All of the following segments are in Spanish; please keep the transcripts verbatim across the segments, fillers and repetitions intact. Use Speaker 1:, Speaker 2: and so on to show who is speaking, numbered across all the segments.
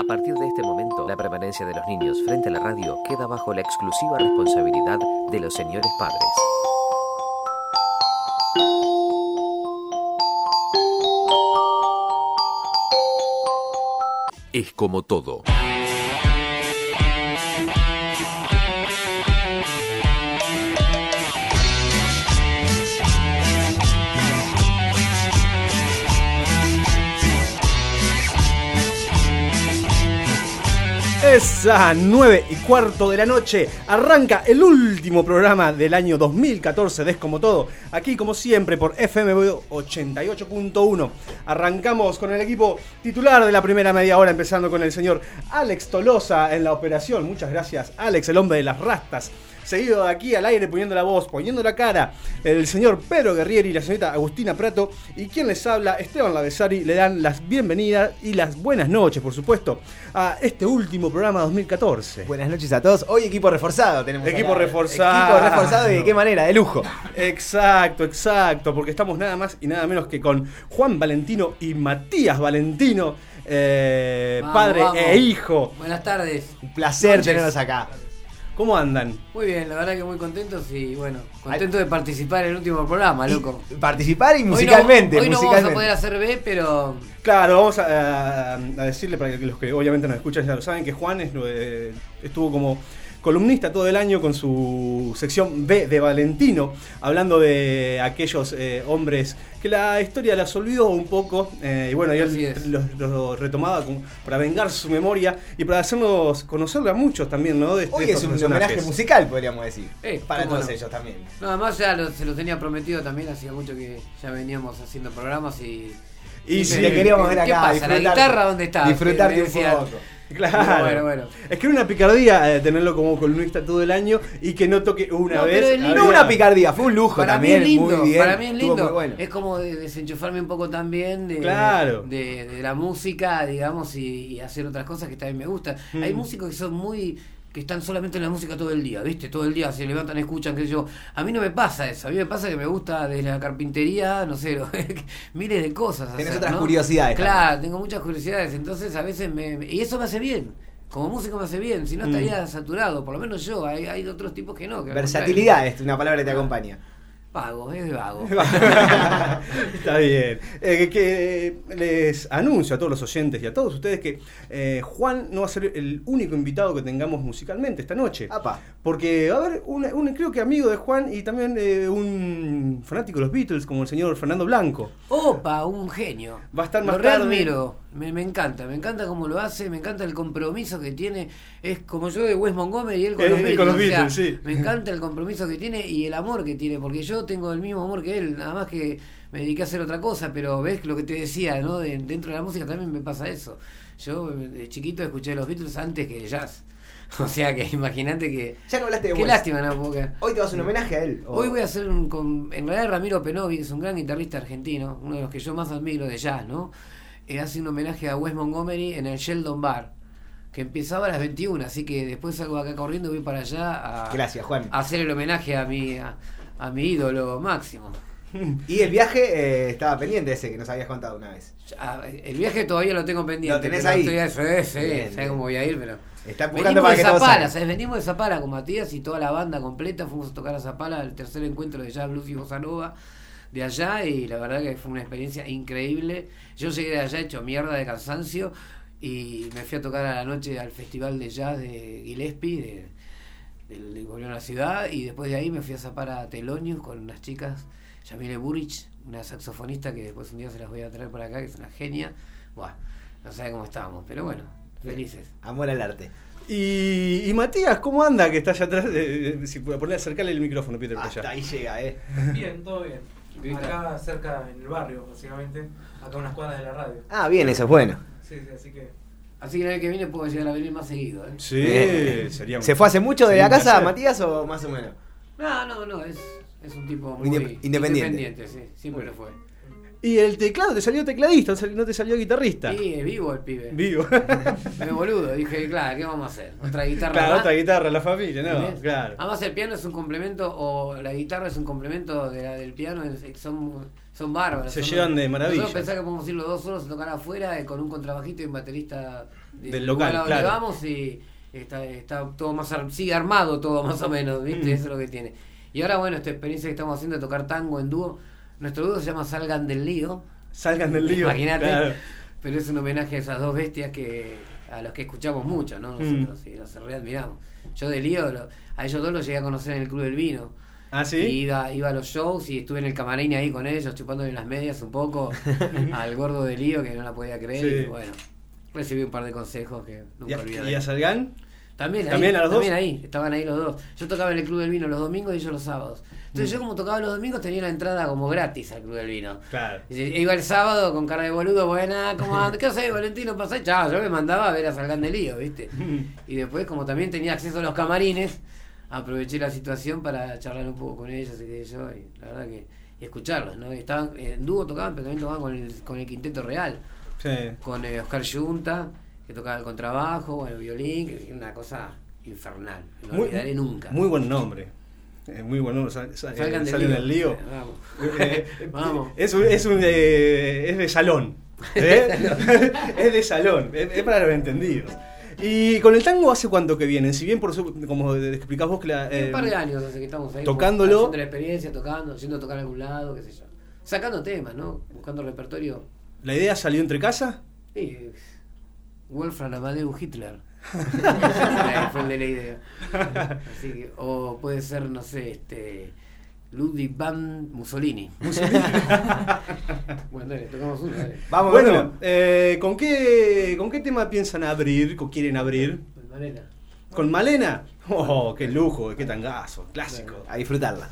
Speaker 1: A partir de este momento, la permanencia de los niños frente a la radio queda bajo la exclusiva responsabilidad de los señores padres. Es como todo.
Speaker 2: Esa nueve y cuarto de la noche arranca el último programa del año dos mil catorce de Es Como Todo, aquí como siempre por F M ochenta y ocho punto uno. Arrancamos con el equipo titular de la primera media hora, empezando con el señor Alex Tolosa en la operación. Muchas gracias, Alex, el hombre de las rastas. Seguido de aquí al aire, poniendo la voz, poniendo la cara, el señor Pedro Guerrieri y la señorita Agustina Prato. Y quien les habla, Esteban Lavesari, le dan las bienvenidas y las buenas noches, por supuesto, a este último programa dos mil catorce.
Speaker 3: Buenas noches a todos. Hoy equipo reforzado tenemos.
Speaker 2: Equipo
Speaker 3: acá.
Speaker 2: reforzado.
Speaker 3: Equipo reforzado y de qué manera, de lujo.
Speaker 2: Exacto, exacto, porque estamos nada más y nada menos que con Juan Valentino y Matías Valentino, eh,
Speaker 4: vamos,
Speaker 2: padre
Speaker 4: vamos.
Speaker 2: e hijo.
Speaker 4: Buenas tardes.
Speaker 3: Un placer
Speaker 4: Noches.
Speaker 3: tenerlos acá.
Speaker 2: ¿Cómo andan?
Speaker 4: Muy bien, la verdad que muy contentos y bueno, contento de participar en el último programa, loco.
Speaker 3: Y participar y musicalmente.
Speaker 4: Hoy no, hoy no
Speaker 3: musicalmente.
Speaker 4: vamos a poder hacer B, pero...
Speaker 2: Claro, vamos a, a, a decirle para que los que obviamente nos escuchan ya lo saben, que Juan es, eh, estuvo como columnista todo el año con su sección B de Valentino, hablando de aquellos eh, hombres que la historia las olvidó un poco, eh, y bueno, y él lo, lo retomaba como para vengar su memoria y para hacernos conocerle a muchos también, ¿no? De,
Speaker 3: Hoy
Speaker 2: de
Speaker 3: es un
Speaker 2: personajes.
Speaker 3: homenaje musical, podríamos decir,
Speaker 4: Eh,
Speaker 3: para todos
Speaker 4: no.
Speaker 3: ellos también.
Speaker 4: No, además ya lo, se lo tenía prometido también, hacía mucho que ya veníamos haciendo programas y...
Speaker 2: Y
Speaker 3: si
Speaker 2: sí,
Speaker 3: le queríamos ver
Speaker 4: ¿qué
Speaker 3: acá,
Speaker 4: pasa? ¿La guitarra dónde está?
Speaker 3: Disfrutarte
Speaker 4: Me
Speaker 3: un
Speaker 4: decían.
Speaker 3: poco.
Speaker 2: Claro.
Speaker 4: Bueno, bueno.
Speaker 2: Es que era una picardía eh, tenerlo como columnista todo el año y que no toque una
Speaker 4: No,
Speaker 2: vez.
Speaker 4: pero el-
Speaker 2: había-
Speaker 3: No una picardía, fue un lujo
Speaker 4: Para
Speaker 3: también.
Speaker 4: mí es lindo,
Speaker 3: muy bien.
Speaker 4: para mí es
Speaker 3: Estuvo
Speaker 4: lindo.
Speaker 3: muy bueno.
Speaker 4: Es como de desenchufarme un poco también de,
Speaker 2: Claro.
Speaker 4: de, de la música, digamos, y, y hacer otras cosas que también me gustan.
Speaker 2: Mm.
Speaker 4: Hay músicos que son muy... que están solamente en la música todo el día, ¿viste? Todo el día se levantan, escuchan, qué sé yo. A mí no me pasa eso, a mí me pasa que me gusta desde la carpintería, no sé, lo- miles de cosas.
Speaker 3: Tenés
Speaker 4: hacer,
Speaker 3: otras
Speaker 4: ¿no?
Speaker 3: curiosidades
Speaker 4: Claro,
Speaker 3: también.
Speaker 4: tengo muchas curiosidades, entonces a veces me, me- y eso me hace bien. Como músico me hace bien, si no estaría saturado, por lo menos yo, hay, hay otros tipos que no. Que al
Speaker 3: Versatilidad es una palabra que te acompaña.
Speaker 4: Vago, es de vago.
Speaker 2: Está bien. Eh, que les anuncio a todos los oyentes y a todos ustedes que eh, Juan no va a ser el único invitado que tengamos musicalmente esta noche.
Speaker 3: Apa.
Speaker 2: Porque va a haber un, un creo que amigo de Juan y también eh, un fanático de los Beatles como el señor Fernando Blanco.
Speaker 4: Opa, un genio.
Speaker 2: Va a estar más
Speaker 4: Lo re
Speaker 2: tarde.
Speaker 4: admiro, me, me encanta, me encanta cómo lo hace, me encanta el compromiso que tiene. Es como yo de Wes Montgomery y él con
Speaker 2: Eh,
Speaker 4: los
Speaker 2: y
Speaker 4: Beatles.
Speaker 2: con los
Speaker 4: o sea,
Speaker 2: Beatles, sí.
Speaker 4: Me encanta el compromiso que tiene y el amor que tiene, porque yo tengo el mismo amor que él, nada más que me dediqué a hacer otra cosa, pero ves lo que te decía, ¿no? De- dentro de la música también me pasa eso. Yo de chiquito escuché los Beatles antes que jazz. O sea que imagínate que...
Speaker 3: Ya no hablaste de
Speaker 4: Qué
Speaker 3: Wes.
Speaker 4: lástima, ¿no? Porque...
Speaker 3: Hoy te vas a un homenaje a él. o-
Speaker 4: Hoy voy a hacer un... Con, en realidad Ramiro Penovi es un gran guitarrista argentino, uno de los que yo más admiro de jazz, ¿no? Eh, hace un homenaje a Wes Montgomery en el Sheldon Bar, que empezaba a las veintiuna, así que después salgo acá corriendo y voy para allá a,
Speaker 3: Gracias, Juan.
Speaker 4: a hacer el homenaje a mi, a, a mi ídolo máximo.
Speaker 3: Y el viaje eh, estaba pendiente ese que nos habías contado una vez.
Speaker 4: Ya, el viaje todavía lo tengo pendiente.
Speaker 3: ¿Lo tenés
Speaker 4: pero
Speaker 3: ahí?
Speaker 4: estoy a eso, eh, sí,
Speaker 3: Bien,
Speaker 4: sé
Speaker 3: bien.
Speaker 4: cómo voy a ir, pero...
Speaker 3: Está empujando
Speaker 4: Venimos
Speaker 3: para
Speaker 4: de
Speaker 3: que todos
Speaker 4: Zapala,
Speaker 3: salgan.
Speaker 4: ¿sabes? Venimos de Zapala con Matías y toda la banda completa, fuimos a tocar a Zapala, el tercer encuentro de Jazz, Blues y Bossa Nova de allá, y la verdad que fue una experiencia increíble. Yo llegué de allá hecho mierda de cansancio y me fui a tocar a la noche al Festival de Jazz de Gillespie, de, del del gobierno de la ciudad, y después de ahí me fui a Zapala a Telonius con unas chicas, Yamile Burich, una saxofonista que después un día se las voy a traer para acá, que es una genia. Bueno, no sabe cómo estábamos, pero bueno, felices.
Speaker 3: Amor al arte.
Speaker 2: Y, y Matías, ¿cómo anda? Que está allá atrás. Eh, eh, si puede ponerle, acercarle el micrófono, Peter. por
Speaker 3: Hasta
Speaker 2: allá.
Speaker 3: ahí llega, eh.
Speaker 5: Bien, todo bien. Acá cerca en el barrio, básicamente, acá a unas cuadras de la radio.
Speaker 3: Ah, bien, eso es bueno.
Speaker 5: Sí, sí, así que...
Speaker 4: Así que el año que viene puedo llegar a venir más seguido, ¿eh?
Speaker 2: Sí,
Speaker 3: Bien.
Speaker 2: sería
Speaker 3: ¿Se fue hace mucho de
Speaker 2: sería
Speaker 3: la
Speaker 2: un
Speaker 3: casa,
Speaker 2: placer.
Speaker 3: Matías, o más o menos?
Speaker 4: No, no, no, es, es un tipo muy
Speaker 3: Indep- independiente.
Speaker 4: independiente, sí, siempre lo fue.
Speaker 2: Y el teclado, te salió tecladista, no te salió guitarrista.
Speaker 4: Sí, es vivo el pibe.
Speaker 2: Vivo.
Speaker 4: Me boludo, dije, claro, ¿qué vamos a hacer? Otra guitarra
Speaker 2: Claro,
Speaker 4: más.
Speaker 2: otra guitarra, la familia, no,
Speaker 4: ¿Entendés?
Speaker 2: claro.
Speaker 4: Además el piano es un complemento, o la guitarra es un complemento de la, del piano, es- son, son bárbaros.
Speaker 2: Se
Speaker 4: son-
Speaker 2: llevan de maravilla.
Speaker 4: Nosotros pensamos que podemos ir los dos solos a tocar afuera eh, con un contrabajito y un baterista de-
Speaker 2: Del
Speaker 4: lugar
Speaker 2: local,
Speaker 4: a donde
Speaker 2: claro.
Speaker 4: vamos y está, está todo más ar- sigue armado todo más o menos, ¿viste?
Speaker 2: Mm.
Speaker 4: Eso es lo que tiene. Y ahora bueno, esta experiencia que estamos haciendo de tocar tango en dúo, nuestro dúo se llama Salgan del Lío.
Speaker 2: Salgan del lío.
Speaker 4: Imagínate,
Speaker 2: Claro.
Speaker 4: pero es un homenaje a esas dos bestias que a los que escuchamos mucho, ¿no? Nosotros,
Speaker 2: Mm.
Speaker 4: sí, los readmiramos. Yo de Lío, lo- a ellos dos los llegué a conocer en el Club del Vino.
Speaker 2: ¿Ah, sí?
Speaker 4: Y iba, iba a los shows y estuve en el camarín ahí con ellos, chupándole las medias un poco al gordo de Lío que no la podía creer.
Speaker 2: Sí.
Speaker 4: Y bueno, recibí un par de consejos que
Speaker 2: ¿Y
Speaker 4: nunca
Speaker 2: a,
Speaker 4: olvidaré.
Speaker 2: y a Salgan?
Speaker 4: También ahí,
Speaker 2: ¿También a los
Speaker 4: también
Speaker 2: dos?
Speaker 4: ahí, estaban ahí los dos. Yo tocaba en el Club del Vino los domingos y ellos los sábados. Entonces
Speaker 2: Mm.
Speaker 4: yo como tocaba los domingos tenía la entrada como gratis al Club del Vino.
Speaker 2: Claro.
Speaker 4: Y se- iba el sábado con cara de boludo, buena, ¿cómo andas? ¿Qué haces, Valentino? Pasá, chao, yo me mandaba a ver a Salgan de Lío, ¿viste? Y después, como también tenía acceso a los camarines, aproveché la situación para charlar un poco con ellos y qué sé yo, y la verdad que, y escucharlos, ¿no? Y estaban, en dúo tocaban, pero también tocaban con el, con el Quinteto Real,
Speaker 2: Sí.
Speaker 4: con eh, Oscar Yunta, que tocaba el contrabajo, bueno, el violín, que era una cosa infernal, no lo
Speaker 2: Muy-
Speaker 4: olvidaré nunca.
Speaker 2: Muy buen nombre. Eh, muy buen nombre. Sal- sal-
Speaker 4: Salgan
Speaker 2: eh,
Speaker 4: del
Speaker 2: Salen
Speaker 4: lío.
Speaker 2: del lío.
Speaker 4: Vamos.
Speaker 2: Eh,
Speaker 4: Vamos.
Speaker 2: Es, un, es, un, eh, es de salón. ¿eh? Es de salón. Es, es para los entendidos. Y con el tango, ¿hace cuánto que vienen? Si bien, por su, como explicás vos, que la, eh,
Speaker 4: Un par de años hace que estamos ahí.
Speaker 2: tocándolo.
Speaker 4: Haciendo la experiencia, tocando, yendo a tocar a algún lado, qué sé yo. Sacando temas, ¿no? Buscando repertorio.
Speaker 2: ¿la idea salió entre casa?
Speaker 4: Sí, Wolfram Amadeus Hitler. Ese fue el de la idea. Así que, o puede ser, no sé, este. Ludwig van Mussolini. Bueno, dale, tocamos uno, dale.
Speaker 3: Vamos,
Speaker 2: Bueno,
Speaker 3: bueno.
Speaker 2: eh, ¿con, qué, ¿con qué tema piensan abrir? ¿O quieren abrir?
Speaker 4: Malena.
Speaker 2: ¿Con Malena? ¡Oh, qué lujo! ¡Qué tangazo! Clásico.
Speaker 3: A disfrutarla.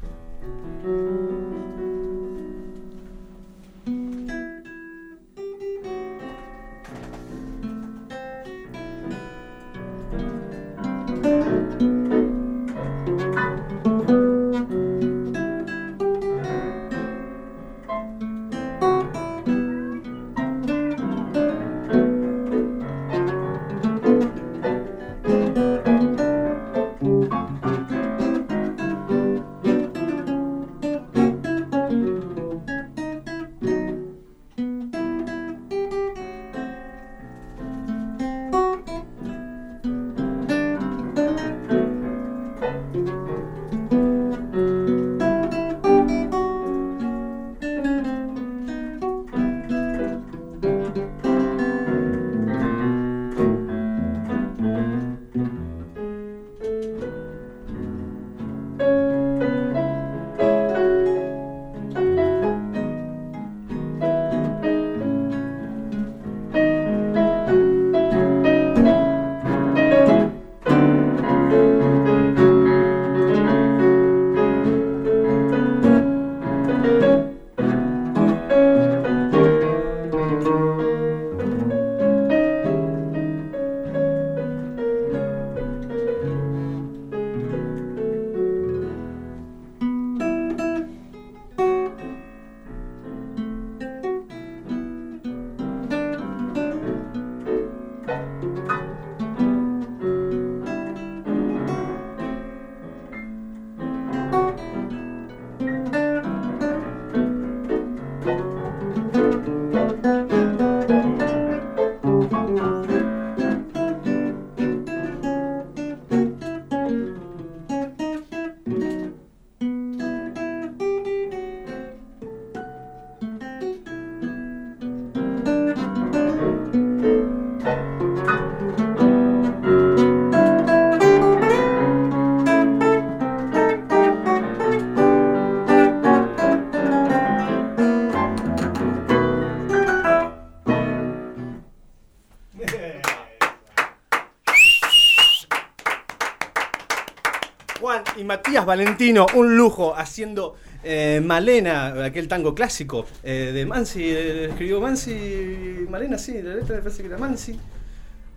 Speaker 2: Juan y Matías Valentino, un lujo haciendo eh, Malena, aquel tango clásico eh, de Mansi, eh, escribió Mansi, Malena, sí, la letra me parece que era Mansi.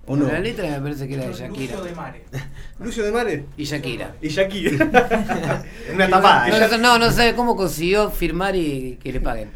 Speaker 2: ¿O no?
Speaker 4: La letra me parece que era de Shakira.
Speaker 5: Lucio de Mare.
Speaker 2: Lucio de Mare
Speaker 4: Y Shakira.
Speaker 2: y Shakira.
Speaker 3: Una tapada.
Speaker 4: No, no, no, no sabe cómo consiguió firmar y que le paguen.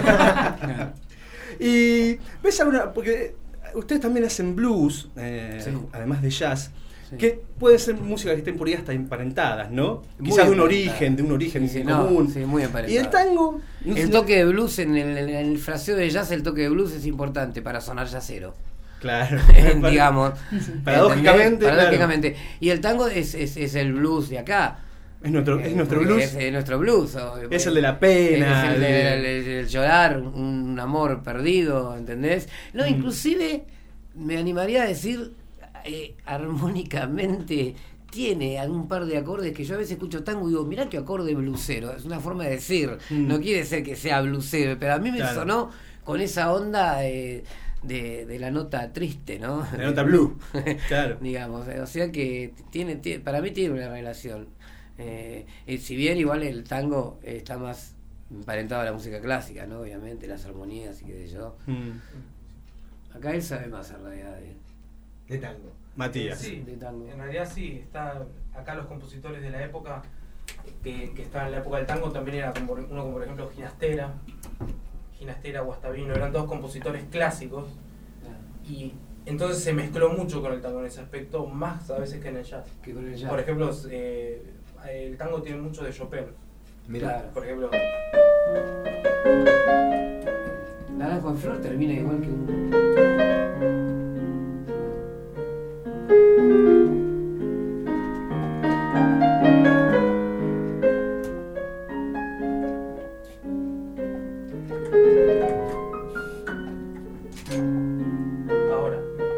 Speaker 2: Y ves alguna, porque ustedes también hacen blues, eh,
Speaker 4: Sí.
Speaker 2: además de jazz,
Speaker 4: Sí.
Speaker 2: que pueden ser música que estén por ahí hasta emparentadas, ¿no?
Speaker 4: Muy
Speaker 2: Quizás de un
Speaker 4: emparentada.
Speaker 2: origen, de un origen
Speaker 4: Sí,
Speaker 2: en
Speaker 4: no,
Speaker 2: común.
Speaker 4: sí, muy emparentada.
Speaker 2: Y el tango, no sé
Speaker 4: El
Speaker 2: si-
Speaker 4: toque de blues en el, en el fraseo de jazz, el toque de blues es importante para sonar jazzero.
Speaker 2: claro,
Speaker 4: Digamos.
Speaker 2: Paradójicamente,
Speaker 4: ¿entendés? Paradójicamente. Y el tango es, es, es el blues de acá.
Speaker 2: es nuestro, es
Speaker 4: Eh,
Speaker 2: nuestro
Speaker 4: porque
Speaker 2: blues.
Speaker 4: Es, es nuestro blues. o-
Speaker 2: Es el de la pena,
Speaker 4: Es el de,
Speaker 2: de-
Speaker 4: el- el- el llorar, un amor perdido, ¿entendés? No,
Speaker 2: Mm.
Speaker 4: inclusive me animaría a decir eh, armónicamente tiene algún par de acordes que yo a veces escucho tango y digo, mirá qué acorde blusero, es una forma de decir,
Speaker 2: Mm.
Speaker 4: no quiere ser que sea blusero, pero a mí me
Speaker 2: Claro.
Speaker 4: sonó con esa onda eh, de, de la nota triste, ¿no?
Speaker 2: La nota blue, claro.
Speaker 4: Digamos, eh, o sea que tiene, tiene- para mí tiene una relación. Eh, y si bien igual el tango eh, está más emparentado a la música clásica, ¿no? Obviamente, las armonías y qué sé yo.
Speaker 2: Mm.
Speaker 4: Acá él sabe más en realidad de,
Speaker 3: De tango.
Speaker 2: Matías.
Speaker 5: Sí,
Speaker 4: de tango.
Speaker 5: en realidad sí, está acá los compositores de la época que, que estaban en la época del tango también era como, uno como por ejemplo Ginastera, Ginastera, Guastavino, eran dos compositores clásicos y entonces se mezcló mucho con el tango en ese aspecto, más a veces que en el jazz.
Speaker 4: Que con el jazz.
Speaker 5: Por ejemplo, eh, el tango tiene mucho de Chopin.
Speaker 3: Mira.
Speaker 4: Claro.
Speaker 5: Por ejemplo,
Speaker 4: Naranjo en flor termina igual que un.
Speaker 5: ahora.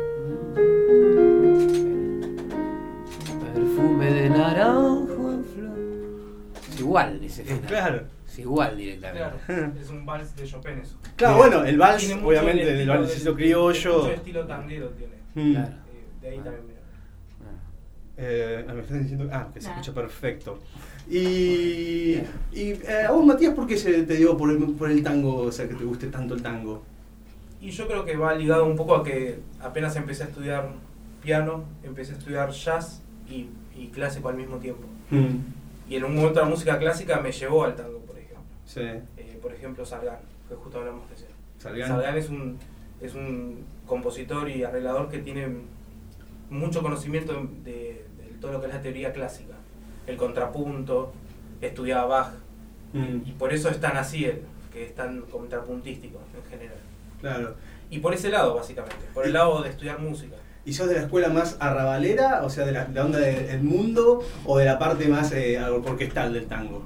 Speaker 4: Perfume de naranjo en flor. Es igual ese final.
Speaker 2: Claro.
Speaker 4: Es igual directamente.
Speaker 5: Claro, es un vals de Chopin eso.
Speaker 2: Claro, bueno, el vals,
Speaker 5: Tiene mucho
Speaker 2: obviamente,
Speaker 5: del
Speaker 2: del
Speaker 5: estilo
Speaker 2: balsecito
Speaker 5: del-
Speaker 2: criollo.
Speaker 5: Mucho estilo tanguero tiene.
Speaker 2: Mm.
Speaker 4: Claro.
Speaker 5: Eh, de ahí también viene.
Speaker 2: Eh, me están diciendo ah, que se
Speaker 6: Nah.
Speaker 2: escucha perfecto. Y, y eh, a vos, Matías, ¿por qué se te dio por el, por el tango, o sea, que te guste tanto el tango?
Speaker 5: Y yo creo que va ligado un poco a que apenas empecé a estudiar piano, empecé a estudiar jazz y, y clásico al mismo tiempo. Y en un momento la música clásica me llevó al tango, por ejemplo.
Speaker 2: Sí,
Speaker 5: Eh, por ejemplo, Salgán, que justo hablamos de ese.
Speaker 2: Salgán.
Speaker 5: Salgán es un, es un compositor y arreglador que tiene mucho conocimiento de, de todo lo que es la teoría clásica. El contrapunto, estudiaba Bach,
Speaker 2: Mm,
Speaker 5: y por eso es tan así él, que es tan contrapuntístico en general.
Speaker 2: claro.
Speaker 5: Y por ese lado, básicamente, por el lado de estudiar música.
Speaker 2: ¿Y sos de la escuela más arrabalera, o sea, de la, la onda de- del mundo, o de la parte más eh, orquestal del tango?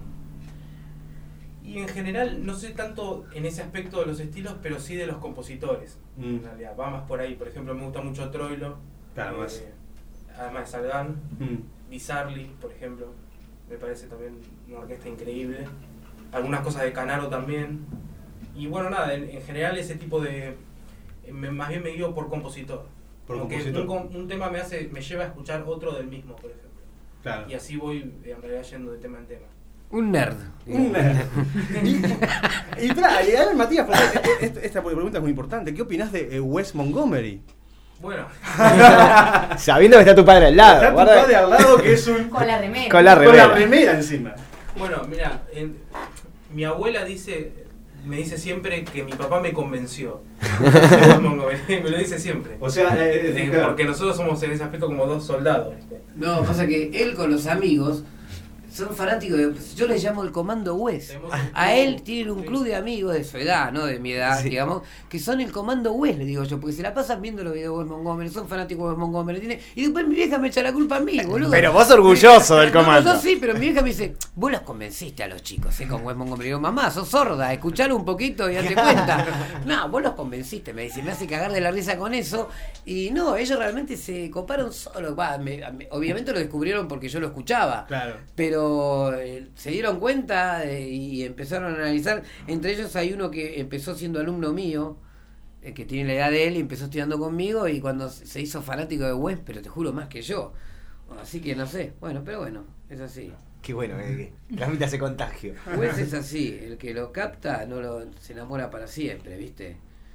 Speaker 5: Y en general, no sé tanto en ese aspecto de los estilos, pero sí de los compositores.
Speaker 2: Mm.
Speaker 5: En realidad, va más por ahí. Por ejemplo, me gusta mucho Troilo.
Speaker 2: Claro,
Speaker 5: eh,
Speaker 2: más.
Speaker 5: además de Salgán.
Speaker 2: Mm.
Speaker 5: Di Sarli, por ejemplo. Me parece también una orquesta increíble. Algunas cosas de Canaro también. Y bueno, nada, en, en general ese tipo de... me- más bien me guío por compositor.
Speaker 2: Por
Speaker 5: Como que
Speaker 2: compositor.
Speaker 5: un, com- un tema me hace me lleva a escuchar otro del mismo, por ejemplo.
Speaker 2: Claro.
Speaker 5: Y así voy eh, en realidad yendo de tema en tema.
Speaker 4: Un nerd.
Speaker 2: Un nerd. y, y, tra- y a ver, Matías, porque esta, esta pregunta es muy importante. ¿Qué opinás de eh, Wes Montgomery?
Speaker 5: Bueno,
Speaker 3: Sabiendo que está tu padre al lado.
Speaker 2: Está tu
Speaker 3: guarda-
Speaker 2: padre al lado que es un...
Speaker 6: Con la remera.
Speaker 3: Con la
Speaker 2: con la
Speaker 3: remera.
Speaker 2: remera encima.
Speaker 5: bueno, mira, en- mi abuela dice, me dice siempre que mi papá me convenció. Me lo dice siempre.
Speaker 2: O sea, eh,
Speaker 5: Eh,
Speaker 2: claro.
Speaker 5: porque nosotros somos en ese aspecto como dos soldados. ¿viste?
Speaker 4: No, pasa que él con los amigos son fanáticos de. Yo les llamo el Comando West.
Speaker 5: Tenemos
Speaker 4: A
Speaker 5: un
Speaker 4: él
Speaker 5: club,
Speaker 4: tiene un
Speaker 5: sí.
Speaker 4: club de amigos de su edad, no de mi edad,
Speaker 3: Sí.
Speaker 4: digamos, que son el Comando West, le digo yo, porque se la pasan viendo los videos de Wes Montgomery, son fanáticos de Wes Montgomery. Tiene, y después mi vieja me echa la culpa a mí, boludo.
Speaker 3: Pero vos orgulloso del
Speaker 4: No,
Speaker 3: comando.
Speaker 4: yo sí, pero mi vieja me dice, vos los convenciste a los chicos, ¿eh? Con Wes Montgomery. Digo, mamá, sos sorda, escuchalo un poquito y date cuenta. No, vos los convenciste, me dice, me hace cagar de la risa con eso. Y no, ellos realmente se coparon solo. Va, me- me- obviamente lo descubrieron porque yo lo escuchaba.
Speaker 2: Claro.
Speaker 4: Pero eh, se dieron cuenta eh, y empezaron a analizar. Entre ellos hay uno que empezó siendo alumno mío, eh, que tiene la edad de él y empezó estudiando conmigo, y cuando se hizo fanático de Wes, pero te juro más que yo. Así que no sé, bueno, pero bueno, es así.
Speaker 3: Qué bueno, eh, que transmite ese contagio.
Speaker 4: Wes es así, el que lo capta no lo, se enamora para siempre, ¿viste?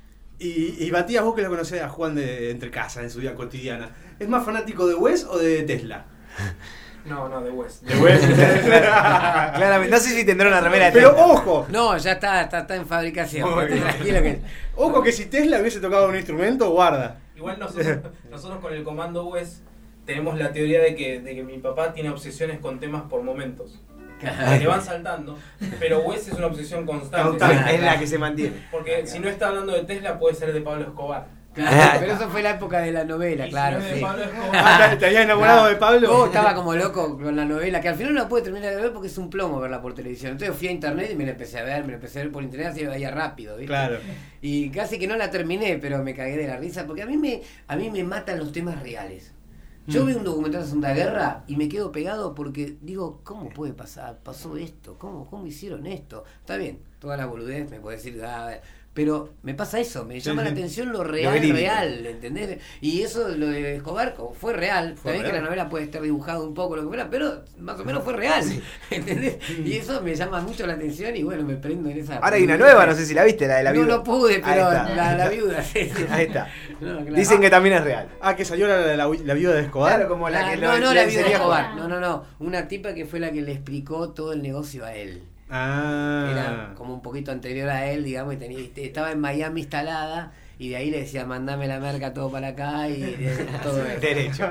Speaker 2: Y, y Matías, vos que lo conocés a Juan de Entre Casa en su vida cotidiana, ¿es más fanático de Wes o de Tesla?
Speaker 5: No, no, de West.
Speaker 2: De Wes.
Speaker 3: Claramente, no sé si tendrá una remera de
Speaker 2: Pero
Speaker 3: Tesla.
Speaker 2: ojo,
Speaker 4: No, ya está, está, está en fabricación.
Speaker 2: Muy bien.
Speaker 4: Tranquilo que.
Speaker 2: ojo que si Tesla hubiese tocado un instrumento, guarda.
Speaker 5: Igual nosotros, nosotros con el comando West tenemos la teoría de que, de que mi papá tiene obsesiones con temas por momentos. Que le van saltando, pero West es una obsesión constante.
Speaker 2: Constante.
Speaker 3: Es la que se mantiene.
Speaker 5: Porque si no está hablando de Tesla, puede ser de Pablo Escobar.
Speaker 4: Claro, pero eso fue la época de la novela,
Speaker 5: Y
Speaker 4: claro.
Speaker 5: si no es de
Speaker 4: Sí.
Speaker 5: Pablo Escobar,
Speaker 2: Ah, ¿te, te habías enamorado de Pablo?
Speaker 4: Yo estaba como loco con la novela, que al final no la pude terminar de ver porque es un plomo verla por televisión. Entonces fui a internet y me la empecé a ver, me la empecé a ver por internet, así veía rápido, ¿viste?
Speaker 2: Claro.
Speaker 4: Y casi que no la terminé, pero me cagué de la risa, porque a mí me, a mí me matan los temas reales. Yo
Speaker 2: Mm.
Speaker 4: veo un documental de Segunda Guerra y me quedo pegado porque digo, ¿cómo puede pasar? Pasó esto, ¿cómo, cómo hicieron esto? Está bien, toda la boludez me puede decir, ah, pero me pasa eso, me llama
Speaker 2: Sí,
Speaker 4: la
Speaker 2: sí.
Speaker 4: atención lo real,
Speaker 3: verídico.
Speaker 4: real, ¿entendés? Y eso, lo de Escobar, como fue real.
Speaker 2: Fue
Speaker 4: También que
Speaker 2: real.
Speaker 4: la novela puede estar dibujada un poco, lo que fuera, pero más o menos fue real, ¿entendés? Y eso me llama mucho la atención y bueno, me prendo en esa...
Speaker 3: Ahora hay una nueva, no sé si la viste, la de la
Speaker 4: No
Speaker 3: viuda.
Speaker 4: lo pude,
Speaker 3: Ahí
Speaker 4: pero
Speaker 3: está.
Speaker 4: la, la viuda, sí, sí.
Speaker 3: Ahí está.
Speaker 4: No, claro.
Speaker 3: Dicen que también es real.
Speaker 2: Ah, que salió la, la, la, la viuda de Escobar.
Speaker 3: Claro, como la
Speaker 4: Ah,
Speaker 3: que
Speaker 4: no,
Speaker 3: lo-
Speaker 4: no
Speaker 3: le
Speaker 4: la viuda de
Speaker 3: enseñó a
Speaker 4: Escobar,
Speaker 3: jugar.
Speaker 4: no, no, no, una tipa que fue la que le explicó todo el negocio a él.
Speaker 2: Ah.
Speaker 4: Era como un poquito anterior a él, digamos, y tenía, estaba en Miami instalada y de ahí le decía, mandame la merca todo para acá y de- todo eso.
Speaker 3: Derecho.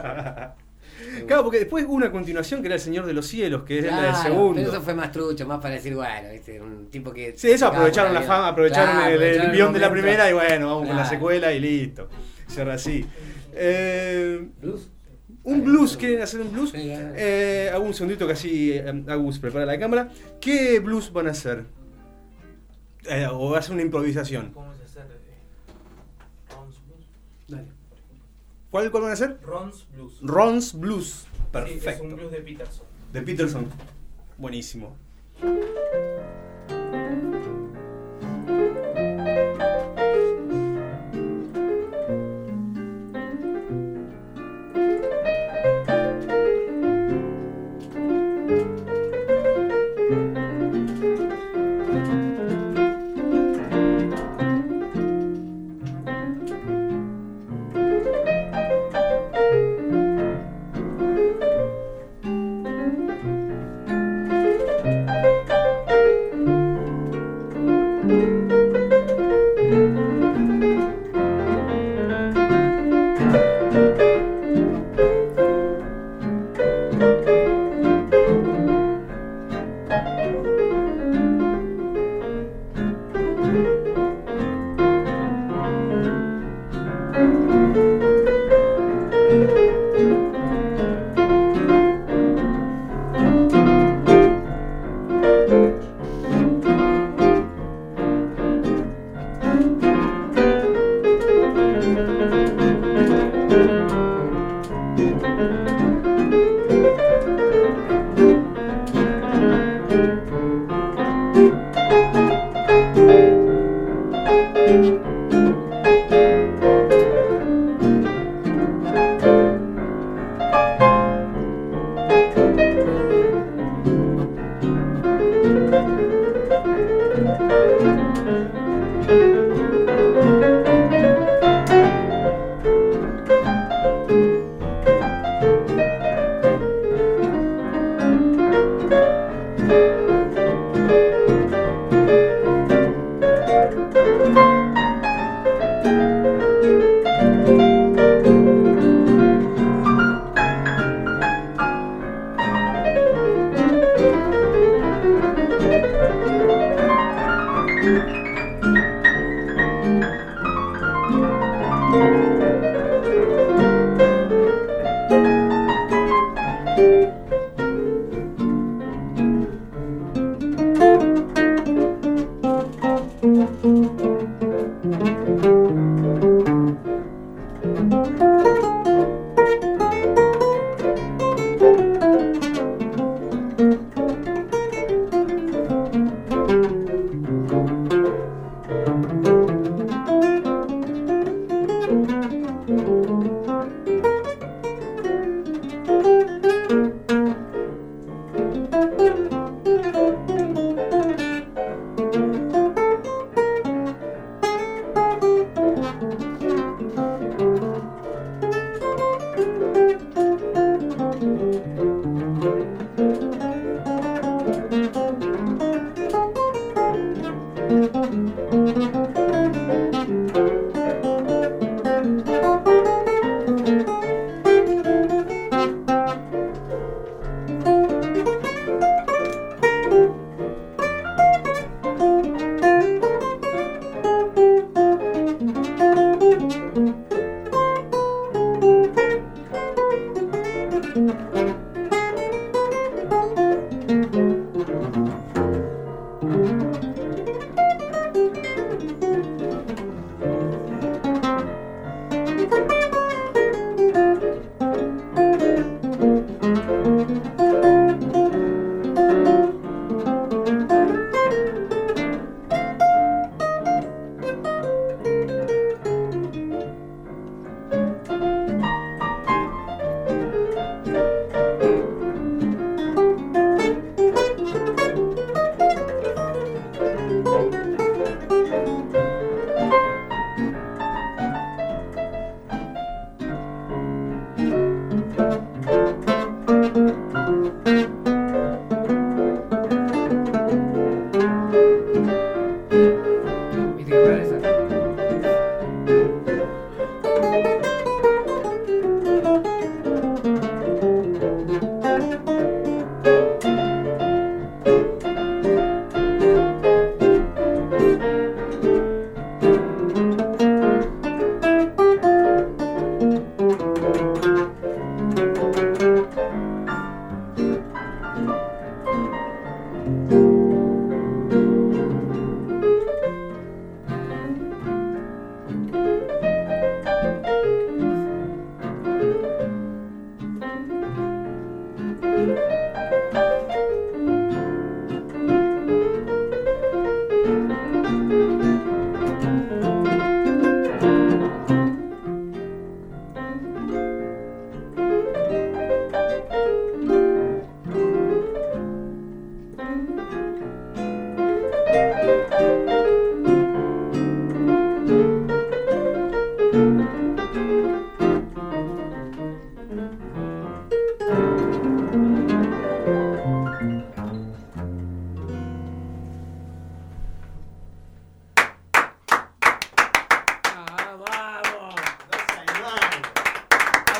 Speaker 2: Claro, porque después hubo una continuación que era El Señor de los Cielos, que era el
Speaker 4: Claro,
Speaker 2: segundo.
Speaker 4: pero eso fue más trucho, más para decir, bueno, ¿viste? Un tipo que...
Speaker 2: Sí, eso aprovecharon la
Speaker 4: Claro,
Speaker 2: fama, aprovecharon
Speaker 4: claro,
Speaker 2: el, el
Speaker 4: aprovecharon
Speaker 2: guión de la
Speaker 4: momento.
Speaker 2: primera y bueno, vamos con la
Speaker 4: Claro.
Speaker 2: secuela y listo. Cierra así. Eh,
Speaker 4: ¿Blues?
Speaker 2: un blues, ¿quieren hacer un blues?
Speaker 4: Sí, claro.
Speaker 2: Eh, hago un segundito que así eh, Agus prepara la cámara. ¿Qué blues van a hacer? Eh, ¿O va a ser una improvisación?
Speaker 5: ¿cómo se hace? Eh, Ron's Blues.
Speaker 4: Dale.
Speaker 2: ¿Cuál, cuál van a hacer?
Speaker 5: Ron's Blues.
Speaker 2: Ron's Blues.
Speaker 5: Sí,
Speaker 2: Perfecto.
Speaker 5: es un blues de Peterson.
Speaker 2: De Peterson. Buenísimo.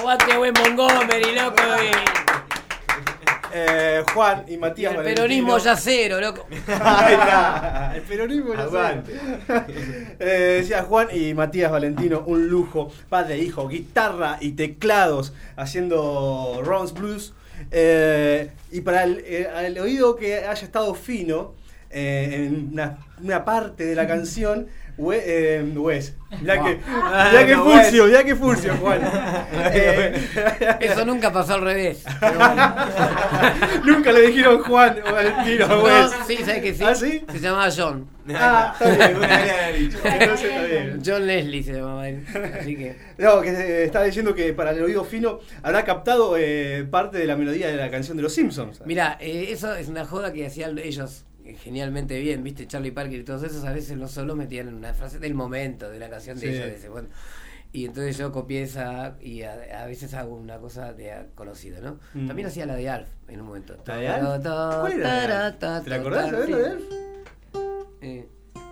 Speaker 4: Aguante buen Montgomery, loco.
Speaker 2: Eh, Juan y Matías
Speaker 4: El
Speaker 2: Valentino.
Speaker 4: peronismo ya cero, loco.
Speaker 2: Ahí está. El peronismo ya
Speaker 3: Aguante.
Speaker 2: cero. Eh, decía Juan y Matías Valentino, un lujo, padre e hijo, guitarra y teclados, haciendo Ron's Blues. Eh, y para el, eh, el oído que haya estado fino eh, en una, una parte de la canción, We, eh, Wes, ya que,
Speaker 3: Ah,
Speaker 2: ya que
Speaker 3: no,
Speaker 2: Furcio, ya que Furcio, Juan. Eh,
Speaker 4: Eso nunca pasó al revés. Pero bueno.
Speaker 2: Nunca le dijeron Juan o Valentino a Wes.
Speaker 4: No, sí, ¿sabes que sí?
Speaker 2: ¿Ah, sí?
Speaker 4: Se llamaba John.
Speaker 2: Ah, está bien.
Speaker 3: Me había dicho.
Speaker 2: Entonces está bien.
Speaker 4: John Leslie se llamaba él. Así que.
Speaker 2: No, que eh, está diciendo que para el oído fino habrá captado eh, parte de la melodía de la canción de los Simpsons.
Speaker 4: Mira, eh, eso es una joda que hacían ellos genialmente bien, ¿viste? Charlie Parker y todos esos a veces no solo metían una frase del momento de la canción de
Speaker 2: Sí.
Speaker 4: ellos. De ese, bueno, y entonces yo copié esa y a, a veces hago una cosa de a- conocida, ¿no?
Speaker 2: Mm.
Speaker 4: También hacía la de Alf en un momento.
Speaker 2: ¿La de Alf? ¿Cuál era la de Alf? ¿Te la acordás de la de Alf?
Speaker 4: Eh.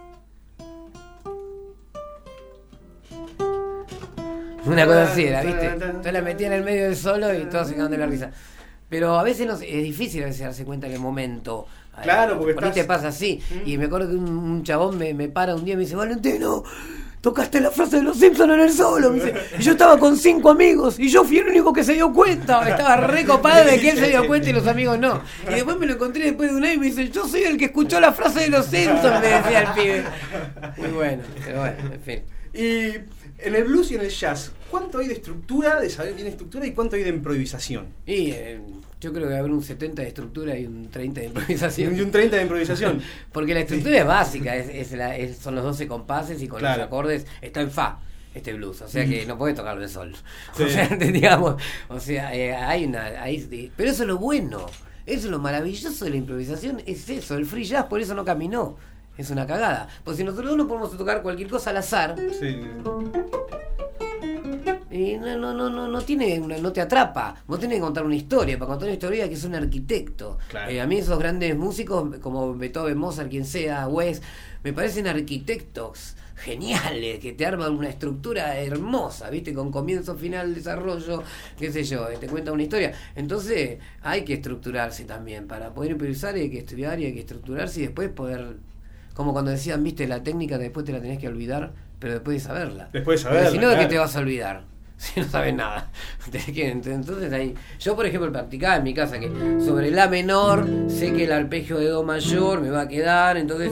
Speaker 4: Una cosa así era, ¿viste? Entonces la metía en el medio del solo y todos se quedaban de la risa. Pero a veces no, sé, es difícil a veces darse cuenta en el momento.
Speaker 2: Claro, porque
Speaker 4: por ahí
Speaker 2: estás-
Speaker 4: te pasa así.
Speaker 2: Mm.
Speaker 4: Y me acuerdo que un, un chabón me, me para un día y me dice, Valentino, tocaste la frase de los Simpsons en el solo. Me dice, y yo estaba con cinco amigos y yo fui el único que se dio cuenta. Estaba re copado de que él se dio cuenta y los amigos no. Y después me lo encontré después de un año y me dice, yo soy el que escuchó la frase de los Simpsons, me decía el pibe. Muy bueno, pero bueno, en fin.
Speaker 2: Y en el blues y en el jazz, ¿cuánto hay de estructura, de saber bien estructura y cuánto hay de improvisación?
Speaker 4: Y eh, yo creo que va a haber un setenta de estructura y un treinta de
Speaker 2: Y
Speaker 4: improvisación.
Speaker 2: un treinta de improvisación.
Speaker 4: Porque la estructura es básica, es, es la- es- son los doce compases y con
Speaker 2: Claro.
Speaker 4: los acordes está en fa este blues, o sea que no podés tocarlo en sol.
Speaker 2: Sí.
Speaker 4: O sea, digamos, o sea, eh, hay una, hay, pero eso es lo bueno, eso es lo maravilloso de la improvisación, es eso, el free jazz por eso no caminó. Es una cagada. Pues si nosotros no podemos tocar cualquier cosa al azar,
Speaker 2: Sí.
Speaker 4: y no, no, no, no, no tiene una, no te atrapa. Vos tenés que contar una historia. Para contar una historia hay que ser un arquitecto.
Speaker 2: Claro.
Speaker 4: Eh, a mí esos grandes músicos como Beethoven, Mozart, quien sea, Wes, me parecen arquitectos geniales, que te arman una estructura hermosa, ¿viste? Con comienzo, final, desarrollo, qué sé yo, te cuenta una historia. Entonces hay que estructurarse también. Para poder improvisar hay que estudiar y hay que estructurarse y después poder... Como cuando decían, viste, la técnica después te la tenés que olvidar, pero después de saberla.
Speaker 2: Después de
Speaker 4: Porque
Speaker 2: saberla,
Speaker 4: si no, ¿de qué
Speaker 2: claro.
Speaker 4: te vas a olvidar? Si no sabes nada. Tenés que- Entonces ahí, yo por ejemplo practicaba en mi casa que sobre la menor sé que el arpegio de do mayor me va a quedar, entonces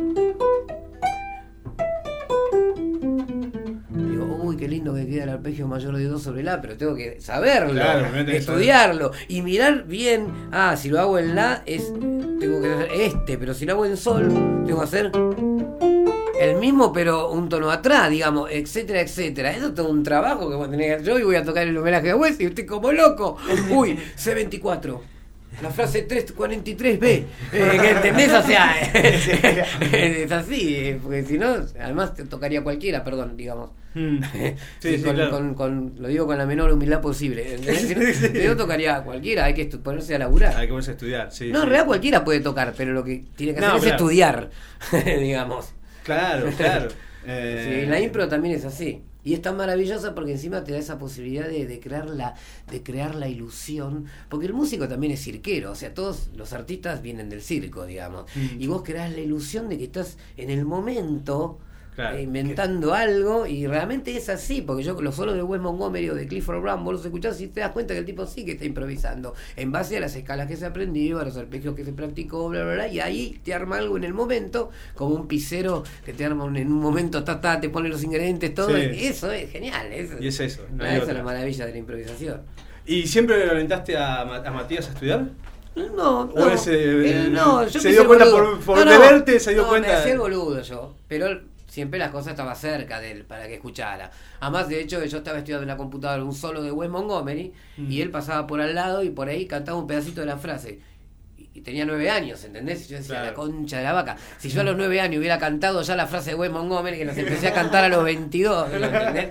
Speaker 4: digo, uy, qué lindo que queda el arpegio mayor de do sobre la, pero tengo que saberlo,
Speaker 2: Claro, me tenés que
Speaker 4: estudiarlo y mirar bien. Ah, si lo hago en la es tengo que hacer este, pero si lo hago en sol tengo que hacer el mismo pero un tono atrás, digamos, etcétera, etcétera. Eso es todo un trabajo que voy a tener que hacer yo y voy a tocar el homenaje a Wes y estoy como loco. Uy, C veinticuatro. La frase trescientos cuarenta y tres B. Eh, ¿qué ¿Entendés? O sea, es así, eh, porque si no, además te tocaría cualquiera, perdón, digamos.
Speaker 2: Mm. Sí,
Speaker 4: Sí,
Speaker 2: sí,
Speaker 4: con,
Speaker 2: claro.
Speaker 4: con- con- lo digo con la menor humildad posible. ¿Entendés? Si no, si no tocaría a cualquiera, hay que estu- ponerse a laburar.
Speaker 2: Hay que ponerse a estudiar, sí.
Speaker 4: No,
Speaker 2: sí.
Speaker 4: en realidad cualquiera puede tocar, pero lo que tiene que hacer
Speaker 2: No,
Speaker 4: es
Speaker 2: claro.
Speaker 4: estudiar, digamos.
Speaker 2: Claro, claro. Eh,
Speaker 4: Sí, la impro también es así. Y es tan maravillosa porque encima te da esa posibilidad de, de, crear la, de crear la ilusión. Porque el músico también es cirquero. O sea, todos los artistas vienen del circo, digamos.
Speaker 2: Mm.
Speaker 4: Y vos creás la ilusión de que estás en el momento
Speaker 2: Claro.
Speaker 4: eh, inventando algo. Y realmente es así. Porque yo los solos de Wes Montgomery o de Clifford Brown, vos los escuchás y te das cuenta que el tipo sí que está improvisando. En base a las escalas que se aprendió, a los arpegios que se practicó, bla, bla, bla. Y ahí te arma algo en el momento. Como un pisero que te arma un- en un momento, ta, ta, te pone los ingredientes, todo.
Speaker 2: Sí.
Speaker 4: Eso es genial. Eso,
Speaker 2: Y es eso, no
Speaker 4: Ah,
Speaker 2: hay
Speaker 4: esa es
Speaker 2: otra.
Speaker 4: la maravilla de la improvisación.
Speaker 2: ¿Y siempre le orientaste a, Ma- a Matías a estudiar?
Speaker 4: No,
Speaker 2: ¿O
Speaker 4: no,
Speaker 2: ese, eh,
Speaker 4: él no, yo
Speaker 2: se
Speaker 4: me hice
Speaker 2: dio
Speaker 4: el
Speaker 2: cuenta
Speaker 4: boludo.
Speaker 2: por- por
Speaker 4: No, no,
Speaker 2: de verte, se dio
Speaker 4: no,
Speaker 2: cuenta?
Speaker 4: me hacía el boludo yo, pero él- siempre las cosas estaban cerca de él para que escuchara. Además, de hecho, yo estaba estudiando en la computadora un solo de Wes Montgomery
Speaker 2: Mm.
Speaker 4: y él pasaba por al lado y por ahí cantaba un pedacito de la frase. Y, y tenía nueve años, ¿entendés? Y yo decía,
Speaker 2: Claro.
Speaker 4: la concha de la vaca. Si yo a los nueve años hubiera cantado ya la frase de Wes Montgomery, que las empecé a cantar a los veintidós, ¿entendés?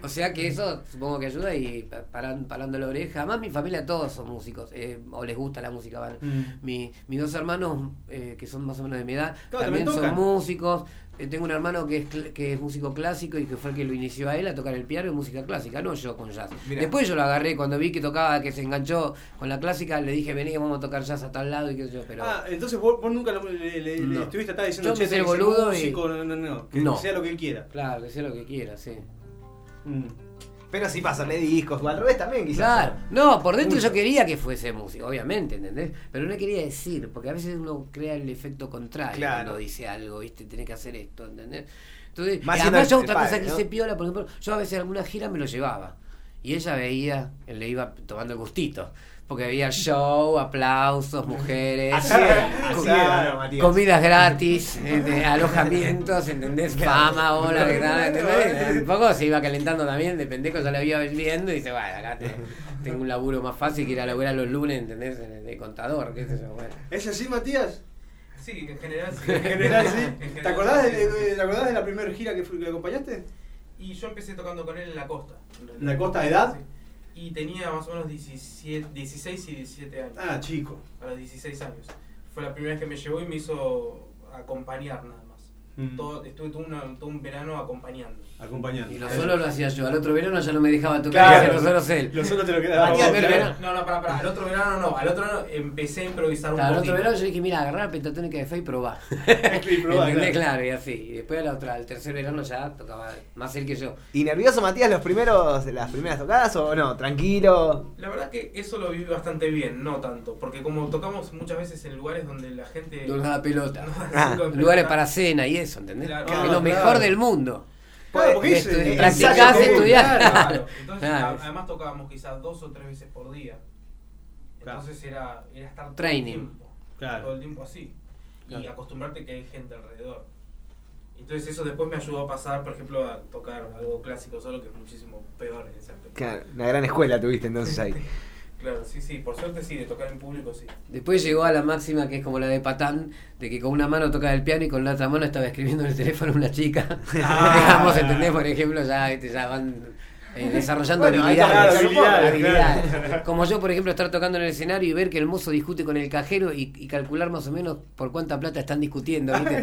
Speaker 4: O sea que eso supongo que ayuda y paran, parando la oreja. Además mi familia todos son músicos, eh, o les gusta la música. Van. Mm. Mi, mis dos hermanos, eh, que son más o menos de mi edad, claro, también, también son músicos. Eh, tengo un hermano que es, que es músico clásico y que fue el que lo inició a él a tocar el piano y música clásica, no yo con jazz. Mirá. Después yo lo agarré cuando vi que tocaba, que se enganchó con la clásica, le dije, vení que vamos a tocar jazz a tal lado y qué sé yo. Pero...
Speaker 2: Ah, entonces vos, vos nunca lo, le, le, no. le estuviste acá diciendo,
Speaker 4: yo me sé boludo
Speaker 2: músico,
Speaker 4: y...
Speaker 2: no, no, no, que
Speaker 4: no.
Speaker 2: sea lo que él quiera.
Speaker 4: Claro, que sea lo que quiera, sí.
Speaker 3: Mm. Pero sí pasarle discos, o al revés también quizás.
Speaker 4: Claro, no, por dentro yo quería que fuese músico, obviamente, ¿entendés? Pero no quería decir, porque a veces uno crea el efecto contrario claro. cuando dice algo, ¿viste? Tenés que hacer esto, ¿entendés? Entonces, además yo otra padre, cosa que ¿no? se piola, por ejemplo, yo a veces en alguna gira me lo llevaba y ella veía, él le iba tomando el gustito. Porque había show, aplausos, mujeres,
Speaker 3: así era, así era, Matías.
Speaker 4: Comidas gratis, eh, alojamientos, ¿entendés? Fama, hola, ¿qué tal? ¿Entendés? Un poco se iba calentando también, de pendejo ya la iba viendo y dice, bueno, acá te, tengo un laburo más fácil que ir a laburar los lunes, ¿entendés? De contador, qué sé yo, bueno.
Speaker 2: ¿Es así, Matías?
Speaker 5: Sí, en general sí.
Speaker 2: En general sí. En general, ¿Te acordás de, de, ¿Te acordás de la primera gira que, fue, que acompañaste?
Speaker 5: Y yo empecé tocando con él en la costa.
Speaker 2: ¿En la costa de edad?
Speaker 5: Sí. Y tenía más o menos diecisiete, dieciséis y diecisiete años.
Speaker 2: Ah, chico.
Speaker 5: A los dieciséis años. Fue la primera vez que me llevó y me hizo acompañar nada más. Mm. Todo, estuve todo, una, todo un verano acompañando.
Speaker 2: Acompañando.
Speaker 4: Y lo solo lo hacía yo. Al otro verano ya no me dejaba tocar. Claro, los solos él.
Speaker 2: Los solos te lo quedaba.
Speaker 5: Al verano, no, no, pará, pará. Al otro verano no. Al otro verano empecé a improvisar un
Speaker 4: poco. Al
Speaker 5: otro
Speaker 4: verano yo dije, mira, agarrar la pentatónica de fe y probá.
Speaker 2: y probá,
Speaker 4: claro. claro, y así. Y después al otro, al tercer verano ya tocaba más él que yo.
Speaker 3: ¿Y nervioso, Matías, los primeros, las primeras tocadas o no? ¿Tranquilo?
Speaker 5: La verdad que eso lo viví bastante bien, no tanto. Porque como tocamos muchas veces en lugares donde la gente...
Speaker 4: No nos da pelota. No, ah. Lugares para cena y eso, ¿entendés? Claro, claro, es lo mejor claro. del mundo.
Speaker 2: Claro, porque es,
Speaker 4: eh, practicás, estudiás.
Speaker 5: Claro. Entonces, claro. además tocábamos quizás dos o tres veces por día. Entonces era, era estar
Speaker 4: Training.
Speaker 5: todo el tiempo. Claro. Todo el tiempo así. Claro. Y acostumbrarte que hay gente alrededor. Entonces eso después me ayudó a pasar, por ejemplo, a tocar algo clásico solo, que es muchísimo peor en ese aspecto.
Speaker 3: Claro, una gran escuela tuviste entonces ahí.
Speaker 5: Claro, sí, sí, por suerte sí, de tocar en público sí.
Speaker 4: Después llegó a la máxima que es como la de Patán, de que con una mano tocaba el piano y con la otra mano estaba escribiendo en el teléfono una chica. Ah, digamos, ¿entendés? Por ejemplo, ya, ya van eh, desarrollando bueno, habilidades, habilidades, habilidades. Claro. Como yo, por ejemplo, estar tocando en el escenario y ver que el mozo discute con el cajero y, y calcular más o menos por cuánta plata están discutiendo, ¿viste?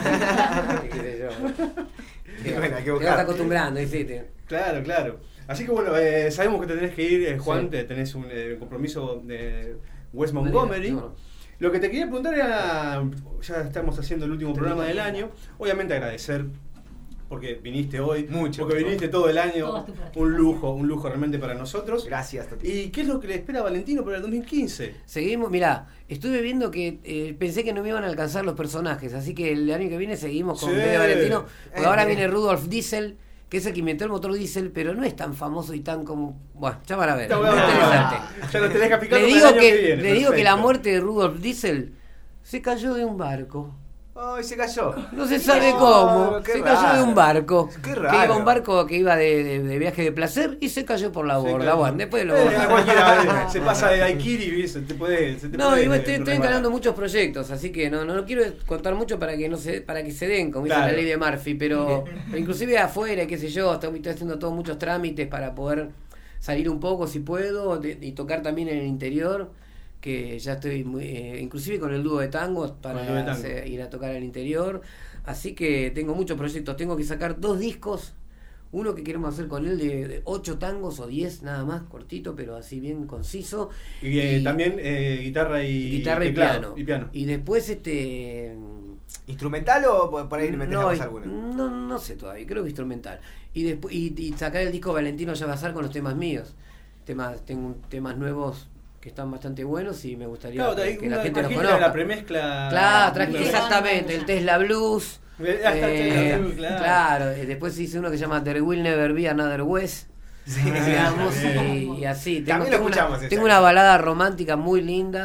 Speaker 4: ¿Qué sé yo? Te bueno, vas acostumbrando, ¿viste?
Speaker 2: Claro, claro. Así que bueno, eh, sabemos que te tenés que ir, eh, Juan, sí. te tenés un eh, compromiso de West Montgomery. No, no. Lo que te quería preguntar era, ya estamos haciendo el último programa del año, obviamente agradecer porque viniste hoy,
Speaker 3: mucho,
Speaker 2: porque viniste todo el año, un lujo, un lujo realmente para nosotros.
Speaker 3: Gracias, Toti.
Speaker 2: ¿Y qué es lo que le espera a Valentino para el dos mil quince?
Speaker 4: Seguimos, mirá, estuve viendo que eh, pensé que no me iban a alcanzar los personajes, así que el año que viene seguimos con sí. Bebe Valentino, porque eh, ahora eh. viene Rudolf Diesel, que es el que inventó el motor diésel, pero no es tan famoso y tan como... Bueno, ya van a ver. No, no, interesante.
Speaker 2: No, ya lo tenés que aplicar
Speaker 4: le digo, que, que viene, le digo que la muerte de Rudolf Diesel se cayó de un barco.
Speaker 3: Ay, se cayó.
Speaker 4: No se sabe oh, cómo. Se raro. cayó de un barco.
Speaker 3: Qué raro.
Speaker 4: Que iba un barco que iba de, de, de viaje de placer y se cayó por la borda. Claro. Bueno, después lo
Speaker 2: eh, cualquiera se pasa de Daiquiri y se te puede. Se te
Speaker 4: no,
Speaker 2: puede
Speaker 4: y estoy, estoy encarando muchos proyectos, así que no, no quiero contar mucho para que no se, para que se den, como claro. dice la ley de Murphy, pero inclusive afuera, qué sé yo, estoy, estoy haciendo todos muchos trámites para poder salir un poco si puedo de, y tocar también en el interior. Que ya estoy muy, eh, inclusive con el dúo de tangos para de tango. hacer, ir a tocar al interior, así que tengo muchos proyectos, tengo que sacar dos discos, uno que queremos hacer con él de, de ocho tangos o diez nada más, cortito pero así bien conciso
Speaker 2: y, eh, y también eh, guitarra y
Speaker 4: guitarra y,
Speaker 2: teclado,
Speaker 4: piano.
Speaker 2: y piano
Speaker 4: y después este
Speaker 3: ¿instrumental o por ahí le metes
Speaker 4: no,
Speaker 3: alguna?
Speaker 4: No, no sé todavía, creo que instrumental y después y, y sacar el disco Valentino Yabazar con los temas míos, temas tengo temas nuevos que están bastante buenos y me gustaría
Speaker 2: claro,
Speaker 4: que, que la gente los
Speaker 2: conozca. La premezcla.
Speaker 4: Claro, traje exactamente el Tesla Blues. Eh, claro. claro, después hice uno que se llama There Will Never Be Another West. Sí, digamos, y, y así. Tengo, tengo, una, tengo una balada romántica muy linda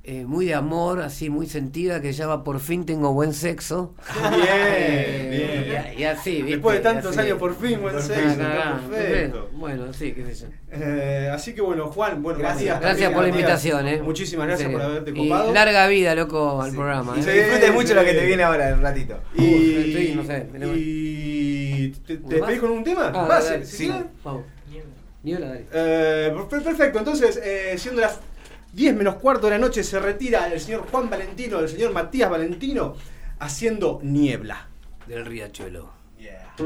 Speaker 4: eh, muy de amor, así muy sentida, que se llama Por fin tengo buen sexo.
Speaker 2: Bien,
Speaker 4: Eh,
Speaker 2: bien.
Speaker 4: Y, y así, ¿viste?
Speaker 2: Después de tantos
Speaker 4: Y así.
Speaker 2: años, por fin, buen
Speaker 4: Ah,
Speaker 2: sexo.
Speaker 4: cagá,
Speaker 2: Está perfecto.
Speaker 4: Bueno, sí, qué sé yo.
Speaker 2: Eh, así que bueno, Juan, bueno,
Speaker 3: Gracias.
Speaker 2: Matías,
Speaker 4: Gracias
Speaker 2: también,
Speaker 4: por la
Speaker 2: Matías,
Speaker 4: invitación, ¿eh?
Speaker 2: Muchísimas
Speaker 4: En
Speaker 2: gracias
Speaker 4: serio.
Speaker 2: por haberte
Speaker 4: Y
Speaker 2: copado.
Speaker 4: larga vida, loco, al
Speaker 3: Sí.
Speaker 4: programa.
Speaker 3: Y
Speaker 4: ¿eh?
Speaker 3: se
Speaker 2: Sí,
Speaker 3: disfrute mucho
Speaker 2: sí.
Speaker 3: lo que te viene ahora en un ratito.
Speaker 2: Y,
Speaker 4: Uf, estoy, no sé, tenemos-
Speaker 2: y te, te
Speaker 4: ¿Uno más?
Speaker 2: despedís con un tema.
Speaker 4: Ah,
Speaker 2: ¿Vas?
Speaker 4: dale,
Speaker 2: ¿Sí?
Speaker 4: sí, vamos.
Speaker 5: Niebla.
Speaker 4: Niebla, dale.
Speaker 2: Eh, per- perfecto, entonces, eh, siendo las diez menos cuarto de la noche, se retira el señor Juan Valentino, el señor Matías Valentino, haciendo Niebla.
Speaker 4: Del Riachuelo.
Speaker 2: Yeah.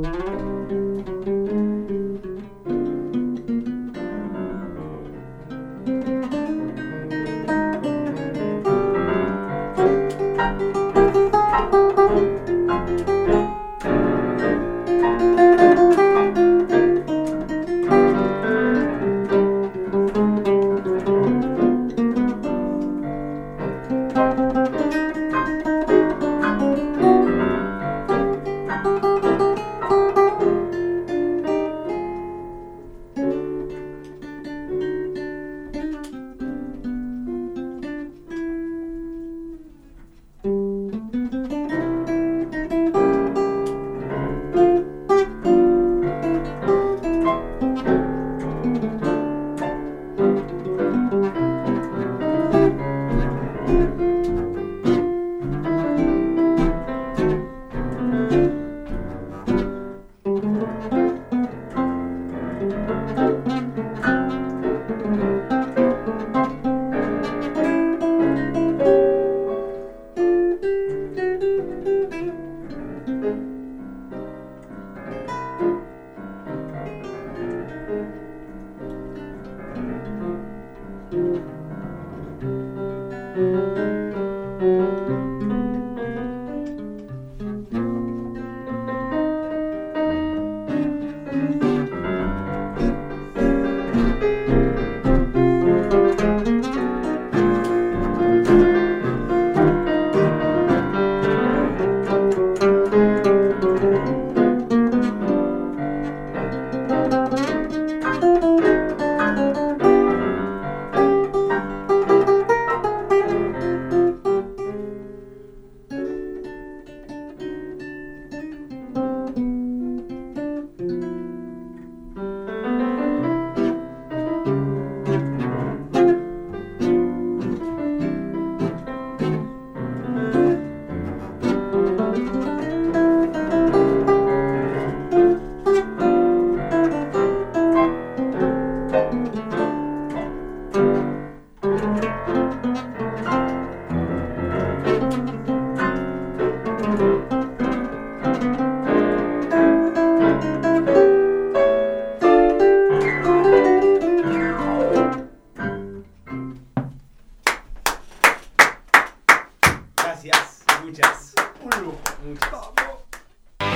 Speaker 2: Gracias, muchas. Un lujo. Muchas.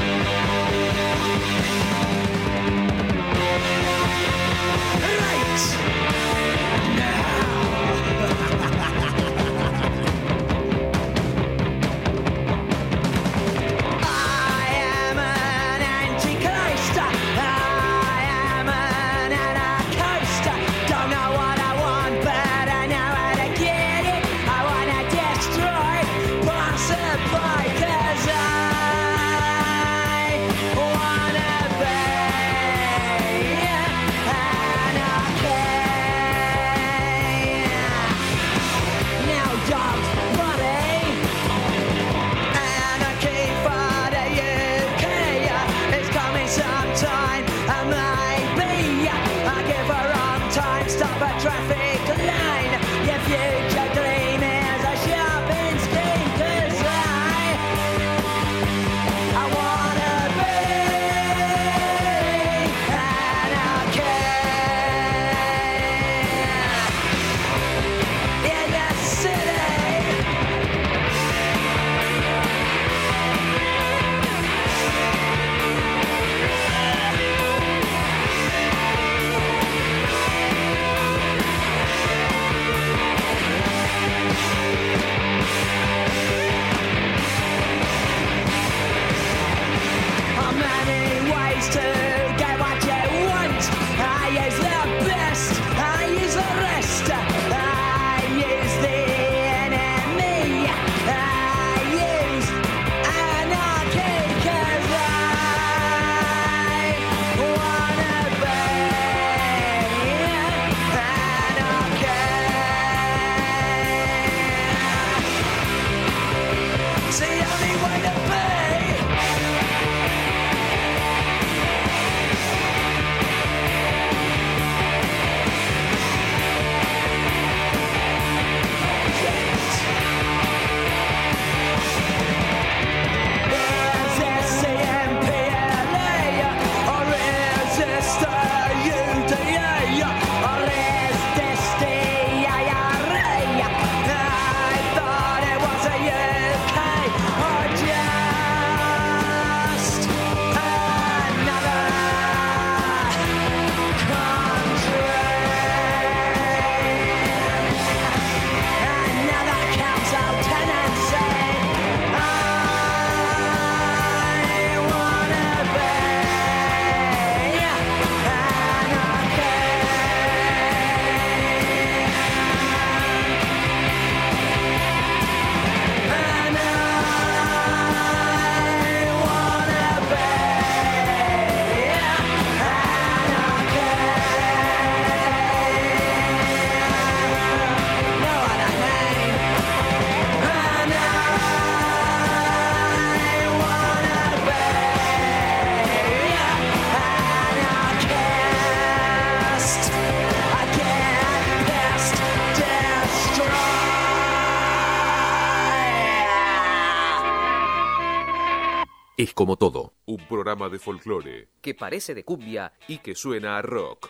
Speaker 1: Es como todo,
Speaker 6: Un programa de folclore.
Speaker 1: que parece de cumbia
Speaker 6: Y que suena a rock.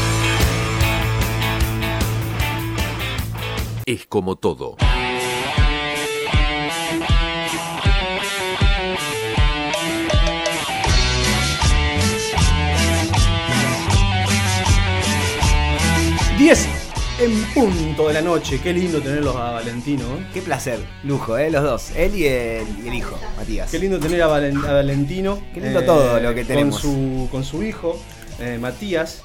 Speaker 1: es como todo.
Speaker 2: diez en punto de la noche. Qué lindo tenerlos a Valentino, ¿eh?
Speaker 3: Qué placer, lujo, ¿eh? Los dos, él y el, y el hijo, Matías.
Speaker 2: Qué lindo tener a, Valen- a Valentino.
Speaker 3: Qué lindo todo lo que tenemos.
Speaker 2: Con su, con su hijo, eh, Matías.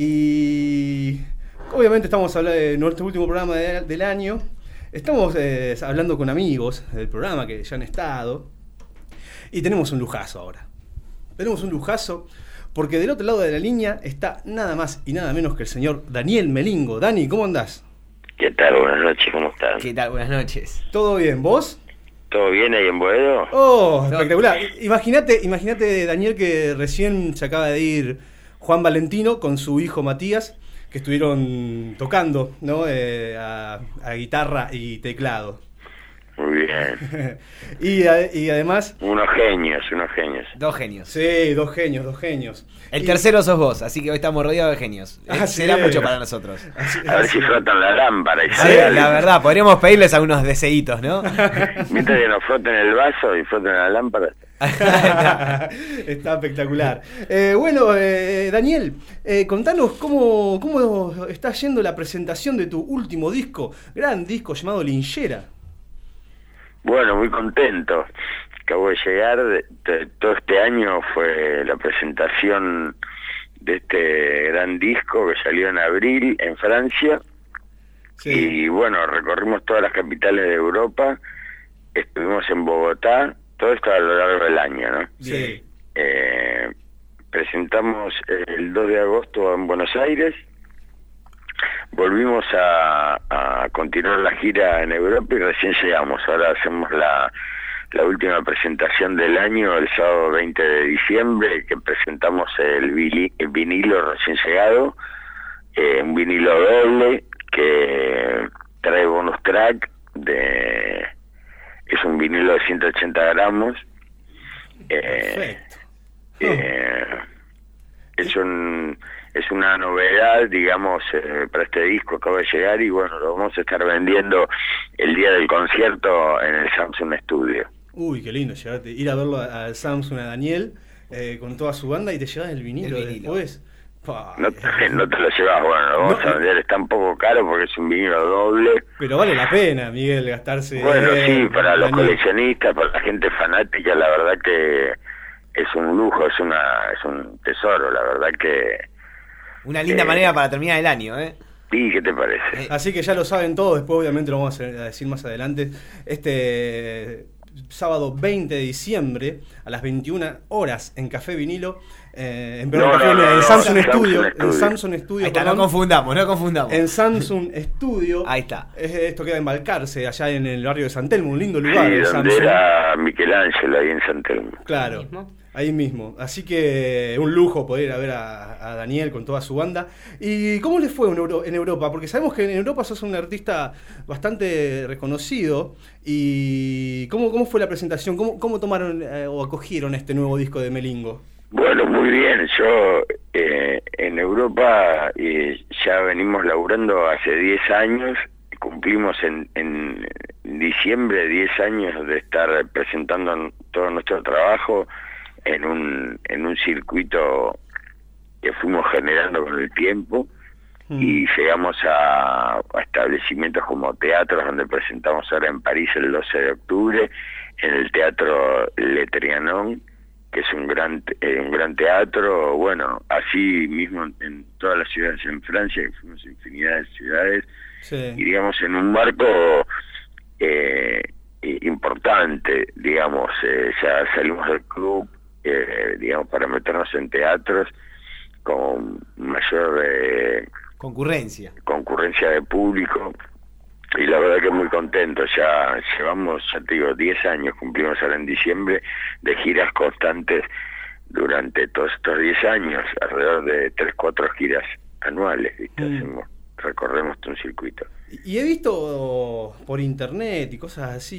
Speaker 2: Y obviamente estamos hablando de nuestro último programa de- del año. Estamos eh, hablando con amigos del programa que ya han estado. Y tenemos un lujazo ahora. Tenemos un lujazo porque del otro lado de la línea está nada más y nada menos que el señor Daniel Melingo. Dani, ¿cómo andás?
Speaker 7: ¿Qué tal? Buenas noches, ¿cómo están?
Speaker 3: ¿Qué tal? Buenas noches.
Speaker 2: ¿Todo bien? ¿Vos?
Speaker 7: ¿Todo bien ahí en Boedo?
Speaker 2: Oh, espectacular. Imagínate, imagínate, Daniel, que recién se acaba de ir Juan Valentino con su hijo Matías, que estuvieron tocando, ¿no? Eh, a, a guitarra y teclado.
Speaker 7: Muy bien.
Speaker 2: y, a- y además,
Speaker 7: Unos genios, unos genios.
Speaker 3: Dos genios.
Speaker 2: sí, dos genios, dos genios.
Speaker 3: El
Speaker 2: Y-
Speaker 3: tercero sos vos, así que hoy estamos rodeados de genios.
Speaker 2: Ah,
Speaker 3: Eh,
Speaker 2: sí.
Speaker 3: Será mucho para nosotros.
Speaker 2: así-
Speaker 7: A ver
Speaker 2: así-
Speaker 7: si frotan la lámpara y
Speaker 3: Sí,
Speaker 7: sale
Speaker 3: la
Speaker 7: algo.
Speaker 3: verdad, podríamos pedirles algunos deseitos, ¿no?
Speaker 7: Mientras que nos froten el vaso y froten la lámpara.
Speaker 2: Está espectacular. Eh, bueno, eh, Daniel, eh, contanos cómo, cómo está yendo la presentación de tu último disco, gran disco llamado Linchera.
Speaker 7: Bueno, muy contento. Acabo de llegar. de- de- todo este año fue la presentación de este gran disco que salió en abril en Francia. Y bueno, recorrimos todas las capitales de Europa. Estuvimos en Bogotá. Todo esto a lo largo del año, ¿no?
Speaker 2: Sí.
Speaker 7: Eh, presentamos el dos de agosto en Buenos Aires. Volvimos a, a continuar la gira en Europa y recién llegamos. Ahora hacemos la, la última presentación del año, el sábado veinte de diciembre, que presentamos el, vili- el vinilo recién llegado, eh, un vinilo doble que trae bonus track de... Es un vinilo de ciento ochenta gramos. Eh,
Speaker 2: Perfecto.
Speaker 7: eh, es un es una novedad, digamos, eh, para este disco. Acaba de llegar y bueno, lo vamos a estar vendiendo el día del concierto en el Samsung Studio.
Speaker 2: Uy, qué lindo llegarte, ir a verlo al Samsung, a Daniel, eh, con toda su banda y te llevas el vinilo,
Speaker 3: El vinilo.
Speaker 2: después. Pa,
Speaker 7: No te, no te lo llevas, bueno, lo vamos
Speaker 2: No.
Speaker 7: a vender, está un poco caro porque es un vinilo doble.
Speaker 2: Pero vale la pena, Miguel, gastarse.
Speaker 7: Bueno,
Speaker 2: eh,
Speaker 7: sí, para los
Speaker 2: Daniel.
Speaker 7: coleccionistas, para la gente fanática, la verdad que es un lujo, es una es un tesoro, la verdad que...
Speaker 3: Una linda
Speaker 7: Eh.
Speaker 3: manera para terminar el año, ¿eh?
Speaker 7: ¿Y qué te parece?
Speaker 2: Así que ya lo saben todos, después obviamente lo vamos a decir más adelante. Este sábado veinte de diciembre a las veintiuna horas en Café Vinilo, eh, en, perdón,
Speaker 7: No,
Speaker 2: Café
Speaker 7: no,
Speaker 2: Vinilo,
Speaker 7: no,
Speaker 2: en
Speaker 7: no,
Speaker 2: Samsung
Speaker 7: Samsung
Speaker 2: Studio, en
Speaker 7: Studio.
Speaker 2: Samsung Studio,
Speaker 3: Ahí está, no
Speaker 2: perdón,
Speaker 3: confundamos, no confundamos.
Speaker 2: en Samsung Studio.
Speaker 3: Ahí está.
Speaker 2: Es- Esto queda en Balcarce, allá en el barrio de San Telmo, un lindo
Speaker 7: Sí,
Speaker 2: lugar. el
Speaker 7: donde
Speaker 2: Samsung.
Speaker 7: era Michelangelo, ahí en San Telmo.
Speaker 2: Claro,
Speaker 8: Ahí mismo.
Speaker 2: ahí mismo. Así que un lujo poder ir a ver a, a Daniel con toda su banda. ¿Y cómo le fue en, Euro- en Europa? Porque sabemos que en Europa sos un artista bastante reconocido. ¿Y cómo, cómo fue la presentación? ¿Cómo, cómo tomaron eh, o acogieron este nuevo disco de Melingo?
Speaker 7: Bueno, muy bien. Yo eh, en Europa eh, ya venimos laburando hace diez años. Cumplimos en, en diciembre diez años de estar presentando todo nuestro trabajo en un, en un circuito que fuimos generando con el tiempo. Y llegamos a, a establecimientos como teatros, donde presentamos ahora en París el doce de octubre, en el Teatro Le Trianon, que es un gran eh, un gran teatro. Bueno, así mismo en, en todas las ciudades en Francia, que fuimos a infinidad de ciudades,
Speaker 2: Sí.
Speaker 7: y digamos en un marco eh, eh, importante, digamos, eh, ya salimos del club, eh, digamos, para meternos en teatros con mayor... Eh,
Speaker 3: Concurrencia.
Speaker 7: concurrencia de público, y la verdad que muy contento. Ya llevamos, ya te digo, diez años, cumplimos ahora en diciembre, de giras constantes durante todos estos diez años, alrededor de tres, cuatro giras anuales, ¿viste?
Speaker 2: Mm.
Speaker 7: Hacemos, recorremos todo un circuito.
Speaker 2: Y y he visto por internet y cosas así,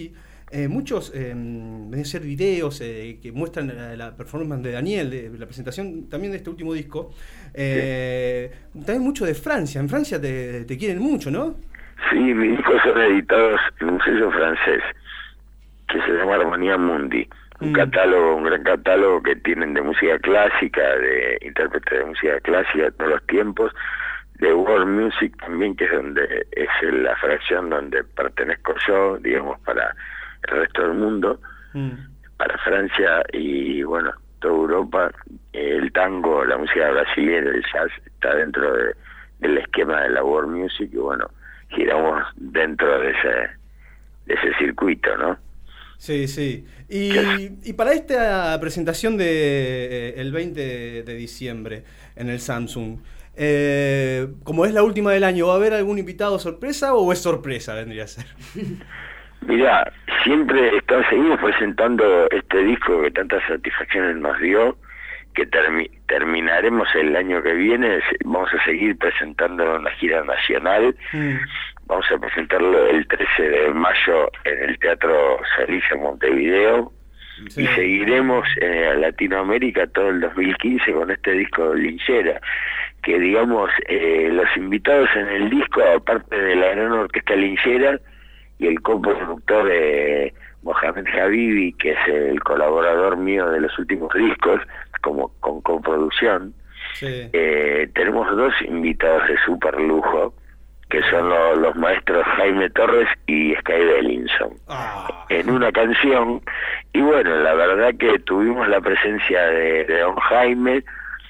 Speaker 2: eh, muchos, eh, deben ser videos eh, que muestran la, la performance de Daniel, de, la presentación también de este último disco. Eh, sí. También mucho de Francia. En Francia te, te quieren mucho, ¿no?
Speaker 7: Sí, mis discos son editados en un sello francés que se llama Armonía Mundi. Un mm. catálogo, un gran catálogo que tienen de música clásica, de intérpretes de música clásica de todos los tiempos, de world music también, que es donde es la fracción donde pertenezco yo, digamos, para el resto del mundo, mm. para Francia y bueno, toda Europa. El tango, la música brasileña, el jazz está dentro de, del esquema de la world music y bueno, giramos dentro de ese de ese circuito, ¿no?
Speaker 2: Sí, sí. Y, y para esta presentación de eh, el veinte de diciembre en el Samsung, eh, como es la última del año, ¿va a haber algún invitado sorpresa o es sorpresa, vendría a ser?
Speaker 7: Mirá, siempre estamos, seguimos presentando este disco que tantas satisfacciones nos dio, que termi terminaremos el año que viene, vamos a seguir presentando una gira nacional. Mm. Vamos a presentarlo el trece de mayo en el Teatro Solís en Montevideo. Sí. Y seguiremos en Latinoamérica todo el dos mil quince con este disco Linchera, que digamos, eh, los invitados en el disco, aparte de la gran orquesta Linchera y el coproductor de Mohamed Habibi, que es el colaborador mío de los últimos discos, como con coproducción, sí. eh, tenemos dos invitados de super lujo, que son lo, los maestros Jaime Torres y Sky Bellinson, ah. en una canción. Y bueno, la verdad que tuvimos la presencia de, de don Jaime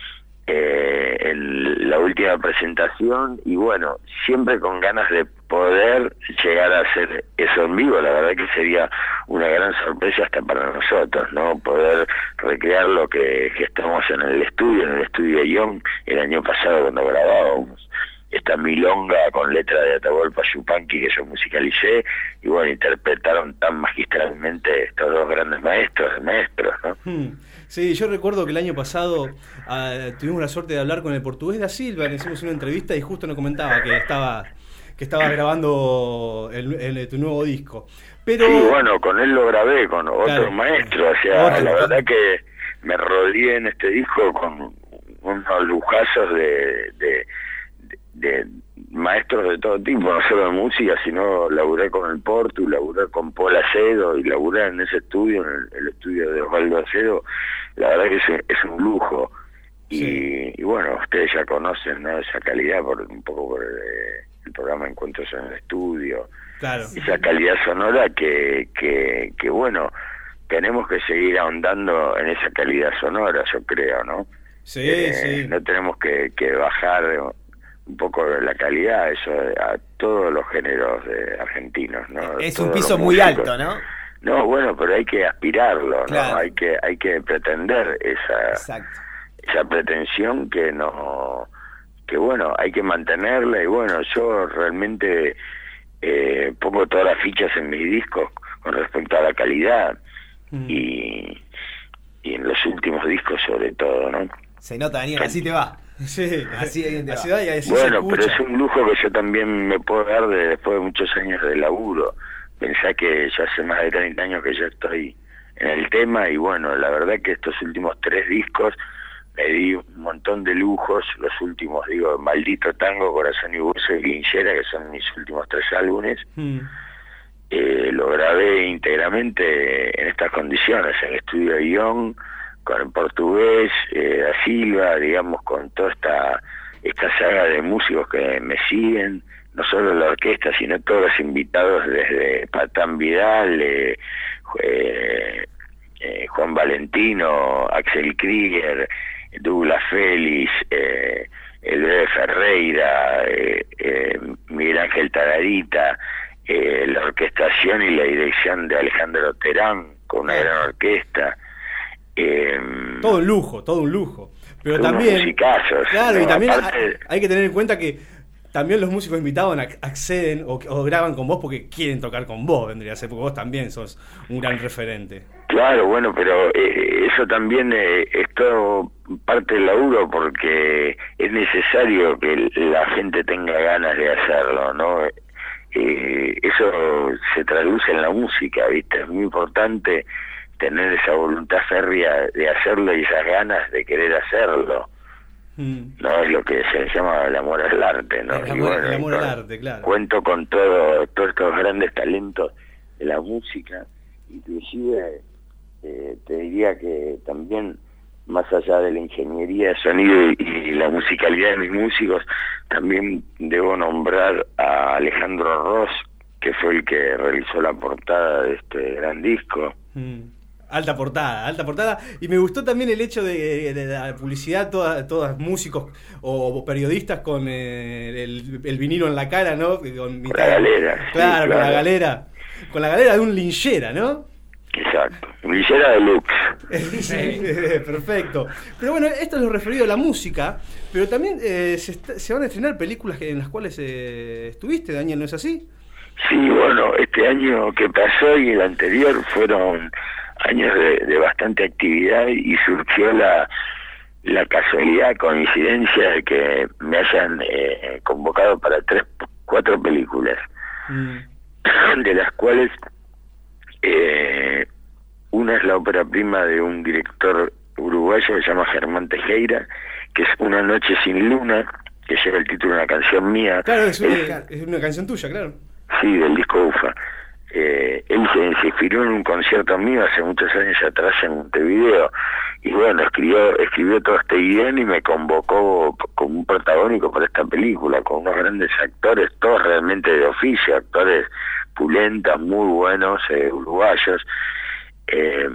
Speaker 7: eh, en la última presentación, y bueno, siempre con ganas de poder llegar a hacer eso en vivo. La verdad que sería una gran sorpresa hasta para nosotros, ¿no? Poder recrear lo que, que estamos en el estudio, en el estudio Young, el año pasado cuando grabábamos esta milonga con letra de Atahualpa Yupanqui que yo musicalicé, y bueno, interpretaron tan magistralmente estos dos grandes maestros de maestros, ¿no?
Speaker 2: Hmm. Sí, yo recuerdo que el año pasado uh, tuvimos la suerte de hablar con el portugués da Silva, le hicimos una entrevista y justo nos comentaba que estaba que estaba grabando el, el, tu nuevo disco. Pero
Speaker 7: sí, bueno, con él lo grabé, con otro claro, maestro, o sea, otro, la verdad que me rodeé en este disco con unos lujazos de... de de maestros de todo tipo, no solo de música, sino laburé con el Portu, laburé con Paul Acedo y laburé en ese estudio, en el, el estudio de Osvaldo Acedo. La verdad que es, es un lujo. Sí. Y, y bueno, ustedes ya conocen, ¿no?, esa calidad, por un poco por el, el programa Encuentros en el Estudio.
Speaker 2: Claro.
Speaker 7: Esa calidad sonora que, que, que bueno, tenemos que seguir ahondando en esa calidad sonora, yo creo, ¿no?
Speaker 2: Sí,
Speaker 7: eh,
Speaker 2: sí.
Speaker 7: No tenemos que, que bajar un poco la calidad, eso a todos los géneros de argentinos, ¿no?
Speaker 3: Es
Speaker 7: todos
Speaker 3: un piso muy alto, ¿no?
Speaker 7: No, bueno, pero hay que aspirarlo,
Speaker 3: claro.
Speaker 7: ¿no? Hay que hay que pretender esa
Speaker 3: Exacto.
Speaker 7: esa pretensión que no que bueno, hay que mantenerla. Y bueno, yo realmente eh, pongo todas las fichas en mis discos con respecto a la calidad mm. y y en los últimos discos sobre todo, ¿no?
Speaker 3: Se nota, Daniel, así te va.
Speaker 2: Sí,
Speaker 3: así de bien te
Speaker 2: así
Speaker 3: va.
Speaker 2: va y así
Speaker 7: bueno,
Speaker 2: se
Speaker 7: pero es un lujo que yo también me puedo dar de, después de muchos años de laburo. Pensá que ya hace más de treinta años que yo estoy en el tema, y bueno, la verdad que estos últimos tres discos me di un montón de lujos. Los últimos, digo, Maldito Tango, Corazón y Hueso y Linchera, que son mis últimos tres álbumes, mm. eh, lo grabé íntegramente en estas condiciones, en el estudio de Guión, con el portugués, eh, da Silva, digamos, con toda esta esta saga de músicos que me siguen, no solo la orquesta, sino todos los invitados, desde Patán Vidal, eh, eh, eh, Juan Valentino, Axel Krieger, Douglas Félix, eh, Elbe Ferreira, eh, eh, Miguel Ángel Tagarita, eh, la orquestación y la dirección de Alejandro Terán, con una gran orquesta.
Speaker 2: Eh, todo un lujo, todo un lujo. Pero
Speaker 7: Unos
Speaker 2: también,
Speaker 7: musicazos,
Speaker 2: claro,
Speaker 7: ¿no?
Speaker 2: y también
Speaker 7: Aparte,
Speaker 2: hay, hay que tener en cuenta que también los músicos invitados acceden o, o graban con vos porque quieren tocar con vos, vendría a ser, porque vos también sos un gran referente.
Speaker 7: Claro, bueno, pero eh, eso también eh, es todo parte del laburo, porque es necesario que la gente tenga ganas de hacerlo, ¿no? eh, eso se traduce en la música, ¿viste? Es muy importante tener esa voluntad férrea de hacerlo y esas ganas de querer hacerlo. Mm. No es lo que se llama el amor al arte, ¿no?
Speaker 2: El
Speaker 7: y
Speaker 2: amor,
Speaker 7: bueno,
Speaker 2: el amor al
Speaker 7: con,
Speaker 2: arte, claro.
Speaker 7: Cuento con todo, todos estos grandes talentos de la música, inclusive eh, te diría que también, más allá de la ingeniería de sonido y, y la musicalidad de mis músicos, también debo nombrar a Alejandro Ross, que fue el que realizó la portada de este gran disco.
Speaker 2: Mm. Alta portada, alta portada. Y me gustó también el hecho de, de la publicidad, todas, todas músicos o periodistas con eh, el, el vinilo en la cara, ¿no? Con,
Speaker 7: con la galera.
Speaker 2: Claro,
Speaker 7: sí, claro,
Speaker 2: con la galera. Con la galera de un linchera, ¿no?
Speaker 7: Exacto, linchera deluxe.
Speaker 2: Sí, perfecto. Pero bueno, esto es lo referido a la música, pero también eh, se, está, se van a estrenar películas que, en las cuales eh, estuviste, Daniel, ¿no es así?
Speaker 7: Sí, bueno, este año que pasó y el anterior fueron años de, de bastante actividad y surgió la, la casualidad, coincidencia de que me hayan eh, convocado para tres, cuatro películas, mm. de las cuales eh, una es la ópera prima de un director uruguayo que se llama Germán Tejera, que es Una noche sin luna, que lleva el título de una canción mía.
Speaker 2: Claro, es una, es, es una canción tuya, claro.
Speaker 7: Sí, del disco UFA. Eh, él se, se inspiró en un concierto mío hace muchos años atrás en Montevideo y bueno, escribió escribió todo este guión y me convocó como un protagónico para esta película con unos grandes actores, todos realmente de oficio, actores pulentas, muy buenos, eh, uruguayos, eh,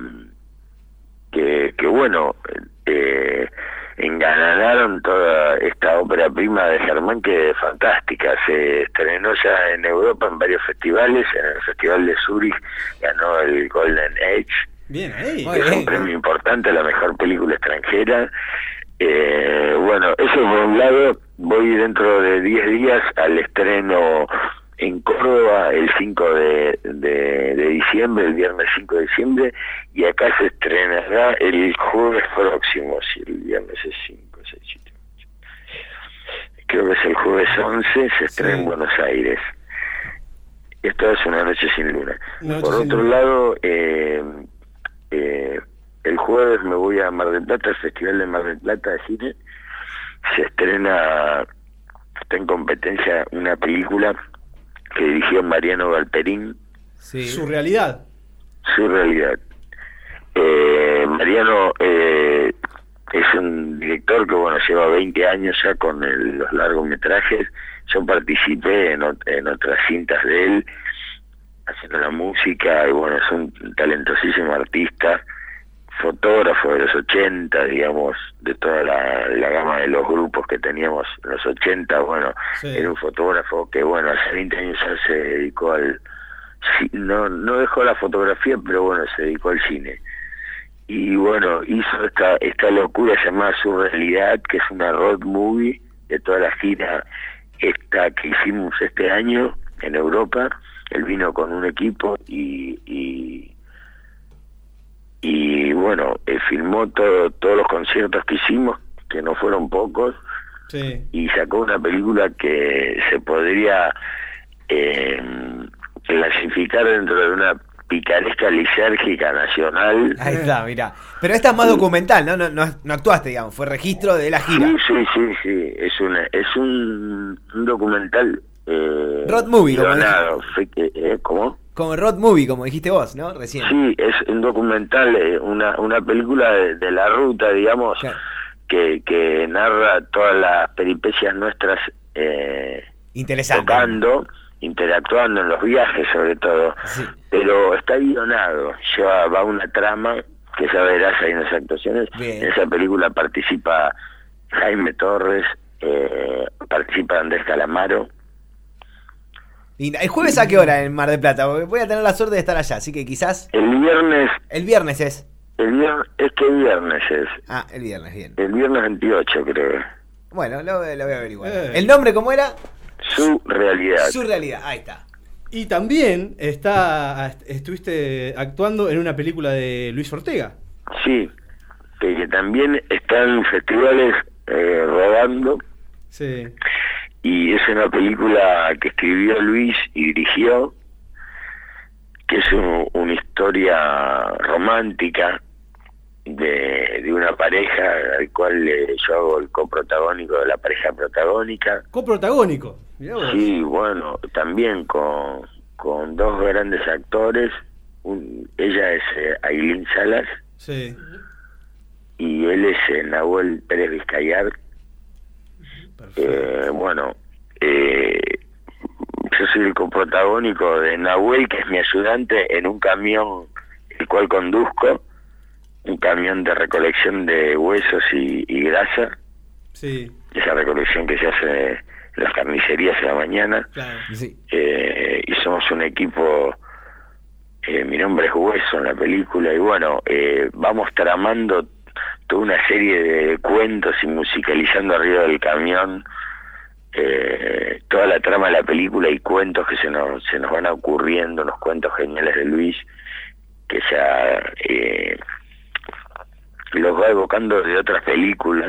Speaker 7: que, que bueno, eh, engalanaron toda esta ópera prima de Germán, que es fantástica. Se estrenó ya en Europa en varios festivales. En el Festival de Zúrich ganó el Golden Age.
Speaker 2: Bien, ahí.
Speaker 7: Es un premio importante a la mejor película extranjera. Eh, bueno, eso por un lado. Voy dentro de diez días al estreno en Córdoba el cinco de, de, de diciembre, el viernes cinco de diciembre, y acá se estrenará el jueves próximo, si el viernes es cinco, seis, siete, ocho. Creo que es el jueves once, se estrena sí. en Buenos Aires. Esto es Una noche sin luna. Noche Por otro luna. lado, eh, eh, el jueves me voy a Mar del Plata, el Festival de Mar del Plata de Cine. Se estrena, está en competencia una película que dirigió Mariano Galperín.
Speaker 2: Sí. Su realidad.
Speaker 7: Su realidad. Eh, Mariano eh, es un director que bueno lleva veinte años ya con el, los largometrajes. Yo participé en, en otras cintas de él, haciendo la música, y bueno, es un talentosísimo artista, fotógrafo de los ochenta, digamos, de toda la, la gama de los grupos que teníamos en los ochenta, bueno, sí. Era un fotógrafo que, bueno, hace veinte años ya se dedicó al... No, no dejó la fotografía, pero bueno, se dedicó al cine. Y bueno, hizo esta, esta locura llamada Surrealidad, que es una road movie de toda la gira esta que hicimos este año en Europa. Él vino con un equipo y... y y bueno, eh, filmó todo, todos los conciertos que hicimos, que no fueron pocos, sí. Y sacó una película que se podría eh, clasificar dentro de una picaresca lisérgica nacional.
Speaker 3: Ahí está, mirá. Pero esta es más documental, ¿no? No, no, no actuaste, digamos, fue registro de la gira.
Speaker 7: Sí, sí, sí, sí. Es, una, es un, un documental... Eh,
Speaker 3: road movie, como
Speaker 7: eh, eh, ¿Cómo?
Speaker 3: Como road movie, como dijiste vos, ¿no? Recién.
Speaker 7: Sí, es un documental, eh, una una película de, de la ruta, digamos, claro. que, que narra todas las peripecias nuestras eh, tocando, interactuando en los viajes sobre todo, sí. Pero está guionado, lleva va una trama que ya verás ahí en las actuaciones. Bien. En esa película participa Jaime Torres, eh, participa Andrés Calamaro.
Speaker 3: ¿El jueves a qué hora en Mar del Plata? Voy a tener la suerte de estar allá, así que quizás...
Speaker 7: El viernes...
Speaker 3: El viernes es.
Speaker 7: El viernes, este viernes es.
Speaker 3: Ah, el viernes, bien.
Speaker 7: El viernes veintiocho, creo.
Speaker 3: Bueno, lo, lo voy a averiguar. Eh. ¿El nombre cómo era?
Speaker 7: Su realidad.
Speaker 3: Su realidad, ahí está.
Speaker 2: Y también está estuviste actuando en una película de Luis Ortega.
Speaker 7: Sí, que, que también está en festivales eh, rodando.
Speaker 2: Sí.
Speaker 7: y es una película que escribió Luis y dirigió, que es un, una historia romántica de, de una pareja al cual eh, yo hago el coprotagónico de la pareja protagónica.
Speaker 2: Coprotagónico, mirá vos.
Speaker 7: Sí, bueno, también con, con dos grandes actores. Un, ella es eh, Ailín Salas.
Speaker 2: Sí.
Speaker 7: Y él es eh, Nahuel Pérez Vizcayar. Eh, bueno, eh, yo soy el coprotagónico de Nahuel, que es mi ayudante, en un camión el cual conduzco, un camión de recolección de huesos y, y grasa.
Speaker 2: Sí.
Speaker 7: Esa recolección que se hace en las carnicerías en la mañana.
Speaker 2: Claro.
Speaker 3: Sí.
Speaker 7: Eh, y somos un equipo, eh, mi nombre es Hueso en la película, y bueno, eh, vamos tramando toda una serie de cuentos y musicalizando arriba del camión eh, toda la trama de la película y cuentos que se nos se nos van ocurriendo, unos cuentos geniales de Luis que ya eh, los va evocando de otras películas.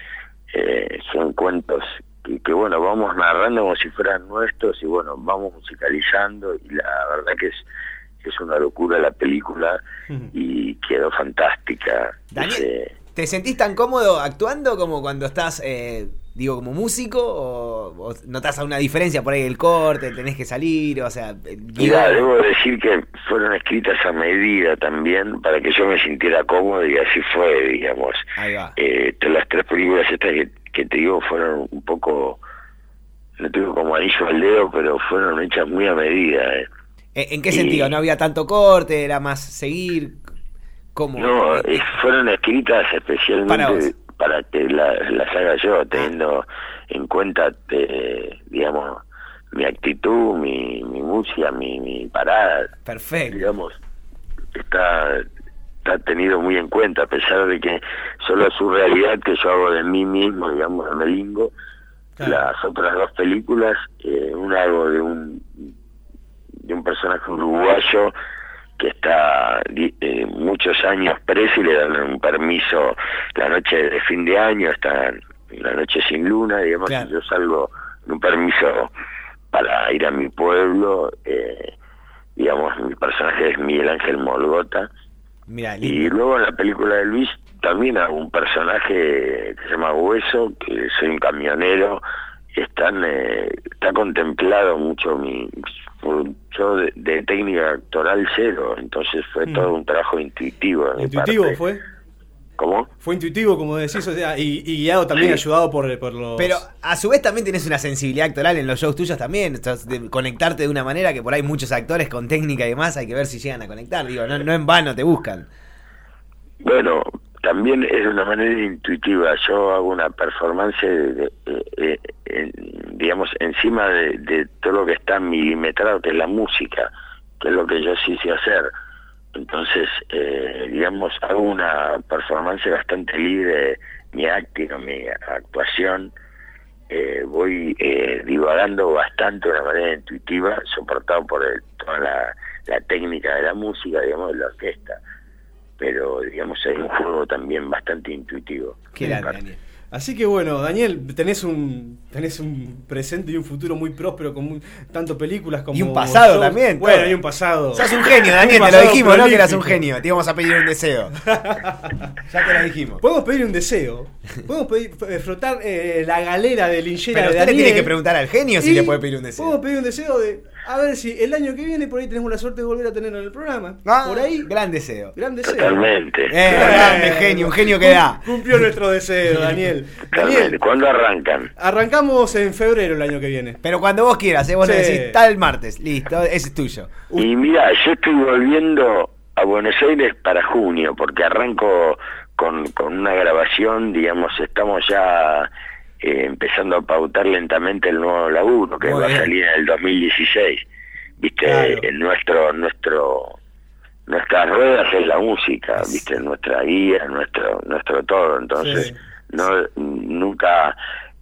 Speaker 7: Eh, son cuentos que, que bueno, vamos narrando como si fueran nuestros y bueno, vamos musicalizando, y la verdad que es es una locura la película y quedó fantástica.
Speaker 3: Daniel,
Speaker 7: Ese,
Speaker 3: ¿te sentís tan cómodo actuando como cuando estás, eh, digo, como músico? ¿O, o notás alguna diferencia por ahí el corte, tenés que salir? O sea,
Speaker 7: Mira, debo decir que fueron escritas a medida también para que yo me sintiera cómodo, y así fue, digamos.
Speaker 3: Ahí va.
Speaker 7: Eh, las tres películas estas que, que te digo fueron un poco, no te digo como anillo al dedo, pero fueron hechas muy a medida. Eh.
Speaker 3: ¿En qué
Speaker 7: y,
Speaker 3: sentido? ¿No había tanto corte? ¿Era más seguir? ¿Cómo?
Speaker 7: No, eh, fueron escritas especialmente
Speaker 3: para,
Speaker 7: para que la, las haga yo, teniendo ah. en cuenta, eh, digamos, mi actitud, mi, mi música, mi, mi parada.
Speaker 3: Perfecto.
Speaker 7: Digamos, está, está tenido muy en cuenta, a pesar de que solo es su realidad que yo hago de mí mismo, digamos, de Melingo. Claro. Las otras dos películas, eh, una hago de un de un personaje uruguayo que está eh, muchos años preso y le dan un permiso la noche de fin de año, está la noche sin luna, digamos, claro. Yo salgo de un permiso para ir a mi pueblo, eh, digamos, mi personaje es Miguel Ángel Molgota.
Speaker 3: Mirá,
Speaker 7: y luego en la película de Luis también hago un personaje que se llama Hueso, que soy un camionero. Están, eh, está contemplado mucho mi... Yo de, de técnica actoral cero, entonces fue mm. todo un trabajo intuitivo.
Speaker 2: ¿Intuitivo fue?
Speaker 7: ¿Cómo?
Speaker 2: Fue intuitivo, como decís, o sea, y, y guiado también, sí. ayudado por, por los...
Speaker 3: Pero a su vez también tenés una sensibilidad actoral en los shows tuyos también, de conectarte de una manera que por ahí muchos actores con técnica y demás hay que ver si llegan a conectar, digo, no, no en vano te buscan.
Speaker 7: Bueno, también es de una manera intuitiva. Yo hago una performance, de, de, de, de, de, digamos, encima de, de todo lo que está milimetrado, que es la música, que es lo que yo sí sé hacer. Entonces, eh, digamos, hago una performance bastante libre, mi acting, mi actuación. Eh, voy eh, divagando bastante de una manera intuitiva, soportado por el, toda la, la técnica de la música, digamos, de la orquesta. Pero, digamos, hay un juego también bastante intuitivo.
Speaker 3: Qué grande, Daniel.
Speaker 2: Así que bueno, Daniel, tenés un tenés un presente y un futuro muy próspero con muy, tanto películas como...
Speaker 3: Y un pasado
Speaker 2: shows.
Speaker 3: También.
Speaker 2: Bueno,
Speaker 3: todo.
Speaker 2: y un pasado.
Speaker 3: Sos un genio, Daniel, un te lo dijimos, ¿no? Que eras un genio. Te íbamos a pedir un deseo. Ya te lo dijimos.
Speaker 2: Podemos pedir un deseo. Podemos pedir, frotar eh, la galera de linchera
Speaker 3: Pero
Speaker 2: de
Speaker 3: usted
Speaker 2: Daniel.
Speaker 3: le tiene que preguntar al genio si le puede pedir un deseo.
Speaker 2: Podemos pedir un deseo de... A ver si el año que viene por ahí tenemos la suerte de volver a tenerlo en el programa.
Speaker 3: Ah,
Speaker 2: por ahí.
Speaker 3: Gran deseo.
Speaker 2: Gran deseo.
Speaker 7: Totalmente.
Speaker 3: Eh, grande genio, un genio que da.
Speaker 2: Cumplió nuestro deseo, Daniel. Daniel,
Speaker 7: ¿cuándo arrancan?
Speaker 2: Arrancamos en febrero el año que viene.
Speaker 3: Pero cuando vos quieras, ¿eh? Vos
Speaker 2: sí.
Speaker 3: le decís tal martes. Listo, ese es tuyo.
Speaker 7: Y mira, yo estoy volviendo a Buenos Aires para junio, porque arranco con, con una grabación, digamos, estamos ya... Eh, empezando a pautar lentamente el nuevo laburo que Muy va bien. a salir en el dos mil dieciséis. Viste, claro. en nuestro nuestro nuestras ruedas es la música, viste, nuestra guía, nuestro nuestro todo. Entonces sí. no nunca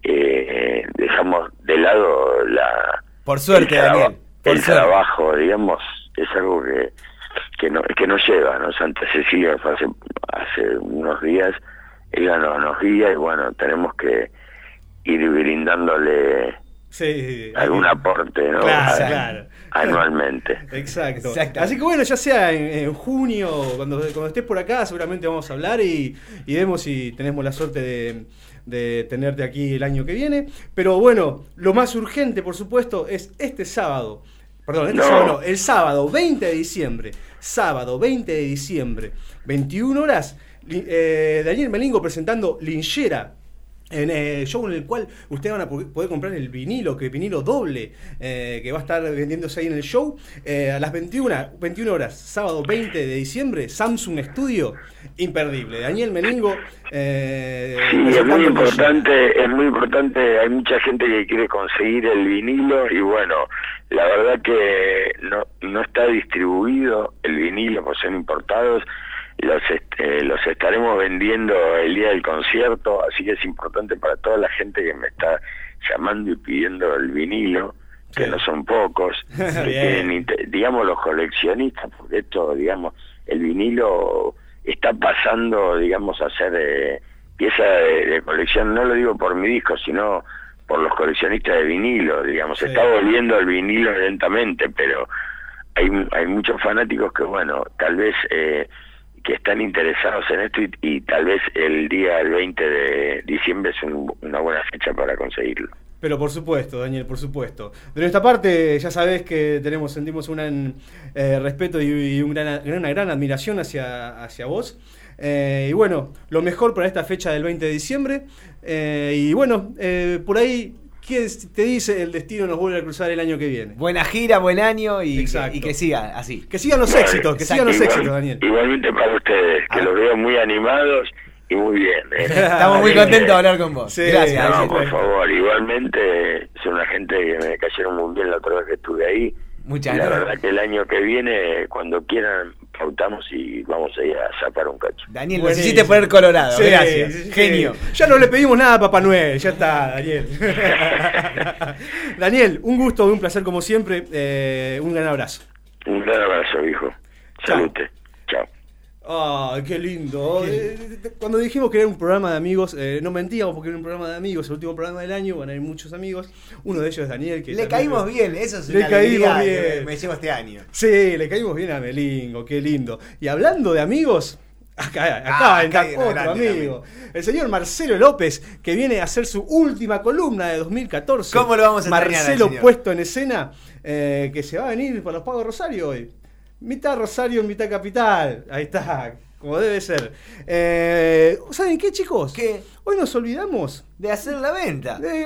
Speaker 7: eh, dejamos de lado la
Speaker 3: por suerte
Speaker 7: el,
Speaker 3: Daniel por
Speaker 7: el
Speaker 3: suerte.
Speaker 7: trabajo, digamos, es algo que que no que nos lleva, ¿no? Santa Cecilia fue hace hace unos días, ella nos, nos guía y bueno, tenemos que ir brindándole
Speaker 2: Sí.
Speaker 7: algún aporte, ¿no?
Speaker 2: Claro,
Speaker 7: A-
Speaker 2: claro.
Speaker 7: Anualmente.
Speaker 2: Exacto.
Speaker 3: Exactamente.
Speaker 2: Así que bueno, ya sea en, en junio, cuando, cuando estés por acá, seguramente vamos a hablar y, y vemos si tenemos la suerte de, de tenerte aquí el año que viene. Pero bueno, lo más urgente, por supuesto, es este sábado. Perdón, este
Speaker 7: No.
Speaker 2: sábado no, el sábado veinte de diciembre. Sábado veinte de diciembre, veintiuna horas, li- eh, Daniel Melingo presentando Linchera. En el show en el cual ustedes van a po- poder comprar el vinilo, que vinilo doble, eh, que va a estar vendiéndose ahí en el show. Eh, a las veintiuna horas, sábado veinte de diciembre, Samsung Studio, imperdible. Daniel Melingo. Eh,
Speaker 7: Sí, es muy
Speaker 2: presentando
Speaker 7: importante, es muy importante, hay mucha gente que quiere conseguir el vinilo y bueno, la verdad que no, no está distribuido el vinilo, pues son importados, los este, los estaremos vendiendo el día del concierto, así que es importante para toda la gente que me está llamando y pidiendo el vinilo, que
Speaker 2: Sí.
Speaker 7: no son pocos, que
Speaker 2: Bien.
Speaker 7: tienen, inte- digamos los coleccionistas, porque esto, digamos, el vinilo está pasando, digamos, a ser eh, pieza de, de colección, no lo digo por mi disco, sino por los coleccionistas de vinilo, digamos,
Speaker 2: Sí.
Speaker 7: se está volviendo el vinilo lentamente, pero hay, hay muchos fanáticos que, bueno, tal vez eh, que están interesados en esto y, y tal vez el día el veinte de diciembre es un- una buena fecha para conseguirlo.
Speaker 2: Pero por supuesto, Daniel, por supuesto. De nuestra parte, ya sabés que tenemos, sentimos un gran eh, respeto y, y un gran- una gran admiración hacia, hacia vos. Eh, y bueno, lo mejor para esta fecha del veinte de diciembre. Eh, y bueno, eh, por ahí, ¿quién te dice el destino nos vuelve a cruzar el año que viene?
Speaker 3: Buena gira, buen año y, que,
Speaker 2: Exacto.
Speaker 3: y que siga así.
Speaker 2: Que sigan los éxitos, que sigan los
Speaker 7: Igual-
Speaker 2: éxitos, Daniel.
Speaker 7: Igualmente para ustedes, que
Speaker 3: Ah.
Speaker 7: los veo muy animados y muy bien. ¿eh?
Speaker 3: Estamos muy
Speaker 7: Así
Speaker 3: contentos de
Speaker 7: que-
Speaker 3: hablar con vos.
Speaker 2: Sí,
Speaker 3: Gracias.
Speaker 7: No,
Speaker 3: Daniel.
Speaker 7: por favor, igualmente son una gente que me cayeron muy bien la otra vez que estuve ahí.
Speaker 3: Muchas
Speaker 7: Y la
Speaker 3: gracias.
Speaker 7: verdad que el año que viene, cuando quieran, pautamos y vamos a ir a zapar un cacho.
Speaker 3: Daniel, nos
Speaker 2: Buenísimo.
Speaker 3: hiciste poner colorado.
Speaker 2: Sí,
Speaker 3: Gracias.
Speaker 2: sí, sí.
Speaker 3: Genio.
Speaker 2: Ya no le pedimos nada a Papá Noel, ya está, Daniel. Daniel, un gusto, un placer como siempre. Eh, un gran abrazo.
Speaker 7: Un gran abrazo, hijo.
Speaker 2: Chao.
Speaker 7: Salute. Chao.
Speaker 2: Ay, qué lindo. Eh, Cuando dijimos que era un programa de amigos, eh, no mentíamos porque era un programa de amigos, el último programa del año, van a ir muchos amigos. Uno de ellos es Daniel. Que
Speaker 3: Le
Speaker 2: también-
Speaker 3: caímos bien, eso es
Speaker 2: Le
Speaker 3: una
Speaker 2: caímos
Speaker 3: alegría
Speaker 2: bien.
Speaker 3: que me llevo este año.
Speaker 2: Sí, le caímos bien a Melingo, qué lindo. Y hablando de amigos, acá, acá
Speaker 3: Ah,
Speaker 2: entra
Speaker 3: acá hay uno
Speaker 2: otro
Speaker 3: grande
Speaker 2: amigo. El señor Marcelo López, que viene a hacer su última columna de dos mil catorce.
Speaker 3: ¿Cómo lo vamos a extrañar al
Speaker 2: Marcelo
Speaker 3: señor?
Speaker 2: puesto en escena, eh, que se va a venir para los Pagos Rosario hoy. Mitad Rosario, mitad Capital. Ahí está, como debe ser. Eh, ¿Saben qué, chicos?
Speaker 3: ¿Qué?
Speaker 2: Hoy nos olvidamos
Speaker 3: De hacer la venta.
Speaker 2: de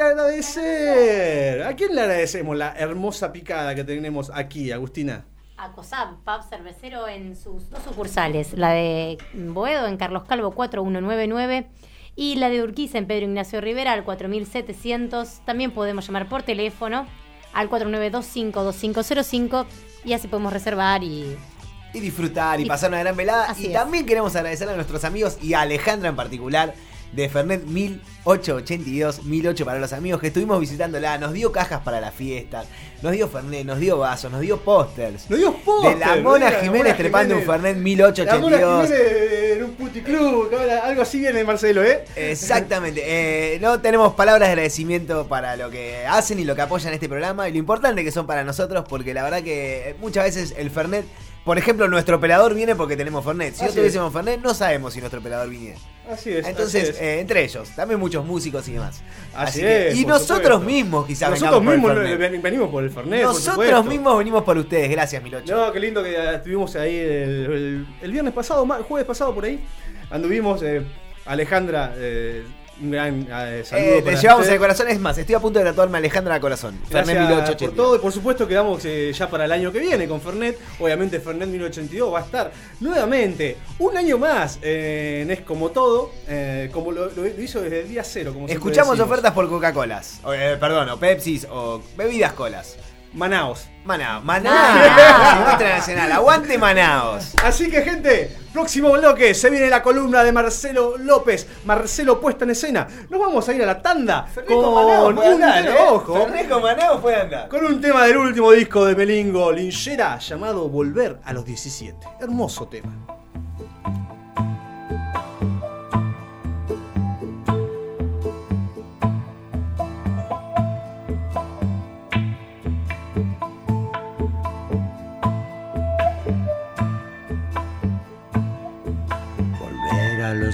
Speaker 2: agradecer. ¿A quién le agradecemos la hermosa picada que tenemos aquí, Agustina?
Speaker 8: A COSAB, pub cervecero en sus dos sucursales, la de Boedo en Carlos Calvo cuatro mil ciento noventa y nueve y la de Urquiza en Pedro Ignacio Rivera al cuatro mil setecientos. También podemos llamar por teléfono al cuatro nueve dos cinco dos cinco cero cinco y así podemos reservar y...
Speaker 3: Y disfrutar y,
Speaker 8: Y-
Speaker 3: pasar una gran velada.
Speaker 8: Así
Speaker 3: Y
Speaker 8: es.
Speaker 3: también queremos agradecer a nuestros amigos y a Alejandra en particular de Fernet mil ochocientos ochenta y dos, mil ocho para los amigos que estuvimos visitándola. Nos dio cajas para la fiesta, nos dio Fernet, nos dio vasos, nos dio pósters.
Speaker 2: ¡No dio póster!
Speaker 3: De la Mona
Speaker 2: mira, la
Speaker 3: Jiménez
Speaker 2: Mona
Speaker 3: trepando un
Speaker 2: Jiménez.
Speaker 3: Fernet mil ochocientos
Speaker 2: La
Speaker 3: ochenta y
Speaker 2: Mona
Speaker 3: dos.
Speaker 2: Jiménez en un puticlub, que ahora algo así viene Marcelo, ¿eh?
Speaker 3: Exactamente. Eh, no tenemos palabras de agradecimiento para lo que hacen y lo que apoyan este programa y lo importante que son para nosotros, porque la verdad que muchas veces el Fernet, por ejemplo, nuestro operador viene porque tenemos Fernet. Si no
Speaker 2: Así
Speaker 3: tuviésemos Fernet, no sabemos si nuestro operador viniera.
Speaker 2: Así es.
Speaker 3: Entonces,
Speaker 2: así es.
Speaker 3: eh, entre ellos, también muchos músicos y demás.
Speaker 2: Así
Speaker 3: que-
Speaker 2: es,
Speaker 3: y
Speaker 2: por
Speaker 3: nosotros
Speaker 2: supuesto.
Speaker 3: mismos quizás
Speaker 2: Nosotros
Speaker 3: vengamos
Speaker 2: mismos
Speaker 3: por el Fernet.
Speaker 2: ven- venimos por el Fernet, por
Speaker 3: Nosotros
Speaker 2: supuesto.
Speaker 3: mismos venimos por ustedes. Gracias, Milocho.
Speaker 2: No, qué lindo que eh, estuvimos ahí el, el- el viernes pasado, ma- el jueves pasado por ahí. Anduvimos, eh, Alejandra, eh, un gran eh, saludo.
Speaker 3: Eh, te
Speaker 2: para
Speaker 3: llevamos
Speaker 2: usted.
Speaker 3: en el corazón. Es más, estoy a punto de tatuarme a Alejandra al corazón. Fernet
Speaker 2: Gracias
Speaker 3: mil ochocientos ochenta y
Speaker 2: por
Speaker 3: dos.
Speaker 2: todo y por supuesto quedamos eh, ya para el año que viene con Fernet. Obviamente Fernet mil ochenta y dos va a estar nuevamente un año más eh, en Es Como Todo, eh, como lo, lo hizo desde el día cero. Como siempre
Speaker 3: Escuchamos
Speaker 2: decimos.
Speaker 3: ofertas por Coca-Colas. O, eh, perdón, o Pepsis o bebidas colas.
Speaker 2: Manaos.
Speaker 3: Manaos. Manaos.
Speaker 8: Manaos.
Speaker 3: Nuestra nacional. Aguante Manaos.
Speaker 2: Así que, gente, próximo bloque se viene la columna de Marcelo López. Marcelo puesta en escena. Nos vamos a ir a la tanda con un tema, ojo,
Speaker 3: Fernet con Manaos puede andar.
Speaker 2: con un tema del último disco de Melingo Linchera llamado Volver a los diecisiete. Hermoso tema.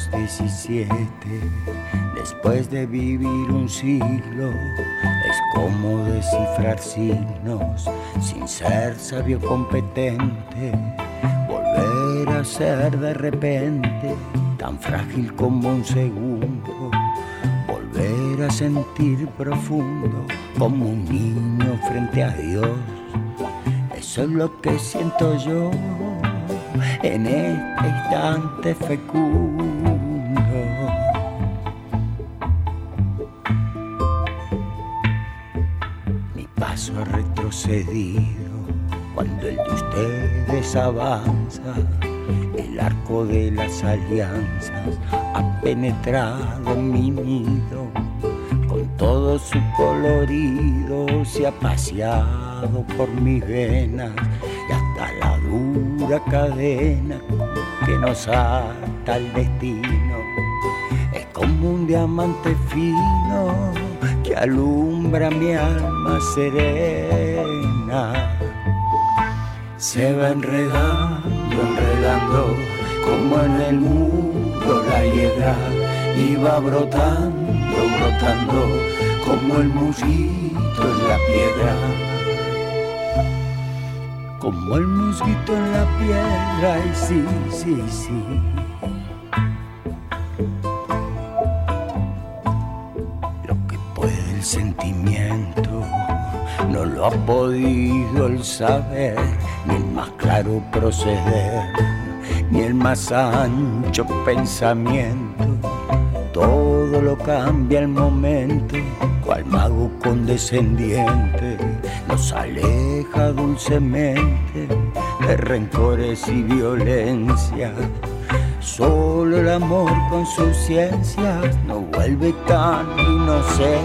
Speaker 9: los diecisiete, después de vivir un siglo, es como descifrar signos sin ser sabio competente. Volver a ser de repente tan frágil como un segundo. Volver a sentir profundo como un niño frente a Dios. Eso es lo que siento yo en este instante fecundo. Mi paso ha retrocedido cuando el de ustedes avanza. El arco de las alianzas ha penetrado en mi nido. Con todo su colorido se ha paseado por mis venas y hasta la dura cadena que nos ata el destino. Es como un diamante fino que alumbra mi alma serena. Se va enredando, enredando, como en el muro la hiedra, y va brotando, brotando, como el musguito en la piedra. Como el musguito en la piedra, y sí, sí, sí. Lo que puede el sentimiento no lo ha podido el saber, ni el más claro proceder, ni el más ancho pensamiento. Todo lo cambia el momento, cual mago condescendiente nos aleja dulcemente de rencores y violencia. Solo el amor con su ciencia nos vuelve tan inocentes.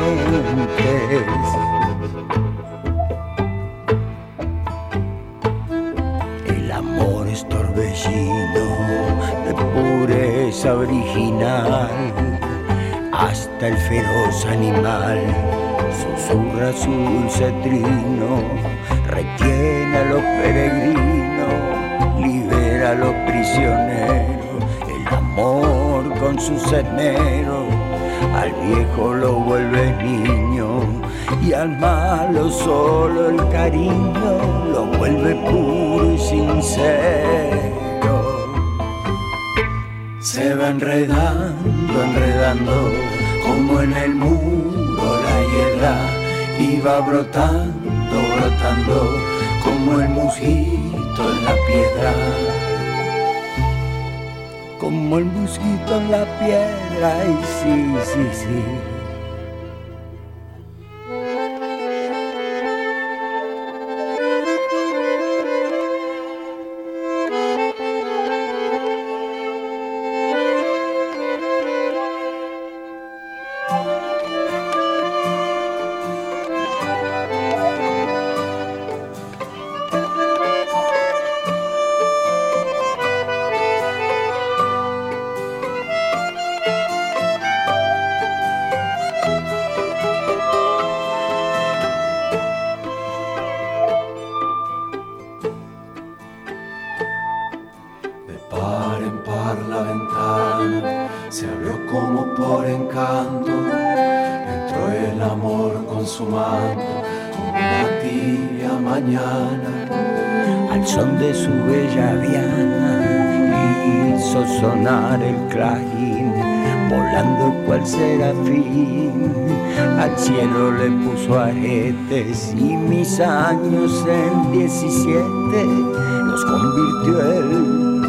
Speaker 9: Torbellino de pureza original, hasta el feroz animal susurra su dulce trino, retiene a los peregrinos, libera a los prisioneros. El amor con sus esmeros al viejo lo vuelve niño, y al malo solo el cariño lo vuelve puro y sincero. Se va enredando, enredando, como en el muro la hiedra, y va brotando, brotando, como el musguito en la piedra. Como el musguito en la piedra, y sí, sí, sí. Sonar el clarín, volando cual serafín, al cielo le puso aretes, y mis años en diecisiete los convirtió en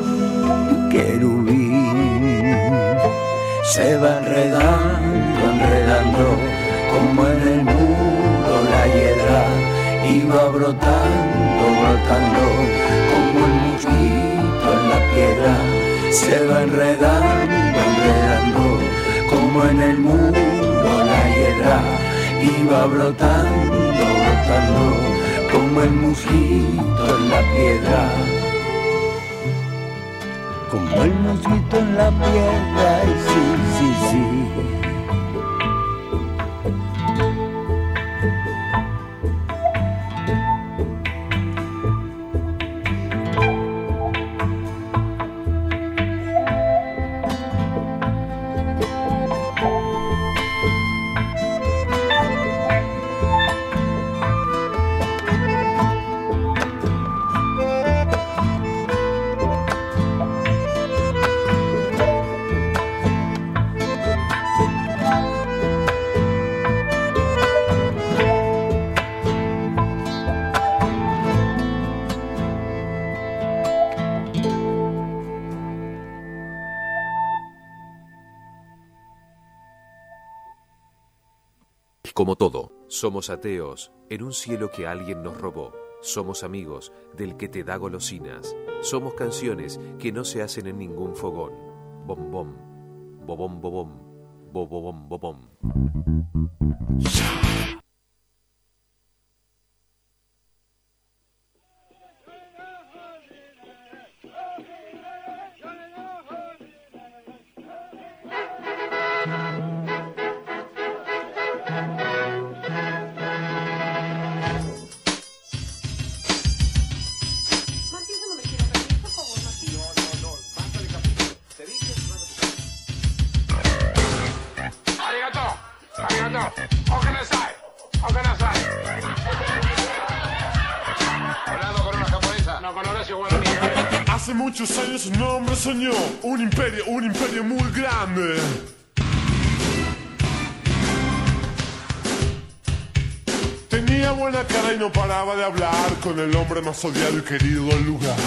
Speaker 9: querubín. Se va enredando, enredando, como en el muro la hiedra, y va brotando, brotando, como el mosquito en la piedra. Se va enredando, enredando, como en el muro la hiedra, y va brotando, brotando, como el mosquito en la piedra. Como el mosquito en la piedra, y sí, sí, sí.
Speaker 6: como todo. Somos ateos en un cielo que alguien nos robó. Somos amigos del que te da golosinas. Somos canciones que no se hacen en ningún fogón. Bom bom, bobom bobom, bobom bobom.
Speaker 10: Hace muchos años un hombre soñó un imperio, un imperio muy grande. Tenía buena cara y no paraba de hablar con el hombre más odiado y querido del lugar.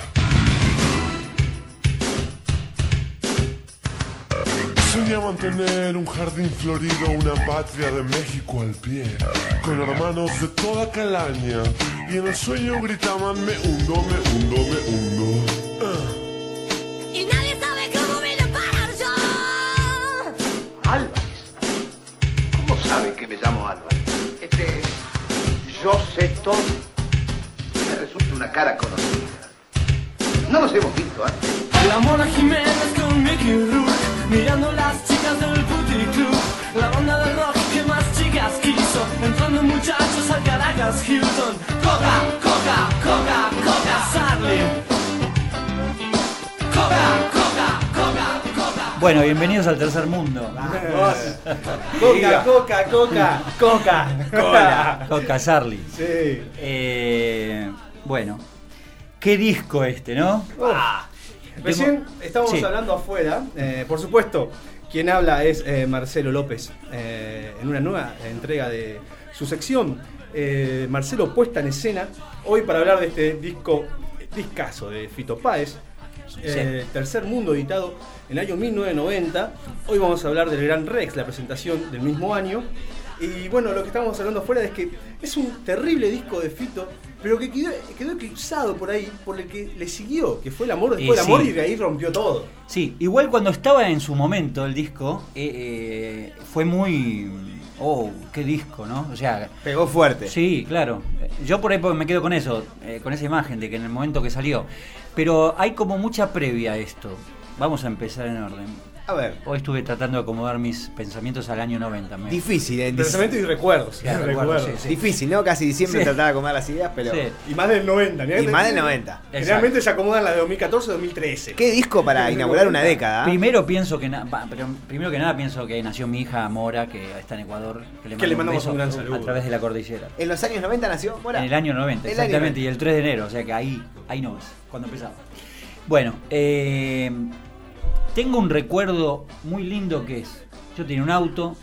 Speaker 10: Soñaban tener un jardín florido, una patria de México al pie, con hermanos de toda calaña, y en el sueño gritaban: me hundo, me hundo, me hundo. Uh.
Speaker 11: Y nadie sabe cómo me lo parar yo.
Speaker 12: Álvarez. ¿Cómo saben que me llamo Álvarez? Este, yo sé todo. Me resulta una cara conocida. No nos hemos visto antes.
Speaker 13: La Mona Jiménez con Mickey Rourke, mirando las chicas del Booty Club. La banda de rock que más chicas quiso, entrando muchachos al Caracas Hilton. Coca, coca, coca, coca, Sarli. Coca, coca, coca, coca.
Speaker 14: Bueno, bienvenidos al tercer mundo.
Speaker 2: Coca, coca, coca, coca,
Speaker 14: coca, coca, Sarli.
Speaker 2: Sí.
Speaker 14: Eh, bueno, qué disco este, ¿no?
Speaker 2: Ah. Recién estábamos sí. hablando afuera, eh, por supuesto, quien habla es eh, Marcelo López, eh, en una nueva entrega de su sección, eh, Marcelo Puesta en Escena, hoy para hablar de este disco, discazo de Fito Páez, eh, sí. Tercer Mundo, editado en el año mil novecientos noventa. Hoy vamos a hablar del Gran Rex, la presentación del mismo año. Y bueno, lo que estábamos hablando afuera es que es un terrible disco de Fito, pero que quedó, quedó eclipsado por ahí, por el que le siguió, que fue el amor después del eh, sí. amor, y de ahí rompió todo.
Speaker 14: Sí, igual cuando estaba en su momento el disco, eh, eh, fue muy... Oh, qué disco, ¿no? O sea...
Speaker 3: Pegó fuerte.
Speaker 14: Sí, claro. Yo por ahí me quedo con eso, eh, con esa imagen de que en el momento que salió. Pero hay como mucha previa a esto. Vamos a empezar en orden.
Speaker 3: A ver.
Speaker 14: Hoy estuve tratando de acomodar mis pensamientos al año noventa. Me...
Speaker 3: Difícil, ¿eh?
Speaker 2: Pensamientos y recuerdos.
Speaker 14: Sí, recuerdos, sí, sí.
Speaker 3: Difícil, ¿no? Casi diciembre sí. trataba de acomodar las ideas, pero...
Speaker 2: Sí. Y más del noventa.
Speaker 3: Y más del noventa.
Speaker 2: Generalmente se acomodan las de dos mil catorce dos mil trece.
Speaker 3: ¿Qué disco para inaugurar una década?
Speaker 14: Primero pienso que na... primero que nada pienso que nació mi hija Mora, que está en Ecuador. Que le,
Speaker 2: que le mandamos un, un gran saludo.
Speaker 14: A través de la cordillera.
Speaker 3: ¿En los años noventa nació Mora?
Speaker 14: En el año noventa, el exactamente. Año... Y el tres de enero, o sea que ahí, ahí no es, cuando empezaba. Bueno, eh... tengo un recuerdo muy lindo que es, yo tenía un auto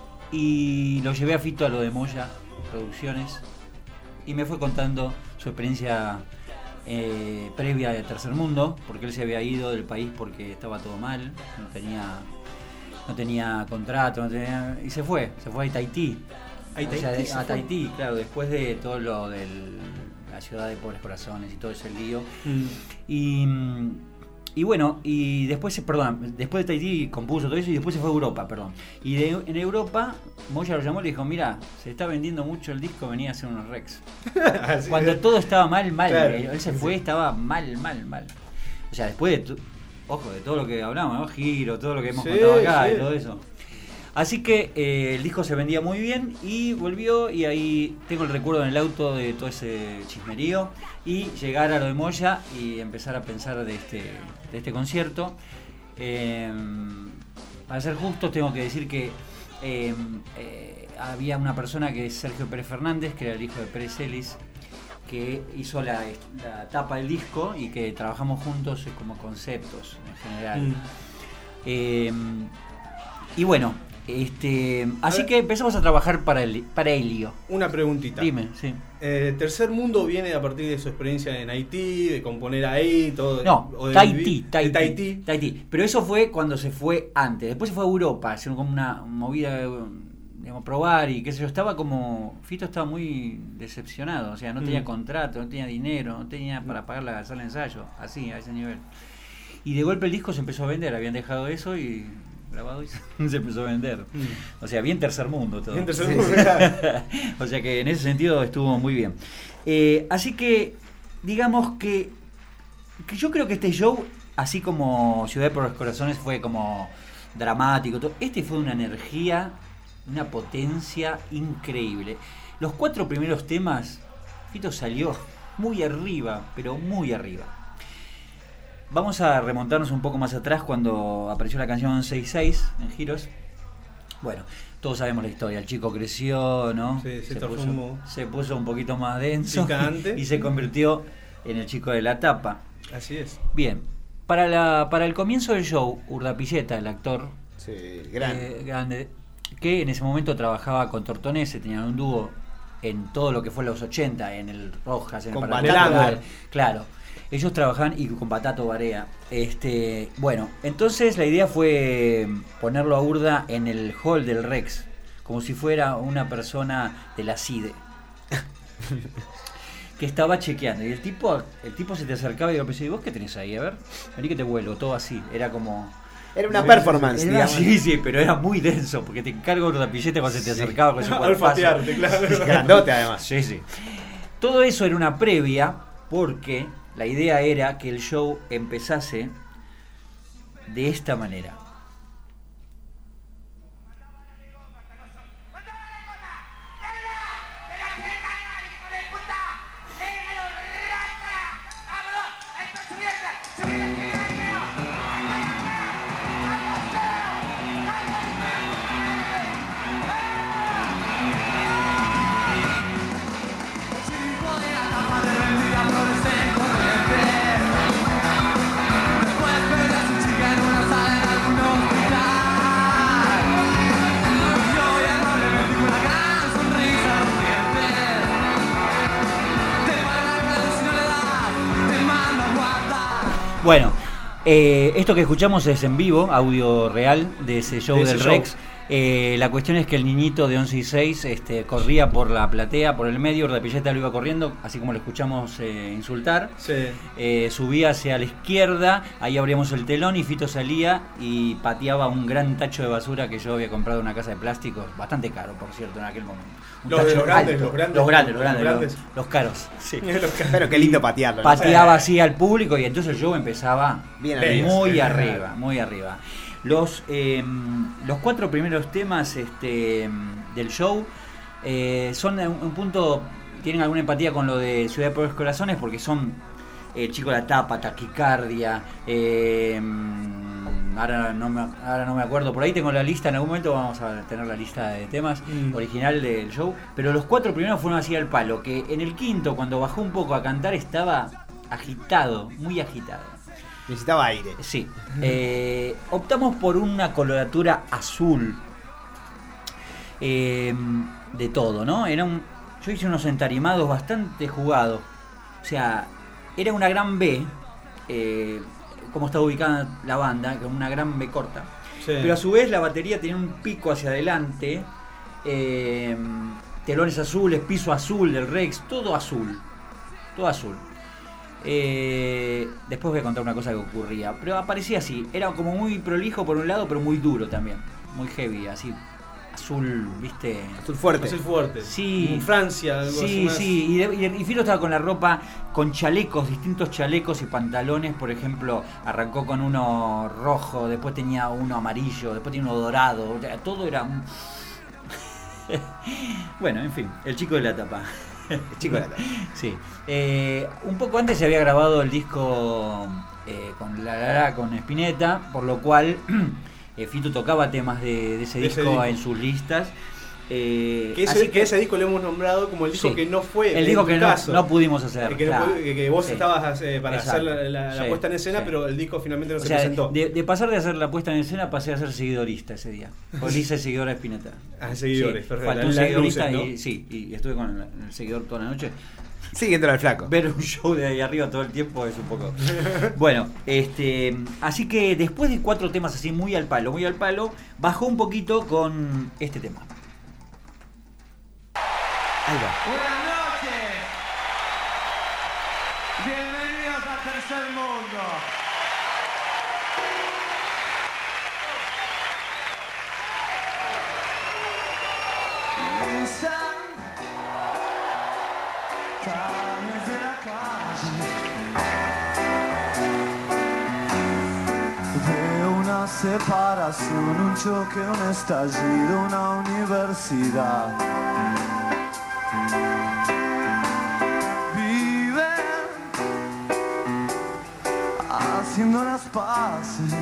Speaker 14: y lo llevé a Fito a lo de Moya Producciones y me fue contando su experiencia eh, previa de Tercer Mundo, porque él se había ido del país porque estaba todo mal, no tenía, no tenía contrato, no tenía, y se fue, se fue a Tahití,
Speaker 2: ¿A Tahití? O sea,
Speaker 14: de, a Tahití, claro, después de todo lo de la ciudad de pobres corazones y todo ese lío. Mm. Y... Y bueno, y después, perdón, después de Tahití compuso todo eso y después se fue a Europa, perdón. Y de, en Europa, Moya lo llamó y le dijo: mira, se está vendiendo mucho el disco, venía a hacer unos Rex. Cuando es. todo estaba mal, mal. Claro. Él se fue, estaba mal, mal, mal. O sea, después de, tu, ojo, de todo lo que hablamos, ¿no? Giro, todo lo que hemos sí, contado acá sí. y todo eso. Así que eh, el disco se vendía muy bien y volvió, y ahí tengo el recuerdo en el auto de todo ese chismerío y llegar a lo de Moya y empezar a pensar de este, de este concierto. Eh, para ser justos tengo que decir que eh, eh, había una persona que es Sergio Pérez Fernández, que era el hijo de Pérez Celis, que hizo la, la tapa del disco y que trabajamos juntos como conceptos en general. Mm. Eh, y bueno, Este, así que empezamos a trabajar para, el, para Helio.
Speaker 2: Una preguntita.
Speaker 14: Dime, sí.
Speaker 2: Eh, Tercer Mundo viene a partir de su experiencia en Haití, de componer ahí, todo.
Speaker 14: No,
Speaker 2: o de
Speaker 14: Tahití, Tahití,
Speaker 2: Tahití.
Speaker 14: Tahití. Pero eso fue cuando se fue antes. Después se fue a Europa, hacer como una movida digamos, probar y qué sé yo, estaba como, Fito estaba muy decepcionado, o sea, no tenía
Speaker 2: Mm.
Speaker 14: contrato, no tenía dinero, no tenía para pagar la sala de ensayo, así, a ese nivel. Y de golpe el disco se empezó a vender, habían dejado eso y grabado y se empezó a vender.
Speaker 2: Mm.
Speaker 14: O sea, bien tercer mundo todo.
Speaker 2: Bien tercer mundo, claro.
Speaker 14: O sea que en ese sentido estuvo muy bien. Eh, así que, digamos que, que yo creo que este show, así como Ciudad por los Corazones fue como dramático, todo, este fue una energía, una potencia increíble. Los cuatro primeros temas, Fito salió muy arriba, pero muy arriba. Vamos a remontarnos un poco más atrás cuando apareció la canción seis seis en Giros. Bueno, todos sabemos la historia. El chico creció, ¿no?
Speaker 2: Sí, se
Speaker 14: se,
Speaker 2: transformó.
Speaker 14: puso, se puso un poquito más denso
Speaker 2: Picante.
Speaker 14: y se convirtió en el chico de la tapa.
Speaker 2: Así es.
Speaker 14: Bien, para, la, para el comienzo del show, Urdapilleta, el actor
Speaker 3: sí, grande.
Speaker 14: Eh, grande, que en ese momento trabajaba con Tortonese, tenían un dúo en todo lo que fue los ochenta, en el Rojas, en
Speaker 3: Con
Speaker 14: el
Speaker 3: Patato.
Speaker 14: Paralander, claro. Ellos trabajaban y con Patato Barea. Este, bueno, entonces la idea fue ponerlo a Urda en el hall del Rex, como si fuera una persona de la C I D E. Que estaba chequeando. Y el tipo, el tipo se te acercaba y yo pensé, ¿y vos qué tenés ahí? A ver, vení que te vuelvo, todo así. Era como.
Speaker 3: Era una performance,
Speaker 14: Era-
Speaker 3: digamos.
Speaker 14: Sí, sí, pero era muy denso, porque te encargo una pilleta cuando se te acercaba con ese cuerpazo.
Speaker 2: Olfatearte, claro.
Speaker 3: Grandote, además.
Speaker 14: Sí, sí. Todo eso era una previa, porque la idea era que el show empezase de esta manera. Bueno, eh, esto que escuchamos es en vivo, audio real de ese show
Speaker 2: De ese
Speaker 14: del
Speaker 2: show.
Speaker 14: Rex. Eh, la cuestión es que el niñito de once y seis este, corría por la platea, por el medio, Urdapilleta lo iba corriendo, así como lo escuchamos eh, insultar.
Speaker 2: Sí.
Speaker 14: Eh, subía hacia la izquierda, ahí abríamos el telón y Fito salía y pateaba un gran tacho de basura que yo había comprado en una casa de plásticos, bastante caro, por cierto, en aquel momento. Un
Speaker 2: Los de
Speaker 14: tacho
Speaker 2: los grandes,
Speaker 14: alto.
Speaker 2: los grandes.
Speaker 14: Los grandes, los grandes,
Speaker 2: Los
Speaker 14: los,
Speaker 2: grandes.
Speaker 14: los caros. Sí.
Speaker 2: Los caros.
Speaker 3: Pero qué lindo patearlo, ¿no?
Speaker 14: Pateaba así al público y entonces el show empezaba
Speaker 3: Bien
Speaker 14: muy
Speaker 3: arriba.
Speaker 14: arriba, muy arriba. Los, eh, los cuatro primeros temas este, del show eh, son un, un punto, tienen alguna empatía con lo de Ciudad de Pobres Corazones porque son eh, Chico de la Tapa, Taquicardia, eh, ahora, no me, ahora no me acuerdo, por ahí tengo la lista, en algún momento vamos a tener la lista de temas
Speaker 2: Mm.
Speaker 14: original del show, pero los cuatro primeros fueron así al palo, que en el quinto cuando bajó un poco a cantar estaba agitado, muy agitado.
Speaker 3: Necesitaba aire.
Speaker 14: Sí. Eh, optamos por una coloratura azul. Eh, de todo, ¿no? Era un, yo hice unos entarimados bastante jugados. O sea, era una gran B. Eh, como estaba ubicada la banda, con una gran B corta.
Speaker 2: Sí.
Speaker 14: Pero a su vez la batería tenía un pico hacia adelante. Eh, telones azules, piso azul del Rex, todo azul. Todo azul. Eh, después voy a contar una cosa que ocurría, pero aparecía así, era como muy prolijo por un lado, pero muy duro también, muy heavy, así, azul, viste,
Speaker 3: Azul fuerte.
Speaker 2: Azul fuerte.
Speaker 14: sí,
Speaker 2: Como en Francia, algo así
Speaker 14: sí,
Speaker 2: más.
Speaker 14: sí, y, de- y, y Fito estaba con la ropa, con chalecos, distintos chalecos y pantalones, por ejemplo, arrancó con uno rojo, después tenía uno amarillo, después tenía uno dorado, o sea, todo era un... Bueno, en fin, el chico de la tapa.
Speaker 3: El chico de la tapa.
Speaker 14: Sí. Eh, un poco antes se había grabado el disco eh, con La La La, con Spinetta, por lo cual eh, Fito tocaba temas de, de ese
Speaker 2: De ese
Speaker 14: disco
Speaker 2: disco.
Speaker 14: en sus listas. Eh,
Speaker 2: Que ese,
Speaker 14: así
Speaker 2: que ese disco lo hemos nombrado como el disco
Speaker 14: Sí.
Speaker 2: que no fue.
Speaker 14: El
Speaker 2: en
Speaker 14: disco
Speaker 2: tu
Speaker 14: que no,
Speaker 2: caso.
Speaker 14: no pudimos hacer.
Speaker 2: Que, no
Speaker 14: claro.
Speaker 2: pude- que- que vos
Speaker 14: Sí.
Speaker 2: estabas eh, para
Speaker 14: Exacto.
Speaker 2: hacer la, la- la
Speaker 14: Sí,
Speaker 2: puesta en escena,
Speaker 14: sí.
Speaker 2: pero el disco finalmente no
Speaker 14: O
Speaker 2: se
Speaker 14: sea,
Speaker 2: presentó.
Speaker 14: de, de pasar de hacer la puesta en escena pasé a ser seguidorista ese día. Porque hice seguidor a Spinetta.
Speaker 2: Ah, seguidores,
Speaker 14: Sí,
Speaker 2: perfecto.
Speaker 14: faltó un
Speaker 2: Las
Speaker 14: seguidorista
Speaker 2: luces, ¿no?
Speaker 14: y, sí, y estuve con el, el seguidor toda la noche.
Speaker 3: Siguiéndolo al flaco.
Speaker 14: Ver un show de ahí arriba todo el tiempo es un poco. Bueno, este, así que después de cuatro temas así muy al palo, muy al palo, bajó un poquito con este tema.
Speaker 3: Ahí va.
Speaker 13: Buenas noches. Bienvenidos a Tercer Mundo. Instantáneas de la calle. Veo una separación, un choque, un estallido, una universidad. Viven haciendo las paces.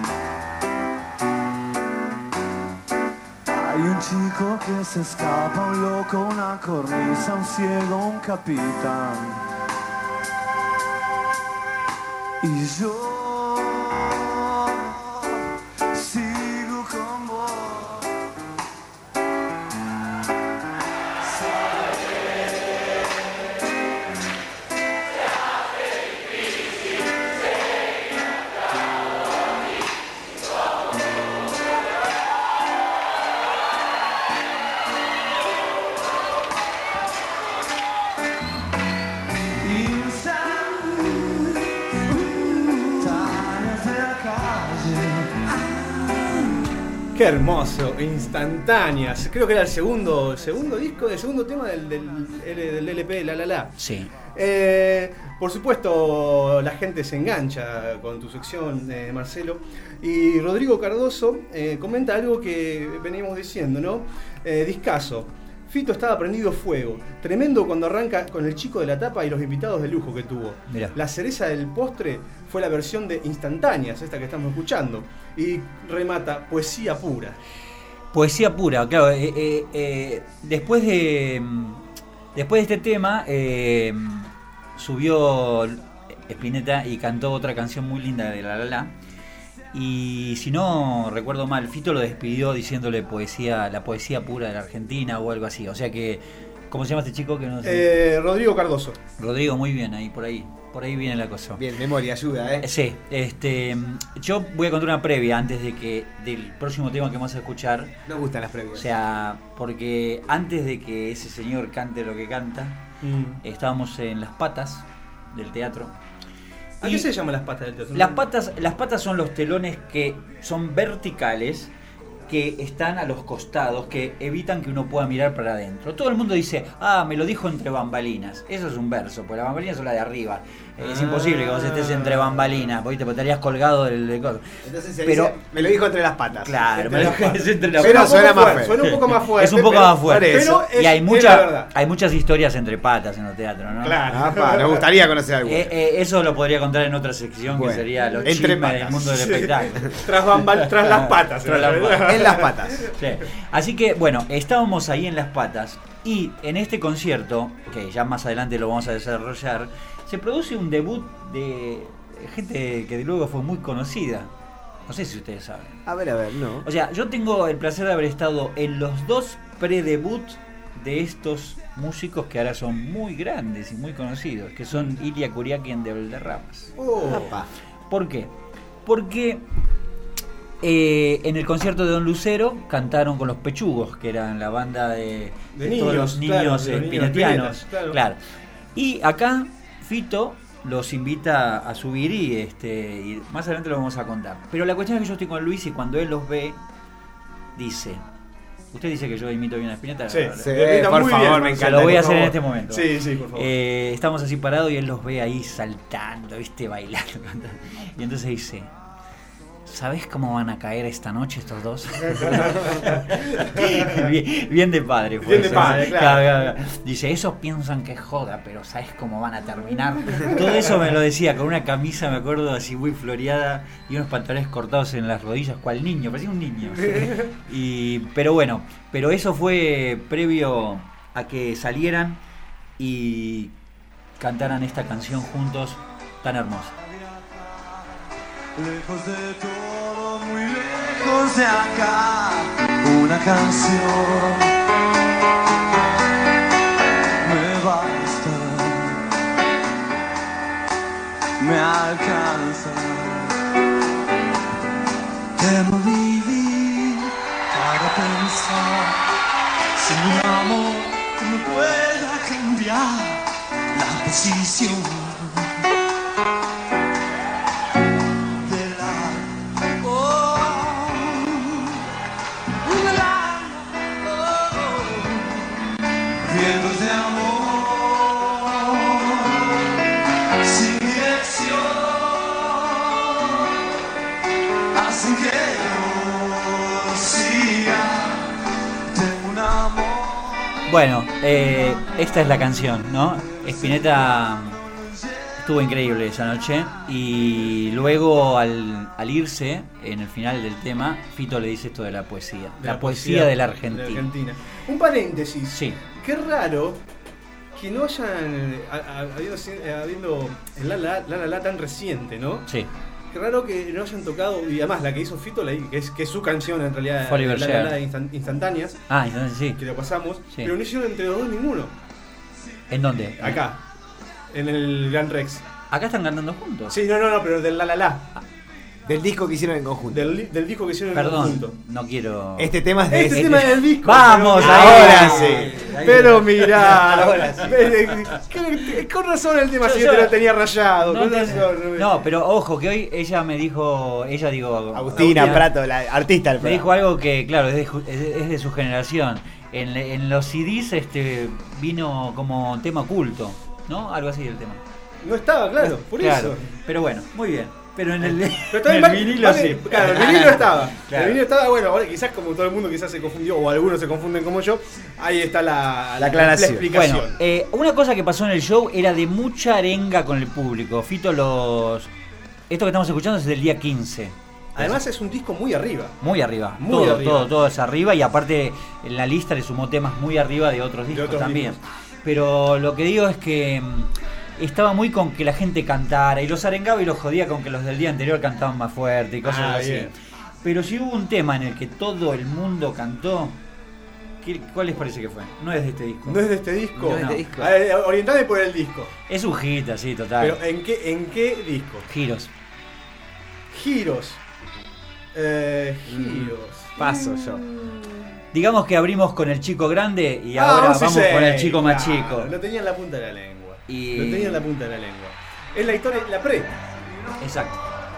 Speaker 13: Hay un chico que se escapa, un loco, una cornisa, un ciego, un capitán. Y yo sigo con vos.
Speaker 2: Qué hermoso, instantáneas. Creo que era el segundo, segundo disco, el segundo tema del, del, del L P La La La.
Speaker 14: Sí.
Speaker 2: Eh, por supuesto, la gente se engancha con tu sección, eh, Marcelo. Y Rodrigo Cardoso eh, comenta algo que veníamos diciendo, ¿no? Eh, discazo. Fito estaba prendido fuego. Tremendo cuando arranca con el chico de la tapa y los invitados de lujo que tuvo.
Speaker 14: Mirá.
Speaker 2: La cereza del postre fue la versión de Instantáneas, esta que estamos escuchando. Y remata, poesía pura.
Speaker 14: Poesía pura, claro. Eh, eh, eh, después de después de este tema, eh, subió Spinetta y cantó otra canción muy linda de La La La. Y si no recuerdo mal, Fito lo despidió diciéndole poesía, la poesía pura de la Argentina o algo así. O sea que, ¿cómo se llama este chico? Que no sé.
Speaker 2: Eh, Rodrigo Cardoso.
Speaker 14: Rodrigo, muy bien, ahí por ahí. Por ahí viene la cosa.
Speaker 3: Bien, memoria, ayuda, ¿eh?
Speaker 14: Sí, este, yo voy a contar una previa antes de que del próximo tema que vamos a escuchar.
Speaker 3: Nos gustan las previas.
Speaker 14: O sea, porque antes de que ese señor cante lo que canta, mm. estábamos en Las Patas del teatro.
Speaker 2: ¿A qué se llaman Las Patas del teatro?
Speaker 14: Las patas, las patas son los telones que son verticales, que están a los costados, que evitan que uno pueda mirar para adentro. Todo el mundo dice, ah, me lo dijo entre bambalinas. Eso es un verso, porque las bambalinas son las de arriba. Es ah. imposible que vos estés entre bambalinas, porque te estarías colgado del... del
Speaker 3: Entonces se pero, dice, me lo dijo entre las patas.
Speaker 14: Claro,
Speaker 3: entre
Speaker 14: me lo
Speaker 3: dijo
Speaker 14: entre las
Speaker 3: pero
Speaker 14: patas.
Speaker 3: Suena, más fuerte,
Speaker 2: suena un poco más fuerte.
Speaker 14: Es un poco
Speaker 2: pero,
Speaker 14: más fuerte.
Speaker 2: Pero es,
Speaker 14: y hay,
Speaker 2: es
Speaker 14: mucha, hay muchas historias entre patas en el teatro, ¿no?
Speaker 3: Claro. Ah, pa, nos gustaría conocer alguna.
Speaker 14: Eh, eh, eso lo podría contar en otra sección, bueno, que sería los
Speaker 3: entre
Speaker 14: chismes
Speaker 3: patas.
Speaker 14: del mundo del
Speaker 2: Sí.
Speaker 14: espectáculo.
Speaker 2: Tras, bambal, tras las patas.
Speaker 14: Tras las patas.
Speaker 3: En las patas.
Speaker 14: Sí. Así que, bueno, estábamos ahí en Las Patas y en este concierto, que ya más adelante lo vamos a desarrollar, se produce un debut de gente que de luego fue muy conocida. No sé si ustedes saben.
Speaker 3: A ver, a ver, no.
Speaker 14: O sea, yo tengo el placer de haber estado en los dos pre-debuts de estos músicos que ahora son muy grandes y muy conocidos, que son Ilia Kuriakin de Valderramas.
Speaker 2: Oh.
Speaker 14: ¿Por qué? Porque eh, en el concierto de Don Lucero cantaron con los Pechugos, que eran la banda de,
Speaker 2: de,
Speaker 14: de
Speaker 2: niños,
Speaker 14: todos los niños
Speaker 2: claro,
Speaker 14: eh,
Speaker 2: los
Speaker 14: pinetianos.
Speaker 2: niños claro.
Speaker 14: Claro. Y acá Fito los invita a subir y, este, y más adelante lo vamos a contar. Pero la cuestión es que yo estoy con Luis y cuando él los ve, dice... Usted dice que yo imito bien a Spinetta.
Speaker 2: Sí,
Speaker 14: ¿verdad?
Speaker 2: sí, por favor,
Speaker 14: bien,
Speaker 2: me encanta.
Speaker 14: Lo voy a hacer
Speaker 2: favor.
Speaker 14: en este momento.
Speaker 2: Sí, sí, por favor.
Speaker 14: Eh, estamos así parados y él los ve ahí saltando, ¿viste? Bailando. Y entonces dice... ¿Sabés cómo van a caer esta noche estos dos? bien, bien de padre. Fue
Speaker 2: bien de
Speaker 14: eso,
Speaker 2: padre,
Speaker 14: ¿sí?
Speaker 2: claro.
Speaker 14: Claro, claro. Dice, esos piensan que es joda, pero ¿sabés cómo van a terminar? Todo eso me lo decía con una camisa, me acuerdo, así muy floreada y unos pantalones cortados en las rodillas, cual niño, parecía un niño. Y, pero bueno, pero eso fue previo a que salieran y cantaran esta canción juntos tan hermosa.
Speaker 13: Lejos de todo, muy lejos de acá, una canción me basta, me alcanza. Temo vivir para pensar sin un amor que me pueda cambiar la posición de la oh, de la oh, vientos de amor sin dirección hacen que yo siga. Tengo un amor.
Speaker 14: Bueno, eh, esta es la canción, ¿no? Spinetta estuvo increíble esa noche y luego al, al irse, en el final del tema, Fito le dice esto de la poesía.
Speaker 2: De
Speaker 14: la,
Speaker 2: la
Speaker 14: poesía,
Speaker 2: poesía
Speaker 14: de la
Speaker 2: de
Speaker 14: Argentina.
Speaker 2: la Argentina. Un paréntesis.
Speaker 14: Sí.
Speaker 2: Qué raro que no hayan a- a- habiendo, habiendo el la la, la la la tan reciente, ¿no?
Speaker 14: Sí.
Speaker 2: Qué raro que no hayan tocado, y además la que hizo Fito, la- que es, que es su canción en realidad,
Speaker 14: Fue Oliver
Speaker 2: la, la, la
Speaker 14: Share.
Speaker 2: instan- instantáneas,
Speaker 14: Ah, entonces sí.
Speaker 2: que lo pasamos,
Speaker 14: Sí.
Speaker 2: pero no hicieron entre los dos ninguno.
Speaker 14: ¿En dónde?
Speaker 2: Acá, en el Gran Rex.
Speaker 14: Acá están cantando juntos.
Speaker 2: Sí, no, no, no, pero del la la la.
Speaker 3: Del disco que hicieron en conjunto.
Speaker 2: Del, li- del disco que hicieron en
Speaker 14: Perdón,
Speaker 2: conjunto.
Speaker 14: no quiero.
Speaker 3: Este tema es de
Speaker 2: Este
Speaker 3: ese-
Speaker 2: tema es del disco.
Speaker 14: Vamos,
Speaker 2: pero-
Speaker 14: ahí.
Speaker 3: Ahora sí.
Speaker 14: Ahí.
Speaker 2: Pero mirá,
Speaker 3: Ahora sí.
Speaker 2: que- con razón el tema
Speaker 14: Yo-
Speaker 2: sí
Speaker 14: yo-
Speaker 2: te lo tenía rayado.
Speaker 14: No,
Speaker 2: con
Speaker 14: te-
Speaker 2: razón,
Speaker 14: no, pero ojo, que hoy ella me dijo, ella digo,
Speaker 3: Agustina Prato, la artista del
Speaker 14: me
Speaker 3: programa.
Speaker 14: dijo algo que, claro, es de, ju- es de- es de su generación. En, en los C Ds este, vino como tema oculto, ¿no? Algo así el tema.
Speaker 2: No estaba, claro, por
Speaker 14: Claro,
Speaker 2: eso.
Speaker 14: pero bueno, muy bien. Pero en el,
Speaker 2: Pero también
Speaker 14: en el
Speaker 2: vale-
Speaker 14: vinilo
Speaker 2: vale-
Speaker 14: sí.
Speaker 2: Claro, el vinilo estaba.
Speaker 14: Claro.
Speaker 2: El vinilo estaba, bueno, ahora quizás como todo el mundo quizás se confundió, o algunos se confunden como yo, ahí está la,
Speaker 3: La aclaración.
Speaker 2: explicación.
Speaker 14: Bueno, eh, una cosa que pasó en el show era de mucha arenga con el público. Fito los... Esto que estamos escuchando es del día quince.
Speaker 2: Además es un disco muy arriba.
Speaker 14: Muy arriba.
Speaker 2: Muy
Speaker 14: todo,
Speaker 2: arriba.
Speaker 14: todo, todo es arriba y aparte en la lista le sumó temas muy arriba de otros discos
Speaker 2: otros
Speaker 14: también.
Speaker 2: discos.
Speaker 14: Pero lo que digo es que mm, estaba muy con que la gente cantara y los arengaba y los jodía con que los del día anterior cantaban más fuerte y cosas
Speaker 2: Ah,
Speaker 14: así.
Speaker 2: bien.
Speaker 14: Pero si hubo un tema en el que todo el mundo cantó, ¿qué- ¿cuál les parece que fue? No es de este disco.
Speaker 2: ¿No es de este disco?
Speaker 14: No es de este disco.
Speaker 2: A ver, orientame por el disco.
Speaker 14: Es un hit así, total.
Speaker 2: Pero ¿en qué, en qué disco?
Speaker 14: Giros.
Speaker 2: Giros. Eh, giros.
Speaker 3: Paso yo.
Speaker 14: Digamos que abrimos con el chico grande y
Speaker 2: Ah,
Speaker 14: ahora
Speaker 2: sí
Speaker 14: vamos
Speaker 2: sé,
Speaker 14: con el chico más
Speaker 2: claro,
Speaker 14: chico.
Speaker 2: Lo tenía en la punta de la lengua.
Speaker 14: Y-
Speaker 2: Lo tenía en la punta de la lengua. Es la historia, la pre.
Speaker 14: Exacto.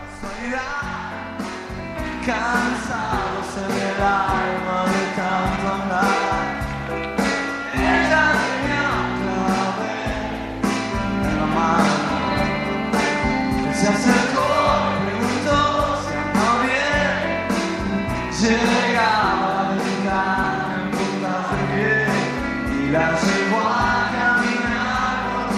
Speaker 13: Cansados en el alma de tanto andar. Ella tenía clave en la mano. Se acercó, preguntó si andaba bien. Llegaba a brincar en puntas de pie y la llevó a caminar por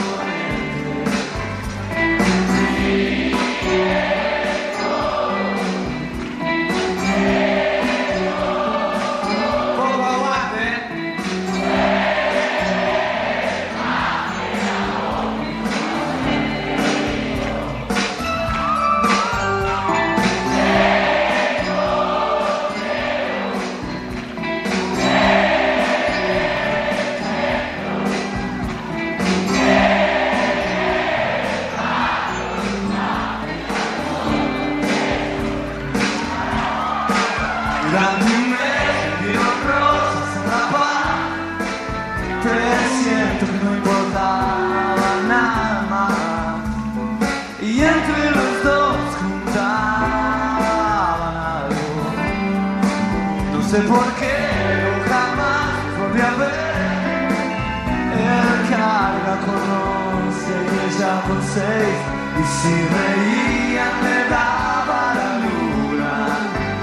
Speaker 13: Durante un mes vieron rosas en la paz, presiento que no importaba nada más. Y entre los dos juntaban algo. No sé por qué, pero jamás volví a ver. Él carga con once y ella con seis. Y si reían le daba la luna.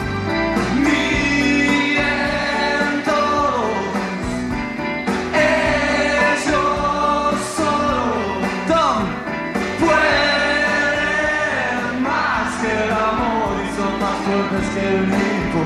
Speaker 13: Miren todos, ellos solo Tom pueden más que el amor y son más fuertes que el tiempo.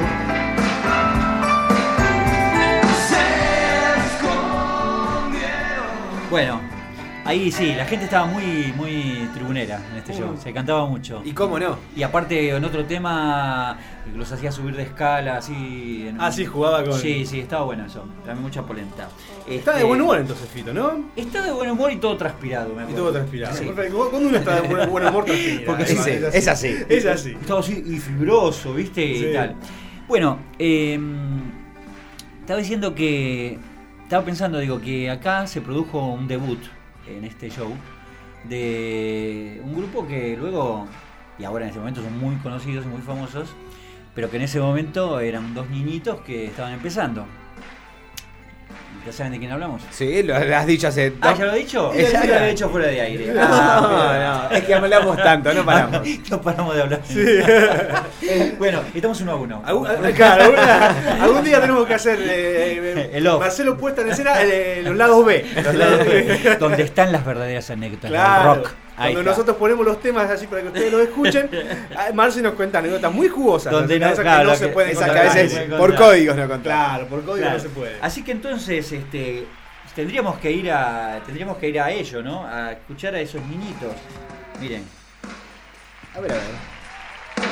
Speaker 13: Se escondieron.
Speaker 14: Bueno, ahí sí, la gente estaba muy muy tribunera en este show, se cantaba mucho.
Speaker 3: ¿Y cómo no?
Speaker 14: Y aparte en otro tema los hacía subir de escala, así. En
Speaker 2: Ah, sí, jugaba con-
Speaker 14: Sí, sí, estaba bueno eso, también mucha polenta.
Speaker 2: Está de
Speaker 14: Este,
Speaker 2: buen humor entonces, Fito, ¿no?
Speaker 14: Está de buen humor y todo transpirado, me
Speaker 2: Y
Speaker 14: acuerdo.
Speaker 2: todo transpirado.
Speaker 14: Sí.
Speaker 2: Perfecto. Cuando uno está de buen, buen humor, transpira.
Speaker 14: Porque
Speaker 2: Además,
Speaker 14: sí,
Speaker 3: es así.
Speaker 2: Es así.
Speaker 14: Estaba así y fibroso, ¿viste?
Speaker 2: Sí.
Speaker 14: Y tal. Bueno, eh, estaba diciendo que estaba pensando, digo, que acá se produjo un debut en este show de un grupo que luego, y ahora en ese momento son muy conocidos y muy famosos, pero que en ese momento eran dos niñitos que estaban empezando. ¿Ya saben de quién hablamos?
Speaker 3: Sí, lo has dicho hace...
Speaker 14: Ah, ¿ya lo he dicho?
Speaker 3: Ya,
Speaker 14: Ya
Speaker 3: ya.
Speaker 14: lo he dicho fuera de aire.
Speaker 3: No, no, es que hablamos tanto, no paramos.
Speaker 14: No paramos de hablar.
Speaker 2: Sí.
Speaker 14: Bueno, estamos uno a uno.
Speaker 2: Algún, claro, alguna- algún día tenemos que hacer eh,
Speaker 14: El off.
Speaker 2: Marcelo puesta en escena eh, los lados B.
Speaker 14: Los lados B, donde están las verdaderas anécdotas
Speaker 2: Claro.
Speaker 14: del rock. Ahí
Speaker 2: Cuando
Speaker 14: está.
Speaker 2: nosotros ponemos los temas así para que ustedes los escuchen, ah, Marce nos cuenta anécdotas muy jugosas.
Speaker 14: Donde no-
Speaker 2: esas
Speaker 14: claro,
Speaker 2: que no
Speaker 14: la
Speaker 2: se
Speaker 14: que-
Speaker 2: pueden
Speaker 3: Esas que
Speaker 2: contar.
Speaker 3: a veces
Speaker 14: Nadie puede
Speaker 3: por
Speaker 14: contar.
Speaker 3: códigos no contamos.
Speaker 2: Claro, por código
Speaker 14: Claro.
Speaker 2: no se puede.
Speaker 14: Así que entonces, este, tendríamos que ir a, tendríamos que ir a ello, ¿no? A escuchar a esos niñitos. Miren.
Speaker 3: A ver, a ver.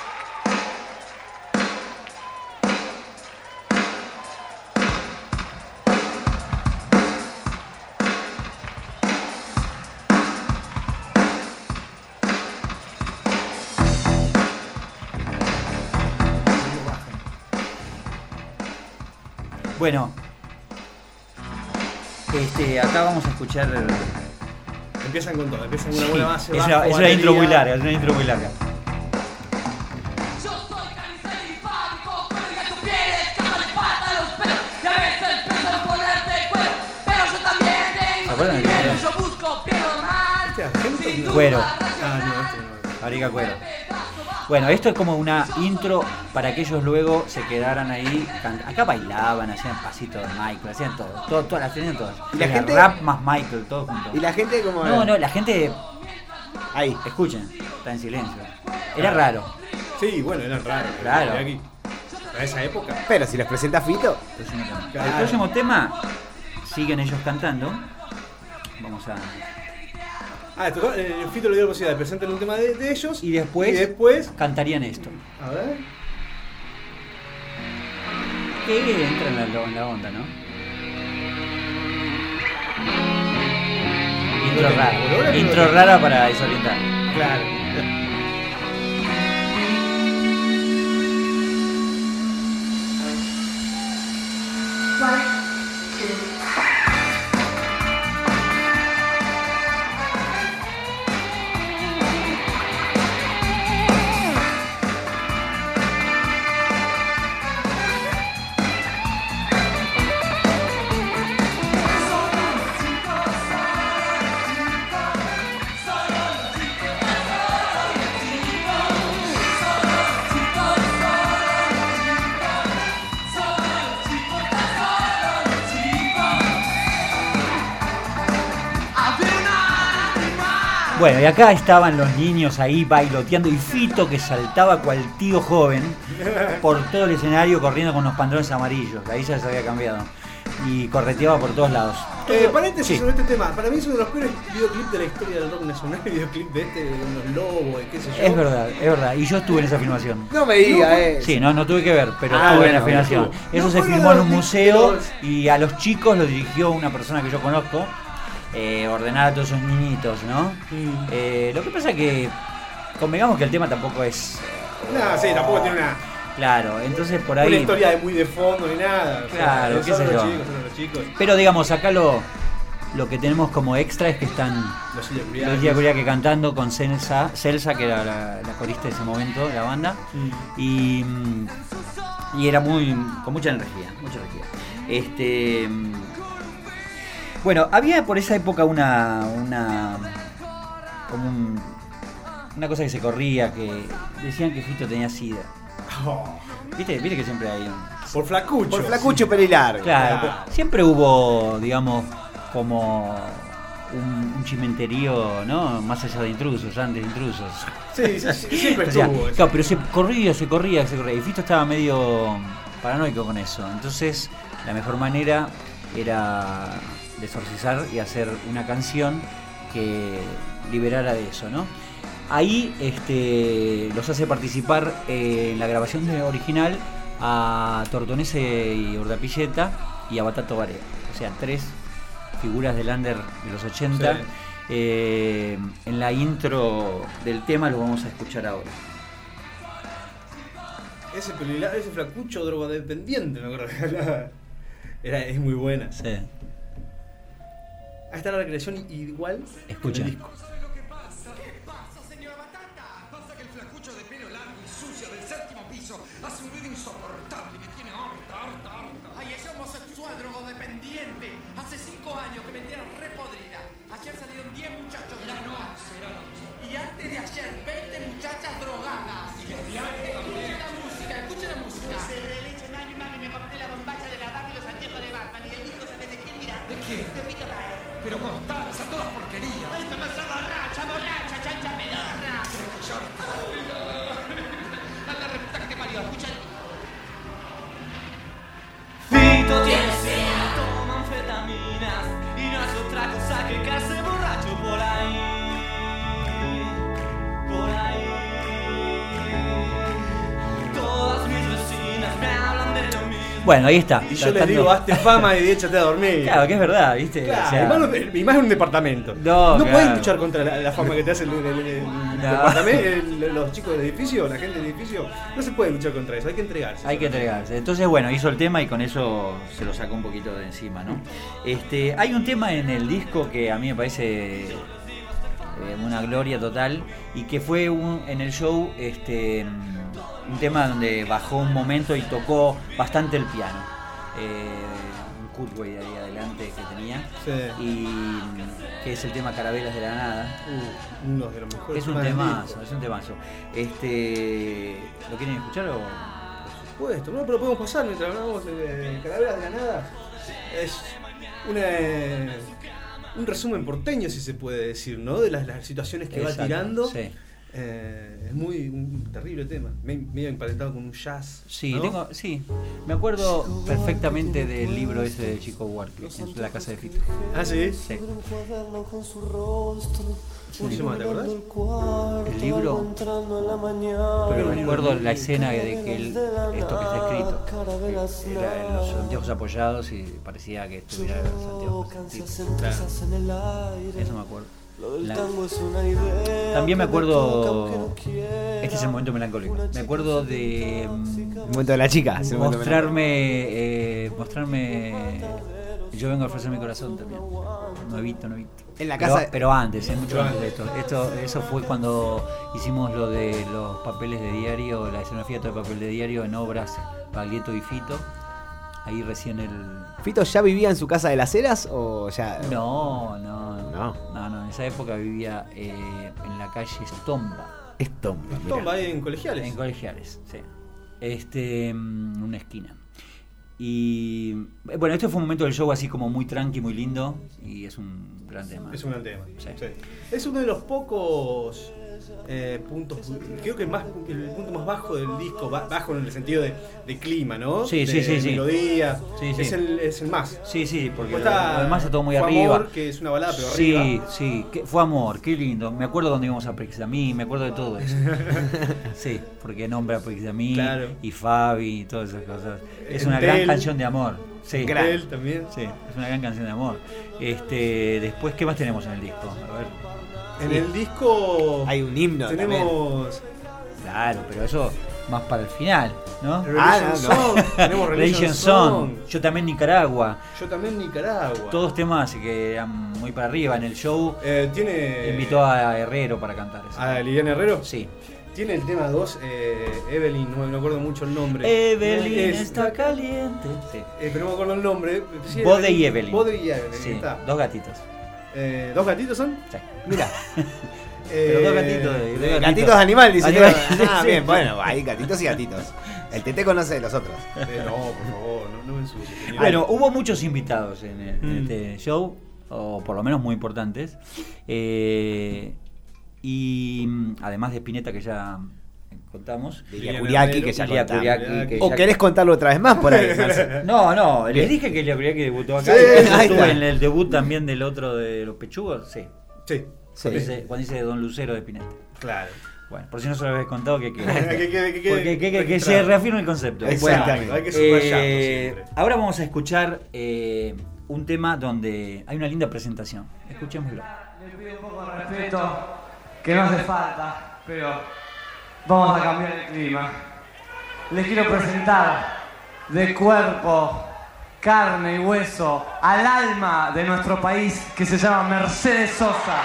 Speaker 14: Bueno, este, acá vamos a escuchar.
Speaker 2: Empiezan con todo, empiezan con una
Speaker 14: Sí,
Speaker 2: buena base.
Speaker 14: es
Speaker 2: bajo,
Speaker 14: una, es una
Speaker 2: batería.
Speaker 14: intro muy larga, es una intro muy larga.
Speaker 13: Yo soy carnicero y fábrico, cuelga tu piel, escapa de pata los pelos, y a veces pienso en ponerte cuero, pero yo también
Speaker 14: ¿Se
Speaker 13: tengo
Speaker 14: acuerdan del
Speaker 13: sentimientos,
Speaker 14: video?
Speaker 13: yo busco piel normal,
Speaker 2: Este Argento
Speaker 13: sin
Speaker 2: no.
Speaker 14: Cuero.
Speaker 13: duda,
Speaker 2: Ah, no, este no.
Speaker 14: Fabrica cuero. Bueno, esto es como una intro para que ellos luego se quedaran ahí. can- Acá bailaban, hacían pasitos de Michael, hacían todo, todo todas las tenían todas.
Speaker 3: ¿Y la
Speaker 14: Era
Speaker 3: gente?
Speaker 14: rap más Michael, todo junto.
Speaker 3: ¿Y la gente como
Speaker 14: No, no, la gente,
Speaker 3: ahí?
Speaker 14: escuchen, está en silencio. Era raro.
Speaker 2: Sí, bueno, eran raros.
Speaker 14: Claro.
Speaker 2: de aquí. Para esa época.
Speaker 3: Pero si los presenta Fito.
Speaker 14: Próximo tema.
Speaker 2: Claro.
Speaker 14: El próximo tema siguen ellos cantando. Vamos a.
Speaker 2: Ah, tocó, eh, Fito le dio la posibilidad de presentar un tema de, de ellos.
Speaker 14: Y después,
Speaker 2: Y después.
Speaker 14: cantarían esto.
Speaker 2: A ver.
Speaker 14: Que entra en la, en la onda, ¿no? Intro
Speaker 2: Por ahora
Speaker 14: rara.
Speaker 2: que
Speaker 14: Intro
Speaker 2: no-
Speaker 14: rara para desorientar.
Speaker 2: Claro.
Speaker 14: Bueno, y acá estaban los niños ahí bailoteando y Fito que saltaba cual tío joven por todo el escenario corriendo con los pantalones amarillos. Ahí ya se había cambiado. Y correteaba por todos lados.
Speaker 2: Eh, paréntesis
Speaker 14: Sí.
Speaker 2: sobre este tema. Para mí es uno de los peores videoclips de la historia del rock nacional. El videoclip de este, de unos lobos, de qué sé yo.
Speaker 14: Es verdad, es verdad. Y yo estuve en esa filmación.
Speaker 3: No me diga,
Speaker 2: No,
Speaker 3: eh.
Speaker 14: Sí, no, no tuve que ver, pero
Speaker 3: Ah,
Speaker 14: estuve en
Speaker 3: bueno,
Speaker 14: la filmación.
Speaker 2: estuvo.
Speaker 14: Eso
Speaker 2: No
Speaker 14: se
Speaker 2: fue
Speaker 14: filmó en
Speaker 2: uno
Speaker 14: un
Speaker 2: de los
Speaker 14: museo
Speaker 2: títulos.
Speaker 14: y a los chicos lo dirigió una persona que yo conozco. Eh, ordenar a todos esos niñitos, ¿no?
Speaker 2: Mm.
Speaker 14: Eh, lo que pasa que convengamos que el tema tampoco es...
Speaker 2: No, sí, tampoco tiene una,
Speaker 14: Claro, entonces por
Speaker 2: una
Speaker 14: ahí...
Speaker 2: historia de muy de fondo ni nada. O sea,
Speaker 14: Claro,
Speaker 2: es
Speaker 14: qué sé
Speaker 2: solo los
Speaker 14: yo.
Speaker 2: chicos, solo los chicos.
Speaker 14: Pero digamos, acá lo, lo que tenemos como extra es que están
Speaker 2: Los Ilya Kuriakis.
Speaker 14: los Kuriakis cantando con Celsa, Celsa que era la, la corista de ese momento de la banda.
Speaker 2: Mm.
Speaker 14: Y, mm, y era muy con mucha energía, mucha energía. Este, mm, bueno, había por esa época una una como un- una cosa que se corría que decían que Fito tenía sida.
Speaker 2: Oh,
Speaker 14: ¿Viste? ¿Viste que siempre hay un
Speaker 2: por flacucho.
Speaker 3: Por flacucho pelilar.
Speaker 14: Claro,
Speaker 2: Claro.
Speaker 14: pero siempre hubo, digamos, como un, un chimenterío, ¿no? Más allá de intrusos, antes de intrusos.
Speaker 2: Sí, sí, sí, siempre
Speaker 14: O sea,
Speaker 2: estuvo. eso.
Speaker 14: claro, pero se corría, se corría, se corría. Y Fito estaba medio paranoico con eso. Entonces, la mejor manera era desorcizar y hacer una canción que liberara de eso, ¿no? Ahí este, los hace participar eh, en la grabación de original a Tortonese y Urdapilleta y a Batato Barea. O sea, tres figuras del under de los ochenta.
Speaker 2: Sí.
Speaker 14: Eh, en la intro del tema lo vamos a escuchar ahora.
Speaker 2: Ese pelilar, ese flacucho drogodependiente, me acuerdo que hablaba. Era, es muy buena.
Speaker 14: Sí.
Speaker 2: Ahí está la recreación igual.
Speaker 14: Escucha.
Speaker 2: El disco.
Speaker 15: Hace un ruido insoportable, me tiene harta, harta, harta. Ay, ese homosexual drogodependiente. Hace cinco años que me tienen repodrida. Ayer salieron diez muchachos de la noche. Y antes de ayer, veinte muchachas drogadas. Y escuchen la música, escuchen la música. Se releche, mami, mami, me compré la bombacha de la Barbie y los anteojos de Batman. Y el disco, ¿sabes de quién mira? ¿De quién? De Peter Pan. Pero cortadas a todas porquerías. Ay, me pasa borracha, borracha, chancha pedorra.
Speaker 13: Fito tiene sida, toma anfetaminas y no es otra cosa que quedarse borracho por ahí, por ahí. Todas mis vecinas me hablan de lo mismo.
Speaker 14: Bueno, ahí está.
Speaker 2: Y yo les digo, hazte fama y échate a dormir.
Speaker 14: Claro, que es verdad, ¿viste?
Speaker 2: Claro,
Speaker 14: O sea,
Speaker 2: y, más, y más en un departamento.
Speaker 14: No,
Speaker 2: no
Speaker 14: claro.
Speaker 2: pueden luchar contra la, la fama que te hace el, el, el, el
Speaker 14: No.
Speaker 2: departamento, el- los chicos del edificio, la gente del edificio. No se puede luchar contra eso, hay que entregarse.
Speaker 14: Hay que entregarse. Entonces, bueno, hizo el tema y con eso se lo sacó un poquito de encima, ¿no? Este, hay un tema en el disco que a mí me parece eh, una gloria total y que fue un, en el show este, un tema donde bajó un momento y tocó bastante el piano. Eh, un cutway de ahí adelante que tenía.
Speaker 2: Sí.
Speaker 14: Y que es el tema Carabelas de la Nada.
Speaker 2: Uh, uno de los mejores.
Speaker 14: Es un
Speaker 2: temas del
Speaker 14: temazo,
Speaker 2: disco.
Speaker 14: es un temazo. Este, ¿lo quieren escuchar o...?
Speaker 2: Por supuesto, no, pero podemos pasar mientras hablamos de Calaveras de la Nada. Es una, un resumen porteño, si se puede decir, ¿no? De las, las situaciones que
Speaker 14: Exacto,
Speaker 2: va tirando.
Speaker 14: sí.
Speaker 2: Eh, es muy un terrible tema, me- medio emparentado con un jazz.
Speaker 14: Sí,
Speaker 2: ¿no?
Speaker 14: tengo, sí, me acuerdo perfectamente del libro ese de Chico Buarque, en la casa de Fito.
Speaker 2: Ah, sí.
Speaker 14: Sí.
Speaker 2: ¿Cómo se llama, te acordás?
Speaker 14: El libro, pero recuerdo la escena de que él, esto que está escrito, que era en los anteojos apoyados y parecía que estuviera en los anteojos. Eso me acuerdo. La- También me acuerdo, este es el momento melancólico, me acuerdo de mm,
Speaker 3: El momento de la chica. es el momento
Speaker 14: mostrarme, eh, mostrarme, yo vengo a ofrecer mi corazón también, nuevito, nuevito.
Speaker 3: En la
Speaker 14: Pero-
Speaker 3: casa-
Speaker 14: pero, antes, eh, mucho antes de esto. esto. Eso fue cuando hicimos lo de los papeles de diario, la escenografía de papel de diario en obras Baglietto y Fito. Ahí recién el...
Speaker 3: ¿Fito ya vivía en su casa de las Heras o ya...?
Speaker 14: No, no,
Speaker 3: No.
Speaker 14: no, no, en esa época vivía eh, en la calle Estomba.
Speaker 3: Estomba, mira.
Speaker 2: Tomba ahí en colegiales.
Speaker 14: En colegiales, sí. Este, mm, una esquina. Y eh, bueno, este fue un momento del show así como muy tranqui, muy lindo. Y es un gran tema.
Speaker 2: Es un gran tema.
Speaker 14: Sí.
Speaker 2: Sí. Es uno de los pocos eh, puntos, creo que el, más, el punto más bajo del disco, ba- bajo en el sentido de, de clima, ¿no?
Speaker 14: Sí,
Speaker 2: de
Speaker 14: sí, sí, sí.
Speaker 2: melodía.
Speaker 14: Sí, sí.
Speaker 2: Es, el, es el más.
Speaker 14: Sí, sí, porque
Speaker 2: Después
Speaker 14: lo,
Speaker 2: está
Speaker 14: lo demás está todo muy
Speaker 2: Fue
Speaker 14: arriba.
Speaker 2: Amor, que es una balada, pero
Speaker 14: sí,
Speaker 2: arriba.
Speaker 14: sí, que fue amor, qué lindo. Me acuerdo dónde íbamos a Prixamí, me acuerdo de todo eso. Sí, porque nombra a Prixamí
Speaker 2: Claro.
Speaker 14: y Fabi y todas esas cosas. Es
Speaker 2: Entel.
Speaker 14: una gran canción de amor. Sí,
Speaker 2: Entel también.
Speaker 14: Sí, es una gran canción de amor. Este, después, ¿qué más tenemos en el disco? A ver.
Speaker 2: En
Speaker 14: Sí.
Speaker 2: el disco
Speaker 3: Hay un himno
Speaker 2: tenemos
Speaker 14: Claro, pero eso más para el final, ¿no?
Speaker 2: Relation
Speaker 3: Ah, no, no.
Speaker 2: Song. Tenemos Relation
Speaker 14: Relation
Speaker 2: Song.
Speaker 14: Song. Yo también Nicaragua.
Speaker 2: Yo también Nicaragua.
Speaker 14: Todos temas que eran muy para arriba en el show.
Speaker 2: Eh, tiene.
Speaker 14: Invitó a Herrero para cantar eso.
Speaker 2: ¿A Liliana Herrero?
Speaker 14: Sí.
Speaker 2: Tiene el tema dos, eh, Evelyn, no me acuerdo mucho el nombre.
Speaker 14: Evelyn
Speaker 2: Es-
Speaker 14: está caliente. Sí.
Speaker 2: Eh, pero no me acuerdo el nombre. Sí,
Speaker 14: Bode y Evelyn.
Speaker 2: Bode y Evelyn,
Speaker 14: Sí,
Speaker 2: está.
Speaker 14: dos gatitos.
Speaker 2: Eh, ¿Dos gatitos son?
Speaker 14: Sí.
Speaker 3: Mira.
Speaker 14: Pero dos
Speaker 2: Eh,
Speaker 14: gatitos. de- dos
Speaker 3: Gatitos,
Speaker 14: gatitos.
Speaker 3: animal, dice.
Speaker 14: Animal.
Speaker 3: Ah,
Speaker 14: Sí,
Speaker 3: bien,
Speaker 14: sí.
Speaker 3: bueno, hay gatitos y gatitos. El Tete conoce de los otros.
Speaker 2: Eh, no, por favor, no, no me ensucies, señor.
Speaker 14: Bueno, hubo muchos invitados en, el- en
Speaker 2: Mm.
Speaker 14: este show, o por lo menos muy importantes. Eh, y mm, además de Spinetta, que ya contamos.
Speaker 3: De
Speaker 2: Liliana
Speaker 3: Yakuriaki, que ya
Speaker 14: Ilia
Speaker 3: contamos.
Speaker 14: Kuriaki, que
Speaker 3: ¿O
Speaker 14: ya-
Speaker 3: querés contarlo otra vez más por ahí, Marcelo?
Speaker 14: No, no, les dije que Ilia Kuriaki debutó acá.
Speaker 3: Sí,
Speaker 14: y yo
Speaker 3: ahí
Speaker 14: estuve
Speaker 3: está.
Speaker 14: en el debut también del otro de los pechugos, sí.
Speaker 2: Sí,
Speaker 3: Sí.
Speaker 14: Cuando dice, cuando dice Don Lucero de Spinetta.
Speaker 2: claro.
Speaker 14: Bueno, por si no se lo habéis contado, que, que,
Speaker 2: Que quede- que quede
Speaker 14: porque- que- que- que se
Speaker 2: registrado.
Speaker 14: reafirme el concepto.
Speaker 3: Exactamente.
Speaker 2: Hay que subrayarlo
Speaker 14: Eh,
Speaker 2: siempre.
Speaker 14: ahora vamos a escuchar eh, un tema donde hay una linda presentación. Escuchémoslo.
Speaker 13: Les pido un poco de respeto, que no hace falta, pero vamos a cambiar el clima. Les quiero presentar de cuerpo carne y hueso, al alma de nuestro país, que se llama Mercedes Sosa.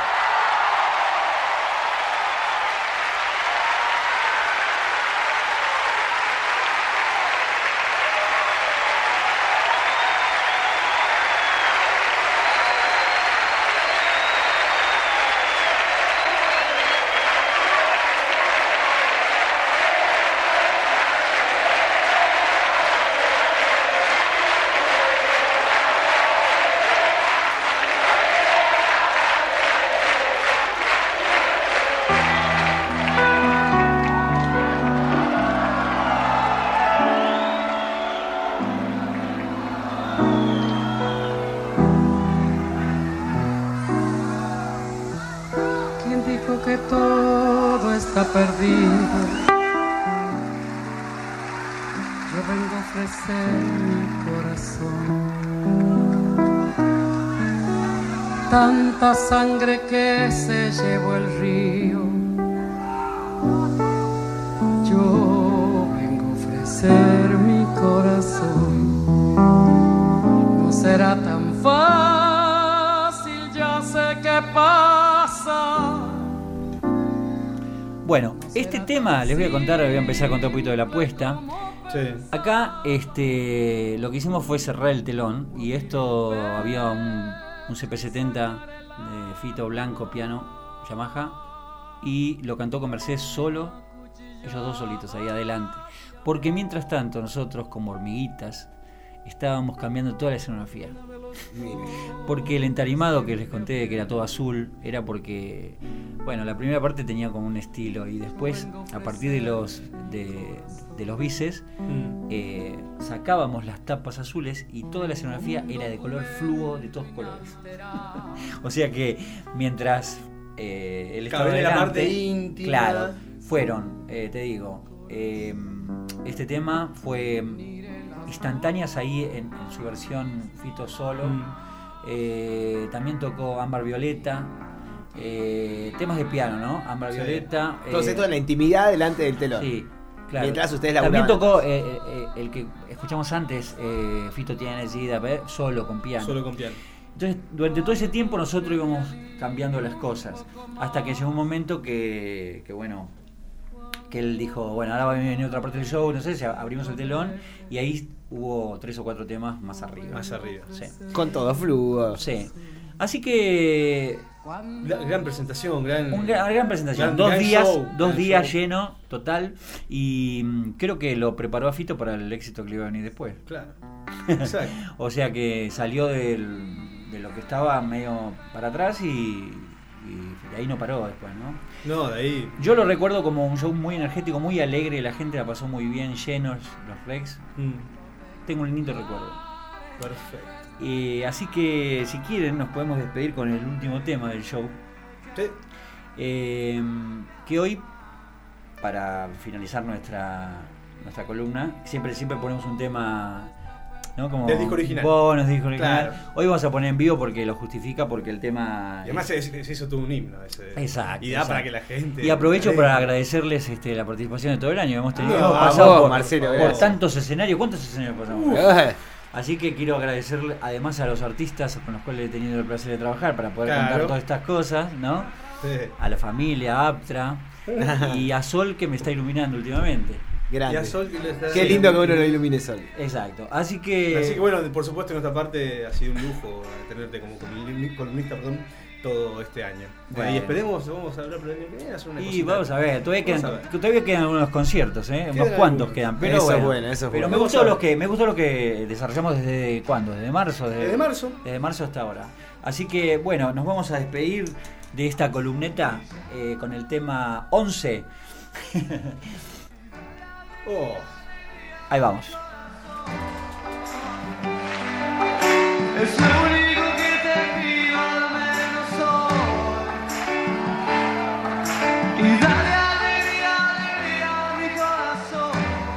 Speaker 16: Que todo está perdido. Yo vengo a ofrecer mi corazón. Tanta sangre que se llevó el río. Yo vengo a ofrecer mi corazón. No será tan fácil, ya sé qué pasa.
Speaker 14: Bueno, este tema les voy a contar, voy a empezar a contar un poquito de la apuesta.
Speaker 2: Sí.
Speaker 14: Acá este, lo que hicimos fue cerrar el telón y esto había un, un C P setenta de Fito Blanco, piano, Yamaha, y lo cantó con Mercedes solo, ellos dos solitos ahí adelante. Porque mientras tanto nosotros como hormiguitas estábamos cambiando toda la escenografía. Porque el entarimado que les conté, que era todo azul, era porque, bueno, la primera parte tenía como un estilo y después, a partir de los de, de los bises, mm. eh, sacábamos las tapas azules y toda la escenografía era de color fluo de todos colores. O sea que mientras eh, él estaba
Speaker 2: en la
Speaker 14: delante,
Speaker 2: parte íntima,
Speaker 14: claro, fueron, eh, te digo, eh, este tema fue instantáneas ahí en, en su versión Fito solo. Mm. Eh, también tocó Ámbar Violeta, eh, temas de piano, ¿no? Ámbar sí. Violeta.
Speaker 3: Entonces
Speaker 14: eh,
Speaker 3: esto en la intimidad delante del telón.
Speaker 14: Sí, claro.
Speaker 3: Mientras ustedes
Speaker 14: también
Speaker 3: laburaban.
Speaker 14: tocó eh, eh, el que escuchamos antes, eh, Fito tiene necesidad, solo con piano.
Speaker 2: Solo con piano.
Speaker 14: Entonces, durante todo ese tiempo nosotros íbamos cambiando las cosas, hasta que llegó un momento que, que bueno, que él dijo, bueno, ahora va a venir otra parte del show, no sé, abrimos el telón y ahí hubo tres o cuatro temas más arriba.
Speaker 2: Más arriba.
Speaker 14: Sí.
Speaker 3: Con todo flujo.
Speaker 14: Sí. Así que...
Speaker 2: Gran, gran presentación, gran...
Speaker 14: Una gran, gran presentación.
Speaker 2: Gran,
Speaker 14: dos
Speaker 2: gran
Speaker 14: días,
Speaker 2: show,
Speaker 14: dos
Speaker 2: gran
Speaker 14: días
Speaker 2: show.
Speaker 14: lleno, total. Y mmm, creo que lo preparó a Fito para el éxito que le iba a venir después.
Speaker 2: Claro. Exacto.
Speaker 14: O sea que salió del, de lo que estaba medio para atrás y... y de ahí no paró después, ¿no?
Speaker 2: No, de ahí.
Speaker 14: Yo lo recuerdo como un show muy energético, muy alegre, la gente la pasó muy bien, llenos los Rex. Mm. Tengo un lindo recuerdo.
Speaker 2: Perfecto.
Speaker 14: Eh, así que si quieren nos podemos despedir con el último tema del show.
Speaker 2: Sí.
Speaker 14: Eh, que hoy, para finalizar nuestra nuestra columna, siempre siempre ponemos un tema, ¿no? Como
Speaker 2: del disco original.
Speaker 14: Bonus, disco original.
Speaker 2: Claro.
Speaker 14: Hoy vamos a poner en vivo porque lo justifica, porque el tema...
Speaker 2: Y además es, se hizo todo un himno. Ese,
Speaker 14: exacto.
Speaker 2: Y da
Speaker 14: exacto.
Speaker 2: para que la gente...
Speaker 14: Y aprovecho
Speaker 2: eh,
Speaker 14: para agradecerles este, la participación de todo el año. Hemos tenido
Speaker 3: no,
Speaker 14: pasado
Speaker 3: vos,
Speaker 14: por,
Speaker 3: Marcelo,
Speaker 14: por
Speaker 3: gracias.
Speaker 14: tantos escenarios. ¿Cuántos escenarios pasamos?
Speaker 3: Uh.
Speaker 14: Así que quiero agradecerle además a los artistas con los cuales he tenido el placer de trabajar para poder
Speaker 2: claro.
Speaker 14: contar todas estas cosas, ¿no?
Speaker 2: Sí.
Speaker 14: A la familia, a Aptra y a Sol, que me está iluminando últimamente.
Speaker 3: Grande.
Speaker 2: Y a Sol que le está...
Speaker 3: Qué lindo que uno lo ilumine Sol.
Speaker 14: Exacto. Así que...
Speaker 2: Así que bueno, por supuesto, en nuestra parte ha sido un lujo tenerte como columnista, perdón, todo este año. Bueno. Y esperemos, vamos a hablar por el año que viene, hacer una
Speaker 14: Y
Speaker 2: cosita.
Speaker 14: vamos a ver, todavía quedan,
Speaker 2: a ver.
Speaker 14: todavía quedan algunos conciertos, ¿eh? Unos
Speaker 2: Quedan
Speaker 14: cuantos
Speaker 2: algunos.
Speaker 14: quedan, pero
Speaker 3: eso
Speaker 14: bueno.
Speaker 3: es bueno, eso es
Speaker 14: pero
Speaker 3: bueno.
Speaker 14: me gustó lo que me gustó lo que desarrollamos desde ¿cuándo? Desde marzo, desde,
Speaker 2: Desde marzo.
Speaker 14: Desde marzo hasta ahora. Así que bueno, nos vamos a despedir de esta columneta eh, con el tema once.
Speaker 2: Oh.
Speaker 14: Ahí vamos.
Speaker 13: Es lo único que te pido al menos hoy. Y dale alegría, alegría a mi corazón.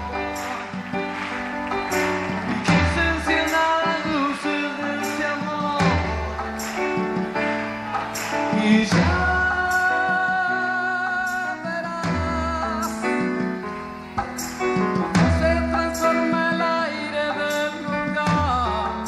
Speaker 13: Y que se enciendan las luces de ese amor. Y ya verás cómo se transforma el aire del lugar.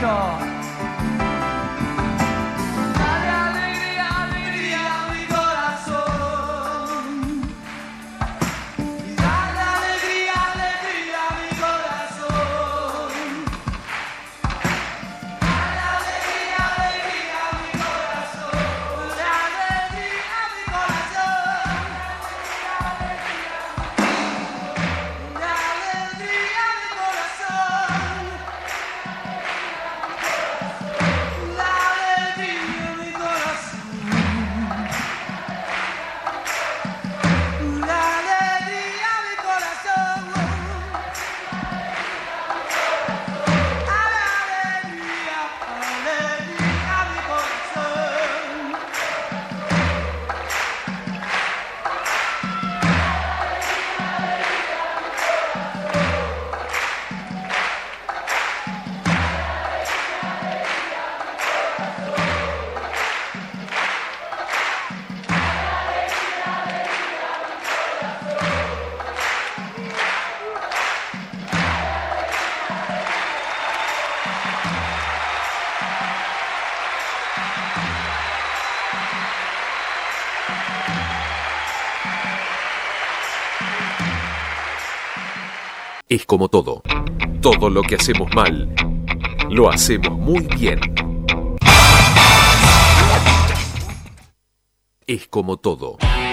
Speaker 13: Dale alegría, alegría a mi corazón. Y dale alegría, alegría a mi corazón. Dale alegría, alegría a mi corazón. Dale alegría a mi corazón. Dale alegría a mi corazón. La alegría a mi corazón. La alegría a mi corazón. Alegría, alegría a mi corazón.
Speaker 6: Es como todo. Todo lo que hacemos mal, lo hacemos muy bien. Es como todo.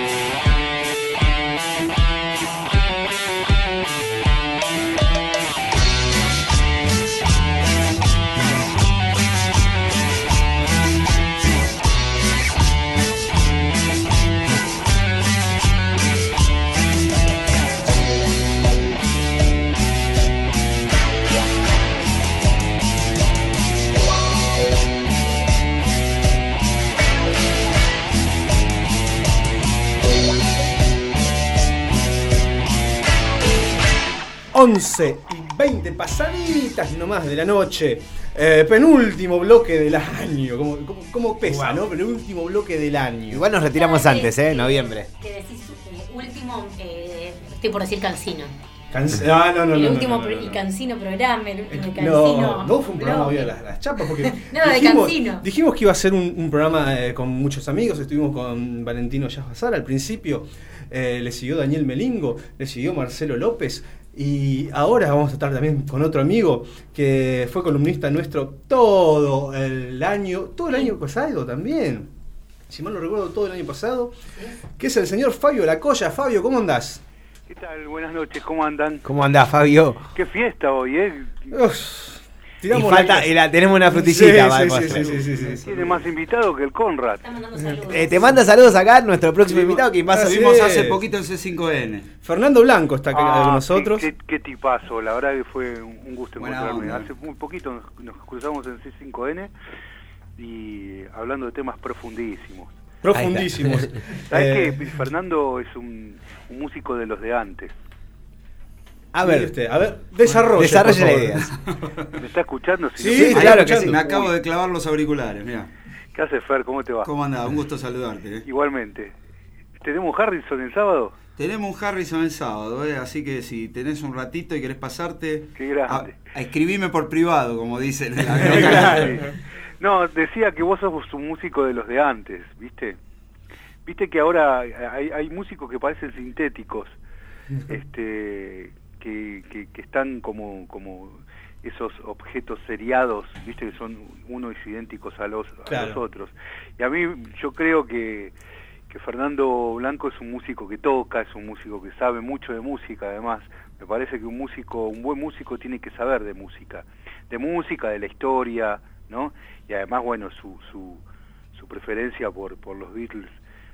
Speaker 2: once y veinte pasaditas nomás de la noche. Eh, penúltimo bloque del año. Como, como, como pesa, wow, ¿no? Penúltimo bloque del año.
Speaker 3: Igual nos retiramos
Speaker 8: Cada
Speaker 3: antes,
Speaker 8: vez
Speaker 3: ¿eh?
Speaker 8: que-
Speaker 3: Noviembre.
Speaker 8: Que decís eh, último, eh, estoy por decir Cancino.
Speaker 2: Canc- ah, no, no,
Speaker 8: el
Speaker 2: no,
Speaker 8: último
Speaker 2: no, no, no,
Speaker 8: pro- y
Speaker 2: no.
Speaker 8: Cancino programa, el último de
Speaker 2: No,
Speaker 8: Cancino.
Speaker 2: no fue un programa
Speaker 8: bloque.
Speaker 2: hoy a las, las chapas porque
Speaker 8: No, de
Speaker 2: dijimos,
Speaker 8: Cancino.
Speaker 2: dijimos que iba a ser un, un programa eh, con muchos amigos. Estuvimos con Valentino Yazbazar al principio, eh, le siguió Daniel Melingo, le siguió Marcelo López y ahora vamos a estar también con otro amigo que fue columnista nuestro todo el año, todo el año pasado también, si mal no recuerdo, todo el año pasado, que es el señor Fabio Lacoya. Fabio, ¿cómo andás?
Speaker 17: ¿Qué tal? Buenas noches, ¿cómo andan?
Speaker 3: ¿Cómo andás, Fabio?
Speaker 17: Qué fiesta hoy, ¿eh?
Speaker 2: Uf,
Speaker 3: Y
Speaker 2: tiramos
Speaker 3: falta,
Speaker 2: la-
Speaker 3: y la, tenemos una frutillita.
Speaker 2: Sí,
Speaker 3: va,
Speaker 2: sí,
Speaker 3: de
Speaker 2: sí,
Speaker 3: postre.
Speaker 2: sí, sí, sí, sí.
Speaker 17: Tiene más invitados que el Conrad.
Speaker 3: Eh, te manda saludos acá nuestro próximo invitado que va a
Speaker 2: Así
Speaker 3: ser.
Speaker 2: es.
Speaker 14: hace poquito en C cinco N.
Speaker 2: Fernando Blanco está acá
Speaker 17: Ah,
Speaker 2: con nosotros.
Speaker 17: Qué, qué, qué tipazo, la verdad que fue un un gusto
Speaker 14: Buena
Speaker 17: encontrarme.
Speaker 14: onda.
Speaker 17: Hace muy poquito nos, nos cruzamos en C cinco N y hablando de temas profundísimos.
Speaker 2: Profundísimos.
Speaker 17: ¿Sabes
Speaker 2: Eh,
Speaker 17: qué? Fernando es un, un músico de los de antes.
Speaker 3: A
Speaker 2: mire
Speaker 3: ver,
Speaker 2: usted, a ver, desarrolle.
Speaker 3: desarrolle
Speaker 2: por
Speaker 3: la
Speaker 2: favor.
Speaker 3: idea.
Speaker 17: ¿Me está escuchando? Si
Speaker 2: Sí,
Speaker 17: no-
Speaker 2: sí,
Speaker 3: Ahí
Speaker 2: claro
Speaker 3: lo
Speaker 2: que
Speaker 3: que
Speaker 2: sí.
Speaker 14: Me acabo de clavar los auriculares, mira.
Speaker 17: ¿Qué hace, Fer? ¿Cómo te va?
Speaker 14: ¿Cómo andás? Un gusto saludarte. ¿eh?
Speaker 17: Igualmente. ¿Tenemos Harrison el sábado?
Speaker 14: Tenemos un Harrison el sábado, ¿eh? Así que si tenés un ratito y querés pasarte,
Speaker 17: Qué grande.
Speaker 14: a, a escribime por privado, como dicen. en la-
Speaker 2: Claro.
Speaker 17: No, decía que vos sos un músico de los de antes, ¿viste? Viste que ahora hay, hay músicos que parecen sintéticos, este, que, que, que están como, como esos objetos seriados, ¿viste? Que son unos idénticos a los, a
Speaker 2: Claro.
Speaker 17: los otros. Y a mí, yo creo que, que Fernando Blanco es un músico que toca, es un músico que sabe mucho de música, además. Me parece que un músico, un buen músico tiene que saber de música, de música, de la historia, ¿no? Y además, bueno, su, su, su preferencia por, por los Beatles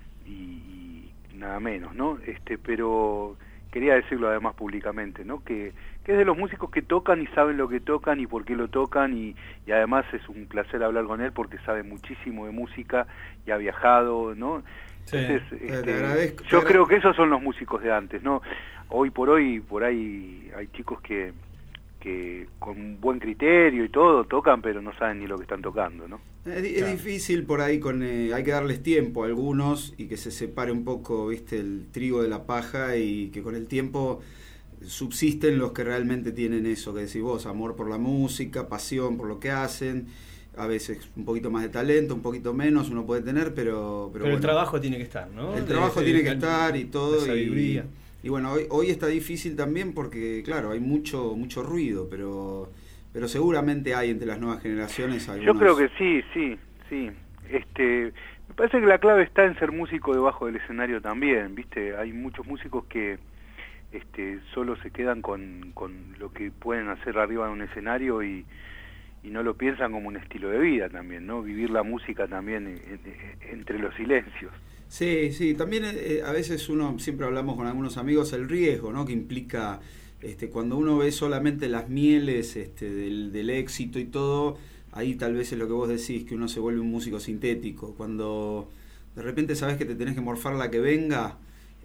Speaker 17: y, y nada menos, ¿no? Este, pero quería decirlo además públicamente, ¿no? Que, que es de los músicos que tocan y saben lo que tocan y por qué lo tocan y, y además es un placer hablar con él porque sabe muchísimo de música y ha viajado, ¿no?
Speaker 2: Sí.
Speaker 17: Entonces,
Speaker 14: Te
Speaker 17: este,
Speaker 14: agradezco, te
Speaker 17: yo
Speaker 14: agra-
Speaker 17: creo que esos son los músicos de antes, ¿no? Hoy por hoy, por ahí hay chicos que que con buen criterio y todo tocan, pero no saben ni lo que están tocando, ¿no?
Speaker 14: Es, di- es difícil por ahí, con eh, hay que darles tiempo a algunos y que se separe un poco, viste, el trigo de la paja y que con el tiempo
Speaker 18: subsisten los que realmente tienen eso que decís vos, amor por la música, pasión por lo que hacen. A veces un poquito más de talento, un poquito menos uno puede tener, pero...
Speaker 2: Pero,
Speaker 18: Pero,
Speaker 2: el
Speaker 18: bueno,
Speaker 2: trabajo tiene que estar, ¿no?
Speaker 18: el trabajo
Speaker 2: De-
Speaker 18: tiene
Speaker 2: de-
Speaker 18: que estar y todo.
Speaker 2: la sabiduría.
Speaker 18: Y, y bueno, hoy, hoy está difícil también porque, claro, hay mucho mucho ruido, pero pero seguramente hay entre las nuevas generaciones algunos...
Speaker 17: Yo creo que sí, sí, sí. Este, me parece que la clave está en ser músico debajo del escenario también, ¿viste? Hay muchos músicos que este, solo se quedan con, con lo que pueden hacer arriba de un escenario y, y no lo piensan como un estilo de vida también, ¿no? Vivir la música también en, en, entre los silencios.
Speaker 18: Sí, sí, también eh, a veces uno, siempre hablamos con algunos amigos, el riesgo, ¿no? Que implica, este, cuando uno ve solamente las mieles este, del, del éxito y todo, ahí tal vez es lo que vos decís, que uno se vuelve un músico sintético. Cuando de repente sabés que te tenés que morfar la que venga,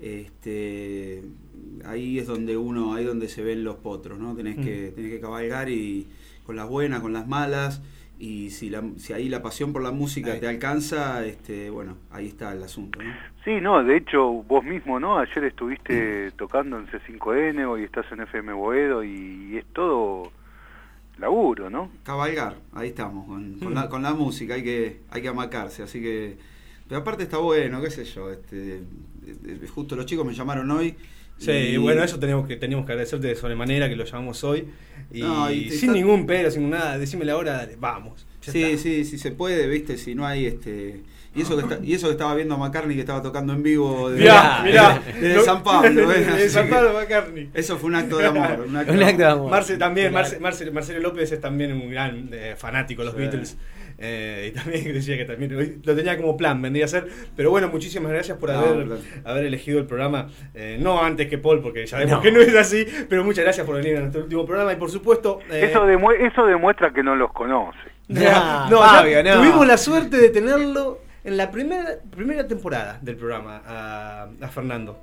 Speaker 18: este, ahí es donde uno, ahí donde se ven los potros, ¿no? Tenés, mm. que, tenés que cabalgar y con las buenas, con las malas. Y si, la, si ahí la pasión por la música ahí te alcanza, este, bueno, ahí está el asunto, ¿no?
Speaker 17: Sí, no, de hecho vos mismo, ¿no? Ayer estuviste tocando en C cinco N, hoy estás en F M Boedo y, y es todo laburo, ¿no?
Speaker 18: Cabalgar, ahí estamos, con, con, la, con la música, hay que hay que amacarse, así que... Pero aparte está bueno, qué sé yo, este, justo los chicos me llamaron hoy.
Speaker 2: Sí, y bueno, eso tenemos que teníamos que agradecerte de sobremanera que lo llamamos hoy. Y,
Speaker 18: no, y
Speaker 2: sin
Speaker 18: está...
Speaker 2: ningún pero, sin nada, decime la hora, vamos.
Speaker 18: Sí, está. sí, sí se puede, viste, si no hay este... Y eso, que está, y eso que estaba viendo a McCartney que estaba tocando en vivo desde,
Speaker 2: mirá, mirá,
Speaker 18: desde lo, San Pablo. ¿eh?
Speaker 2: Desde San Pablo McCartney.
Speaker 18: Eso fue un acto de amor. Un acto,
Speaker 3: un acto de amor.
Speaker 2: Marce también, Marce, Marce, Marcelo López es también un gran eh, fanático de los sí. Beatles. Eh, y también decía que también hoy lo tenía como plan, vendría a ser. Pero bueno, muchísimas gracias por no, haber, claro. haber elegido el programa. Eh, no antes que Paul, porque ya vemos no. que no es así. Pero muchas gracias por venir a nuestro último programa. Y por supuesto.
Speaker 17: Eh, eso, demu eso demuestra que no los conoce.
Speaker 2: No, no, Fabio, no. Tuvimos la suerte de tenerlo en la primera primera temporada del programa a, a Fernando.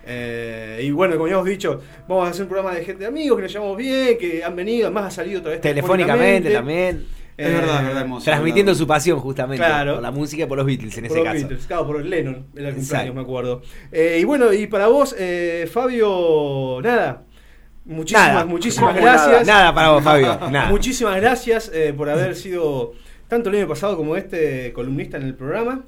Speaker 2: Eh, y bueno, como ya hemos dicho, vamos a hacer un programa de gente de amigos que nos llevamos bien, que han venido, además ha salido otra vez
Speaker 3: telefónicamente, telefónicamente también.
Speaker 18: Es eh, verdad, es verdad.
Speaker 3: Transmitiendo su pasión justamente
Speaker 2: claro,
Speaker 3: por la música y por los Beatles en
Speaker 2: por
Speaker 3: ese
Speaker 2: los
Speaker 3: caso.
Speaker 2: Beatles, claro, por Lennon, era el cumpleaños, me acuerdo. Eh, y bueno, y para vos, eh, Fabio, nada. Muchísimas,
Speaker 3: nada.
Speaker 2: muchísimas gracias.
Speaker 3: Nada, nada para vos, Fabio. Nada.
Speaker 2: Muchísimas gracias eh, por haber sido tanto el año pasado como este columnista en el programa.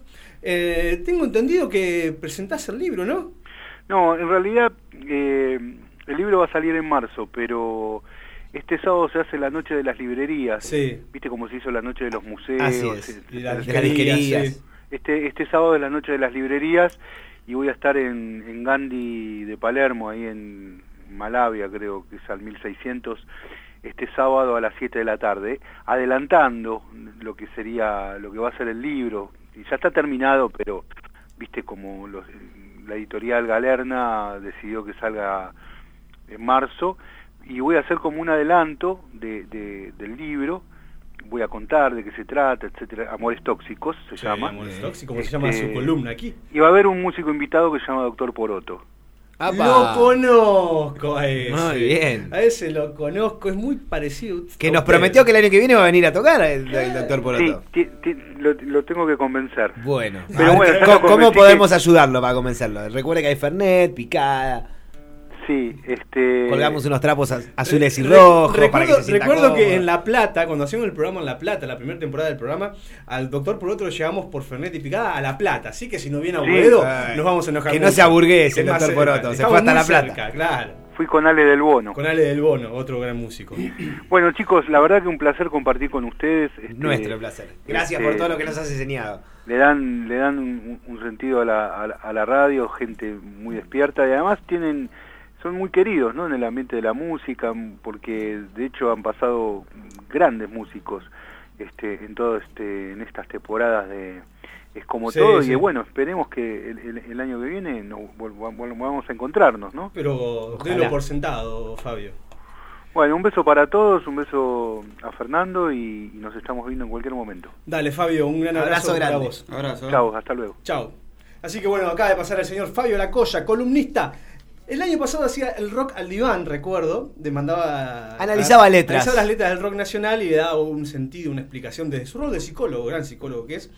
Speaker 2: Eh, tengo entendido que presentás el libro, ¿no?
Speaker 17: No, en realidad eh, el libro va a salir en marzo, pero este sábado se hace la noche de las librerías.
Speaker 2: Sí.
Speaker 17: ¿Viste cómo se hizo la noche de los museos?
Speaker 3: Así es.
Speaker 17: Y
Speaker 3: la, de las disquerías.
Speaker 17: Sí. Este, este sábado es la noche de las librerías y voy a estar en, en Gandhi de Palermo, ahí en Malavia, creo que es al mil seiscientos, este sábado a las siete de la tarde, adelantando lo que sería, lo que va a ser el libro. Y ya está terminado, pero viste como los, la editorial Galerna decidió que salga en marzo, y voy a hacer como un adelanto de, de, del libro. Voy a contar de qué se trata, etcétera. Amores Tóxicos se
Speaker 2: sí,
Speaker 17: llama.
Speaker 2: Amores Tóxicos, como este, se llama su columna aquí.
Speaker 17: Y va a haber un músico invitado que se llama Doctor Poroto.
Speaker 2: ¡Apa! Lo conozco a ese.
Speaker 3: Muy bien.
Speaker 2: A ese lo conozco, es muy parecido.
Speaker 3: Que nos prometió que el año que viene va a venir a tocar el, el Doctor Poroto.
Speaker 17: Sí, lo, lo tengo que convencer.
Speaker 3: Bueno,
Speaker 17: pero bueno,
Speaker 3: ¿cómo, ¿cómo podemos que... ayudarlo para convencerlo? Recuerde que hay Fernet, picada.
Speaker 17: Sí, este...
Speaker 3: colgamos unos trapos azules y rojos.
Speaker 2: Recuerdo,
Speaker 3: para que se sienta
Speaker 2: recuerdo
Speaker 3: cómodo.
Speaker 2: Que en La Plata, cuando hacíamos el programa en La Plata, la primera temporada del programa, al Doctor Poroto lo llevamos por Fernet y picada a La Plata. Así que si no viene a Boedo, sí, nos vamos a enojar.
Speaker 3: Que
Speaker 2: mucho.
Speaker 3: no se aburguese el Doctor Poroto, se fue hasta La Plata.
Speaker 2: Cerca, claro.
Speaker 17: Fui con Ale del Bono.
Speaker 2: Con Ale del Bono, otro gran músico.
Speaker 17: Bueno, chicos, la verdad que un placer compartir con ustedes. Este,
Speaker 3: Nuestro placer. Gracias
Speaker 17: este,
Speaker 3: por todo lo que nos has enseñado.
Speaker 17: Le dan le dan un, un sentido a la, a, la, a la radio, gente muy despierta, y además tienen son muy queridos, ¿no?, en el ambiente de la música, porque de hecho han pasado grandes músicos este en todo este en estas temporadas de Es Como sí, Todo, sí. Y bueno, esperemos que el, el, el año que viene nos volvamos a encontrarnos, ¿no?
Speaker 2: Pero denlo por sentado, Fabio.
Speaker 17: Bueno, un beso para todos, un beso a Fernando y, y nos estamos viendo en cualquier momento.
Speaker 2: Dale, Fabio, un gran abrazo,
Speaker 3: abrazo
Speaker 2: para vos.
Speaker 18: Abrazo.
Speaker 17: Chao, hasta luego.
Speaker 2: Chao. Así que bueno, acaba de pasar el señor Fabio Lacoya, columnista. El año pasado hacía el rock al diván, recuerdo, demandaba...
Speaker 3: Analizaba a, letras.
Speaker 2: Analizaba las letras del rock nacional y le daba un sentido, una explicación desde su rol de psicólogo, gran psicólogo que es.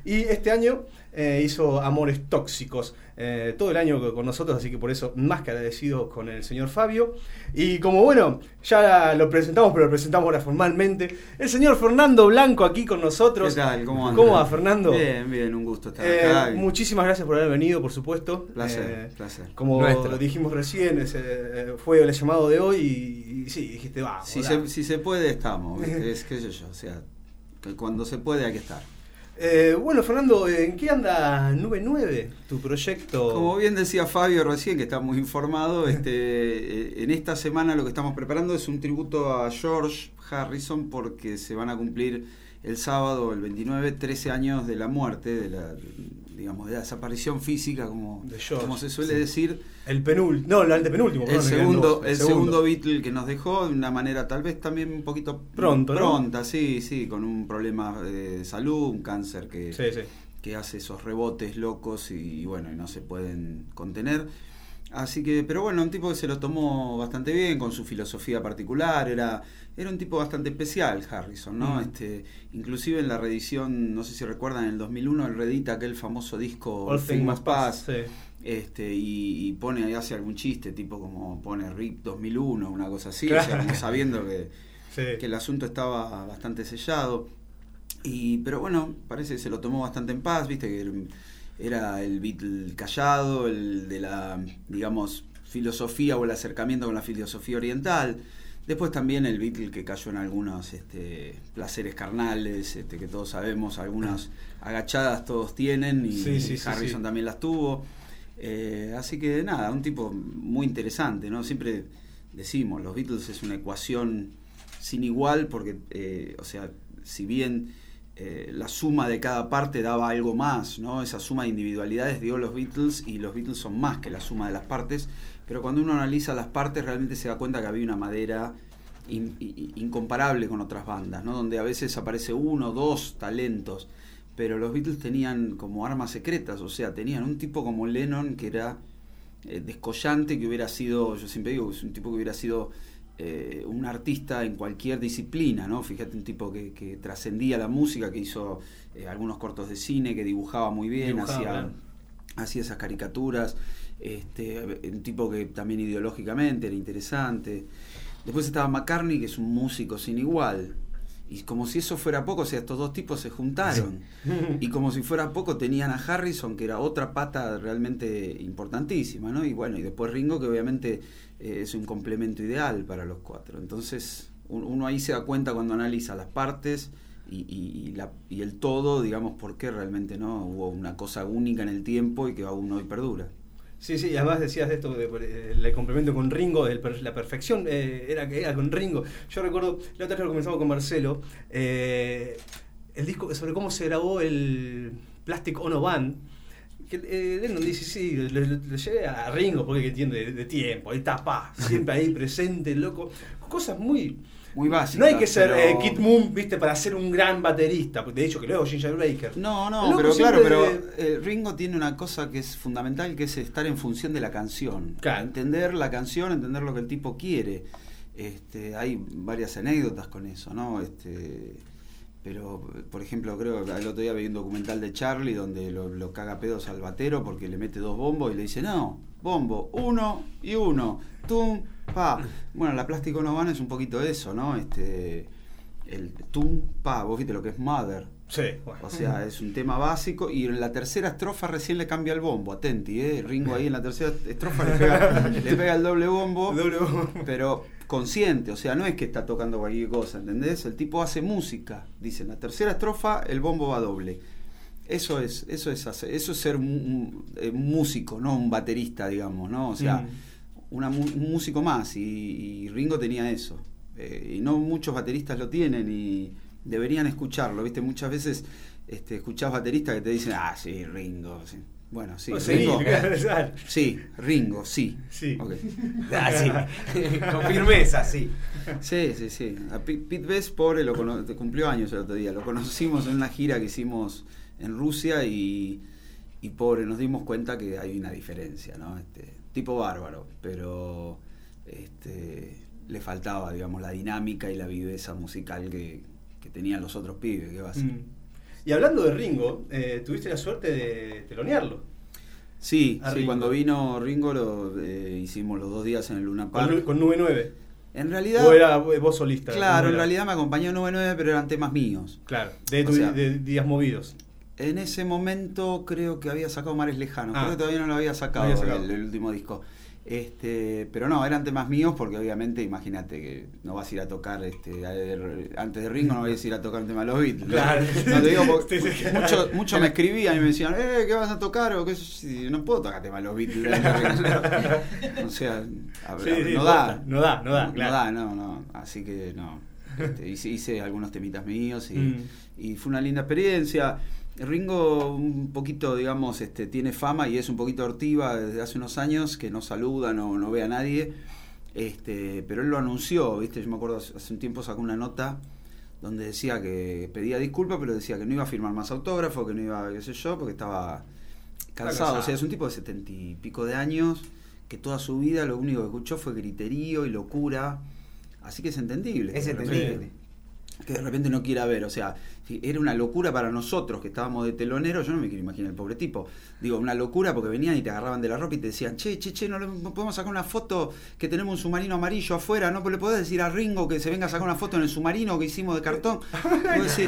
Speaker 2: Y este año eh, hizo Amores Tóxicos, eh, todo el año con nosotros, así que por eso más que agradecido con el señor Fabio. Y como bueno, ya lo presentamos, pero lo presentamos ahora formalmente, el señor Fernando Blanco aquí con nosotros.
Speaker 18: ¿Qué tal? ¿Cómo anda?
Speaker 2: ¿Cómo va, Fernando?
Speaker 18: Bien, bien, un gusto estar
Speaker 2: Eh,
Speaker 18: acá.
Speaker 2: muchísimas gracias por haber venido, por supuesto.
Speaker 18: Placer,
Speaker 2: Eh,
Speaker 18: placer.
Speaker 2: Como
Speaker 18: Nuestro.
Speaker 2: dijimos recién, ese fue el llamado de hoy y, y sí, dijiste, va.
Speaker 18: Si se, si se puede, estamos. ¿viste? Es qué sé yo, o sea, que cuando se puede hay que estar.
Speaker 2: Eh, bueno, Fernando, ¿en qué anda Nube nueve, tu proyecto?
Speaker 18: Como bien decía Fabio recién, que está muy informado, este, en esta semana lo que estamos preparando es un tributo a George Harrison, porque se van a cumplir el sábado, el veintinueve, trece años de la muerte, de la, digamos, de la desaparición física, como, como se suele
Speaker 2: sí.
Speaker 18: decir.
Speaker 2: El penúltimo, no, el antepenúltimo.
Speaker 18: El
Speaker 2: perdón,
Speaker 18: segundo,
Speaker 2: dos,
Speaker 18: el, el segundo Beatle que nos dejó de una manera tal vez también un poquito
Speaker 2: Pronto, ¿no?
Speaker 18: pronta, sí, sí, con un problema de salud, un cáncer que,
Speaker 2: sí, sí.
Speaker 18: que hace esos rebotes locos y, y bueno, y no se pueden contener. Así que, pero bueno, un tipo que se lo tomó bastante bien, con su filosofía particular, era, era un tipo bastante especial, Harrison, ¿no?
Speaker 2: Mm.
Speaker 18: Este, inclusive en la reedición, no sé si recuerdan, en el dos mil uno él reedita aquel famoso disco
Speaker 2: All Things Must Pass, sí.
Speaker 18: este, y, y pone ahí, hace algún chiste, tipo como pone R I P dos mil uno, una cosa así,
Speaker 2: Claro.
Speaker 18: o sea, como sabiendo que,
Speaker 2: sí.
Speaker 18: que el asunto estaba bastante sellado. Y, pero bueno, parece que se lo tomó bastante en paz, viste que era el Beatle callado, el de la, digamos, filosofía o el acercamiento con la filosofía oriental. Después también el Beatle que cayó en algunos este, placeres carnales, este, que todos sabemos, algunas agachadas todos tienen, y
Speaker 2: Sí, sí, sí,
Speaker 18: Harrison
Speaker 2: sí.
Speaker 18: también las tuvo. Eh, así que nada, un tipo muy interesante, ¿no? Siempre decimos, los Beatles es una ecuación sin igual, porque, eh, o sea, si bien eh, la suma de cada parte daba algo más, ¿no? Esa suma de individualidades dio los Beatles, y los Beatles son más que la suma de las partes, pero cuando uno analiza las partes realmente se da cuenta que había una madera in, in, incomparable con otras bandas, ¿no? Donde a veces aparece uno, dos talentos, pero los Beatles tenían como armas secretas, o sea, tenían un tipo como Lennon que era eh, descollante, que hubiera sido, yo siempre digo, es un tipo que hubiera sido eh, un artista en cualquier disciplina, ¿no? Fíjate, un tipo que, que trascendía la música, que hizo eh, algunos cortos de cine, que dibujaba muy bien,
Speaker 2: Dibujaba,
Speaker 18: hacía,
Speaker 2: claro.
Speaker 18: hacía esas caricaturas, este, un tipo que también ideológicamente era interesante. Después estaba McCartney, que es un músico sin igual. Y como si eso fuera poco, o sea, estos dos tipos se juntaron. Y como si fuera poco, tenían a Harrison, que era otra pata realmente importantísima, ¿no? Y bueno, y después Ringo, que obviamente eh, es un complemento ideal para los cuatro. Entonces, un, uno ahí se da cuenta cuando analiza las partes y, y, y, la, y el todo, digamos, por qué realmente no hubo una cosa única en el tiempo y que aún hoy perdura.
Speaker 2: Sí, sí, y además decías de esto, de, de, el complemento con Ringo, el, la perfección eh, era que era con Ringo. Yo recuerdo, la otra vez lo comenzamos con Marcelo, eh, el disco sobre cómo se grabó el Plastic Ono Band, que eh, Lennon dice, sí, le, le, le llevé a Ringo porque entiende de, de tiempo, ahí está, pa, siempre ahí presente, loco, cosas muy...
Speaker 18: Muy básicas.
Speaker 2: No hay que ser
Speaker 18: pero...
Speaker 2: eh, Kid Moon, viste, para ser un gran baterista, de hecho que luego Ginger Baker.
Speaker 18: No, no,
Speaker 2: Loco
Speaker 18: pero
Speaker 2: siempre
Speaker 18: claro,
Speaker 2: de-
Speaker 18: pero eh, Ringo tiene una cosa que es fundamental, que es estar en función de la canción.
Speaker 2: Claro.
Speaker 18: Entender la canción, entender lo que el tipo quiere. Este, hay varias anécdotas con eso, ¿no? Este, pero, por ejemplo, creo que el otro día vi un documental de Charlie donde lo, lo caga pedos al batero porque le mete dos bombos y le dice, no, bombo, uno y uno, tum, pa. Bueno, la Plastic Ono Band es un poquito eso, ¿no? Este, el tum, pa, vos viste lo que es Mother.
Speaker 2: Sí, bueno.
Speaker 18: O sea, es un tema básico, y en la tercera estrofa recién le cambia el bombo, atenti, ¿eh? Ringo ahí en la tercera estrofa le pega, le pega el doble bombo,
Speaker 2: El doble bombo.
Speaker 18: pero consciente, o sea, no es que está tocando cualquier cosa, ¿entendés? El tipo hace música, dice, en la tercera estrofa el bombo va doble. Eso es, eso es hacer, eso es ser un, un, un músico, no un baterista, digamos, ¿no? O sea,
Speaker 2: Mm.
Speaker 18: una, un músico más, y, y Ringo tenía eso. Eh, y no muchos bateristas lo tienen, y deberían escucharlo, ¿viste? Muchas veces este, escuchás bateristas que te dicen, ah, sí, Ringo, sí. Bueno, sí,
Speaker 2: Pues sí,
Speaker 18: Ringo.
Speaker 2: claro.
Speaker 18: Sí, Ringo, sí.
Speaker 2: Sí.
Speaker 18: Ok.
Speaker 3: Ah, sí. Con firmeza, sí.
Speaker 18: Sí, sí, sí. A Pete, Pete Best, pobre, lo cono- cumplió años el otro día. Lo conocimos en una gira que hicimos en Rusia, y, y pobre, nos dimos cuenta que hay una diferencia, ¿no? Este, tipo bárbaro, pero este, le faltaba, digamos, la dinámica y la viveza musical que, que tenían los otros pibes. ¿Qué va a ser?
Speaker 2: Mm. Y hablando de Ringo, eh, tuviste la suerte de telonearlo.
Speaker 18: Sí,
Speaker 2: A
Speaker 18: sí,
Speaker 2: Ringo.
Speaker 18: cuando vino Ringo lo eh, hicimos los dos días en el Luna Park.
Speaker 2: Con, con Nube nueve.
Speaker 18: En realidad.
Speaker 2: ¿O era vos solista?
Speaker 18: Claro,
Speaker 2: ¿Cómo
Speaker 18: en
Speaker 2: era?
Speaker 18: realidad me acompañó Nube nueve, pero eran temas míos.
Speaker 2: Claro, de,
Speaker 18: O
Speaker 2: tu-
Speaker 18: sea,
Speaker 2: de días movidos.
Speaker 18: En ese momento creo que había sacado Mares Lejanos,
Speaker 2: Ah.
Speaker 18: creo que todavía no lo había sacado,
Speaker 2: No había sacado.
Speaker 18: El, el último disco. Este, pero no, eran temas míos porque obviamente, imagínate que no vas a ir a tocar este, a- antes de Ringo no vas a ir a tocar un tema de los Beatles. ¿no?
Speaker 2: Claro.
Speaker 18: No te digo porque
Speaker 2: Sí, sí.
Speaker 18: muchos mucho me escribían y me decían, eh, ¿qué vas a tocar? O qué sé yo, no puedo tocar temas de los Beatles. O sea, a-
Speaker 2: Sí, sí,
Speaker 18: no da.
Speaker 2: importa. No da, no da,
Speaker 18: No
Speaker 2: claro.
Speaker 18: da, no, no. Así que no. Este, hice, hice algunos temitas míos y,
Speaker 2: Mm.
Speaker 18: y fue una linda experiencia. Ringo un poquito, digamos, este, tiene fama y es un poquito hortiva desde hace unos años, que no saluda, no, no ve a nadie, este, pero él lo anunció, ¿viste? Yo me acuerdo hace hace un tiempo sacó una nota donde decía que pedía disculpas, pero decía que no iba a firmar más autógrafos, que no iba, qué sé yo, porque estaba cansado.
Speaker 2: cansado.
Speaker 18: O sea, es un tipo de setenta y pico de años que toda su vida lo único que escuchó fue griterío y locura, así que es entendible.
Speaker 3: Es
Speaker 18: que de repente-
Speaker 3: entendible.
Speaker 18: que de repente no quiera ver, o sea, si era una locura para nosotros que estábamos de telonero, yo no me quiero imaginar el pobre tipo, digo, una locura porque venían y te agarraban de la ropa y te decían, che, che, che, no le no podemos sacar una foto que tenemos un submarino amarillo afuera, no le podés decir a Ringo que se venga a sacar una foto en el submarino que hicimos de cartón. Puedo decir,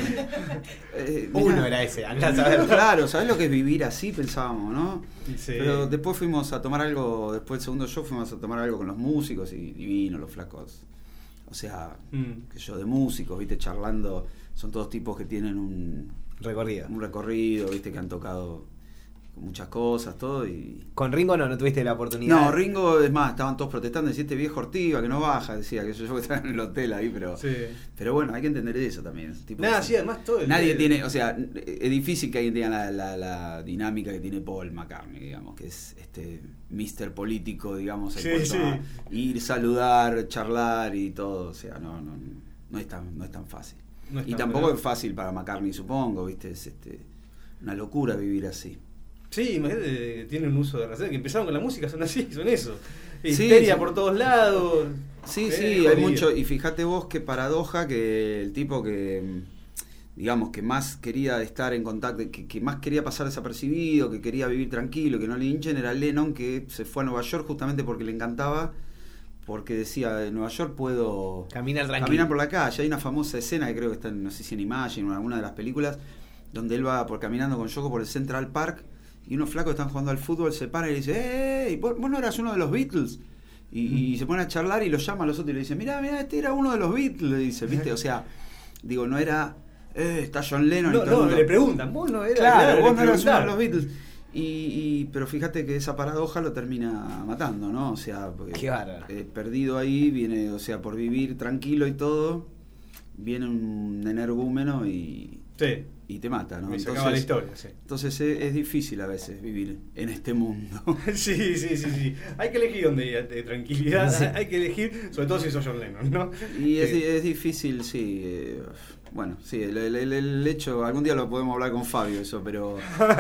Speaker 18: eh,
Speaker 3: Uno
Speaker 18: mirá,
Speaker 3: era ese, andá a saber.
Speaker 18: Claro, ¿sabés lo que es vivir así? Pensábamos, ¿no?
Speaker 2: Sí.
Speaker 18: Pero después fuimos a tomar algo, después del segundo show fuimos a tomar algo con los músicos y divino, los flacos. O sea,
Speaker 2: Mm.
Speaker 18: que yo de músicos, viste, charlando, son todos tipos que tienen un
Speaker 3: recorrido,
Speaker 18: un recorrido, viste, que han tocado muchas cosas, todo y
Speaker 3: Con Ringo no, no tuviste la oportunidad.
Speaker 18: no, Ringo, es más, estaban todos protestando, decía este viejo ortiva que no baja, decía que yo, yo que estaba en el hotel ahí, pero
Speaker 2: Sí.
Speaker 18: pero bueno, hay que entender eso también. es tipo
Speaker 2: Nada,
Speaker 18: así.
Speaker 2: sí, además todo el-
Speaker 18: Nadie tiene, o sea, es difícil que alguien tenga la, la, la dinámica que tiene Paul McCartney, digamos, que es este mister político, digamos, en
Speaker 2: Sí,
Speaker 18: cuanto
Speaker 2: sí.
Speaker 18: a ir, saludar, charlar y todo, o sea, no, no, no es tan, no es tan fácil.
Speaker 2: No es
Speaker 18: y
Speaker 2: tan
Speaker 18: tampoco
Speaker 2: fácil.
Speaker 18: es fácil para McCartney, supongo, viste, es este una locura vivir así.
Speaker 2: Sí, imagínate, tienen un uso de razón, que empezaron con la música, son así, son eso.
Speaker 18: Sí,
Speaker 2: Histeria
Speaker 18: sí.
Speaker 2: por todos lados.
Speaker 18: Sí,
Speaker 2: Eh,
Speaker 18: sí, hay
Speaker 2: jodido.
Speaker 18: mucho, y fíjate vos qué paradoja que el tipo que, digamos, que más quería estar en contacto, que, que más quería pasar desapercibido, que quería vivir tranquilo, que no le hinchen, era Lennon, que se fue a Nueva York justamente porque le encantaba, porque decía, en Nueva York puedo
Speaker 3: Caminar tranquilo.
Speaker 18: caminar por la calle. Hay una famosa escena que creo que está en, no sé si en Imagine o en alguna de las películas, donde él va por caminando con Yoko por el Central Park, y unos flacos están jugando al fútbol, se paran y le dice, ¡eh! ¿Vos, vos no eras uno de los Beatles? Y, y se pone a charlar y lo llama a los otros y le dice, mirá, mirá, este era uno de los Beatles, le dice, ¿viste? O sea, digo, no era, eh, está John Lennon y
Speaker 2: No,
Speaker 18: todo el
Speaker 2: no,
Speaker 18: mundo-
Speaker 2: le preguntan, vos no eras.
Speaker 18: Claro,
Speaker 2: le
Speaker 18: vos no eras uno de
Speaker 2: preguntaron.
Speaker 18: los Beatles. Y, y- pero fíjate que esa paradoja lo termina matando, ¿no? O sea, porque,
Speaker 3: Qué bárbaro.
Speaker 18: eh, perdido ahí, viene, o sea, por vivir tranquilo y todo, viene un energúmeno y,
Speaker 2: Sí.
Speaker 18: y te mata, ¿no?
Speaker 2: Y se acaba la historia, sí.
Speaker 18: Entonces es, es difícil a veces vivir en este mundo.
Speaker 2: Sí, sí, sí, sí. Hay que elegir donde ir de tranquilidad,
Speaker 18: Sí.
Speaker 2: hay que elegir, sobre todo si sos John Lennon, ¿no?
Speaker 18: Y es,
Speaker 2: Que-
Speaker 18: es difícil, sí. eh, bueno, sí, el, el- el- el hecho, algún día lo podemos hablar con Fabio eso, pero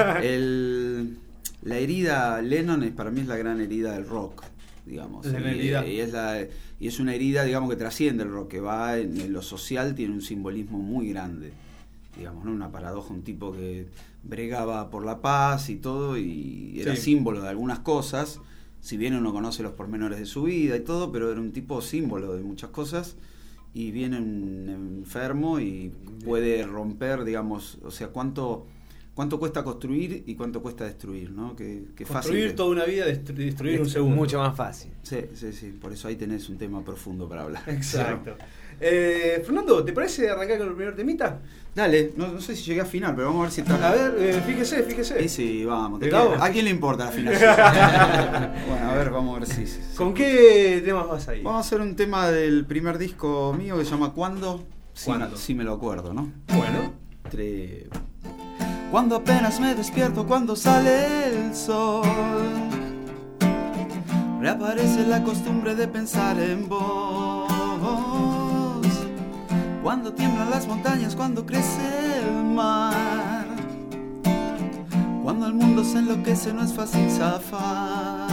Speaker 18: el, la herida Lennon es, para mí es la gran herida del rock, digamos.
Speaker 2: La gran
Speaker 18: y,
Speaker 2: herida.
Speaker 18: y es la, y es una herida, digamos, que trasciende el rock, que va en, en lo social, tiene un simbolismo muy grande, digamos, ¿no? Una paradoja, un tipo que bregaba por la paz y todo, y era
Speaker 2: Sí.
Speaker 18: símbolo de algunas cosas, si bien uno conoce los pormenores de su vida y todo, pero era un tipo símbolo de muchas cosas, y viene un enfermo y puede romper, digamos, o sea, cuánto cuánto cuesta construir y cuánto cuesta destruir, ¿no? Que, que
Speaker 2: Construir
Speaker 18: fácil.
Speaker 2: toda una vida, destru- destruir un
Speaker 3: Es
Speaker 2: segundo.
Speaker 3: mucho más fácil.
Speaker 18: Sí, sí, sí, por eso ahí tenés un tema profundo para hablar.
Speaker 2: Exacto. Eh, Fernando, ¿te parece arrancar con el primer temita?
Speaker 18: Dale, no, no sé si llegué a final, pero vamos a ver si está.
Speaker 2: A ver, eh, fíjese, fíjese.
Speaker 18: Sí, sí, vamos.
Speaker 2: ¿Te vamos?
Speaker 18: ¿A quién le importa la final? Bueno, a ver, vamos a ver si. si-
Speaker 2: ¿Con qué temas vas ahí?
Speaker 18: Vamos a hacer un tema del primer disco mío que se llama ¿Cuándo? Sí,
Speaker 2: ¿Cuándo?
Speaker 18: sí me lo acuerdo, ¿no?
Speaker 2: Bueno.
Speaker 18: Tre- Cuando apenas me despierto, cuando sale el sol, reaparece la costumbre de pensar en vos. Cuando tiemblan las montañas, cuando crece el mar, cuando el mundo se enloquece, no es fácil zafar.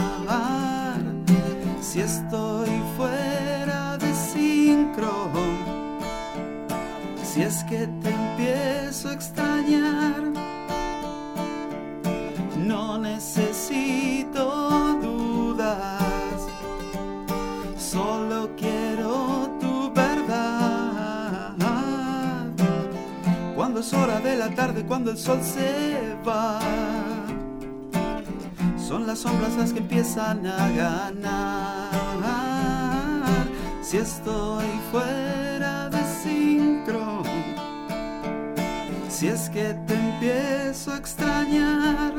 Speaker 18: Si estoy fuera de sincro, Si es que te empiezo a extrañar, no necesito dudas, solo quiero tu verdad. Cuando es hora de la tarde, cuando el sol se va, son las sombras las que empiezan a ganar. Si estoy fuera de sincro, si es que te empiezo a extrañar,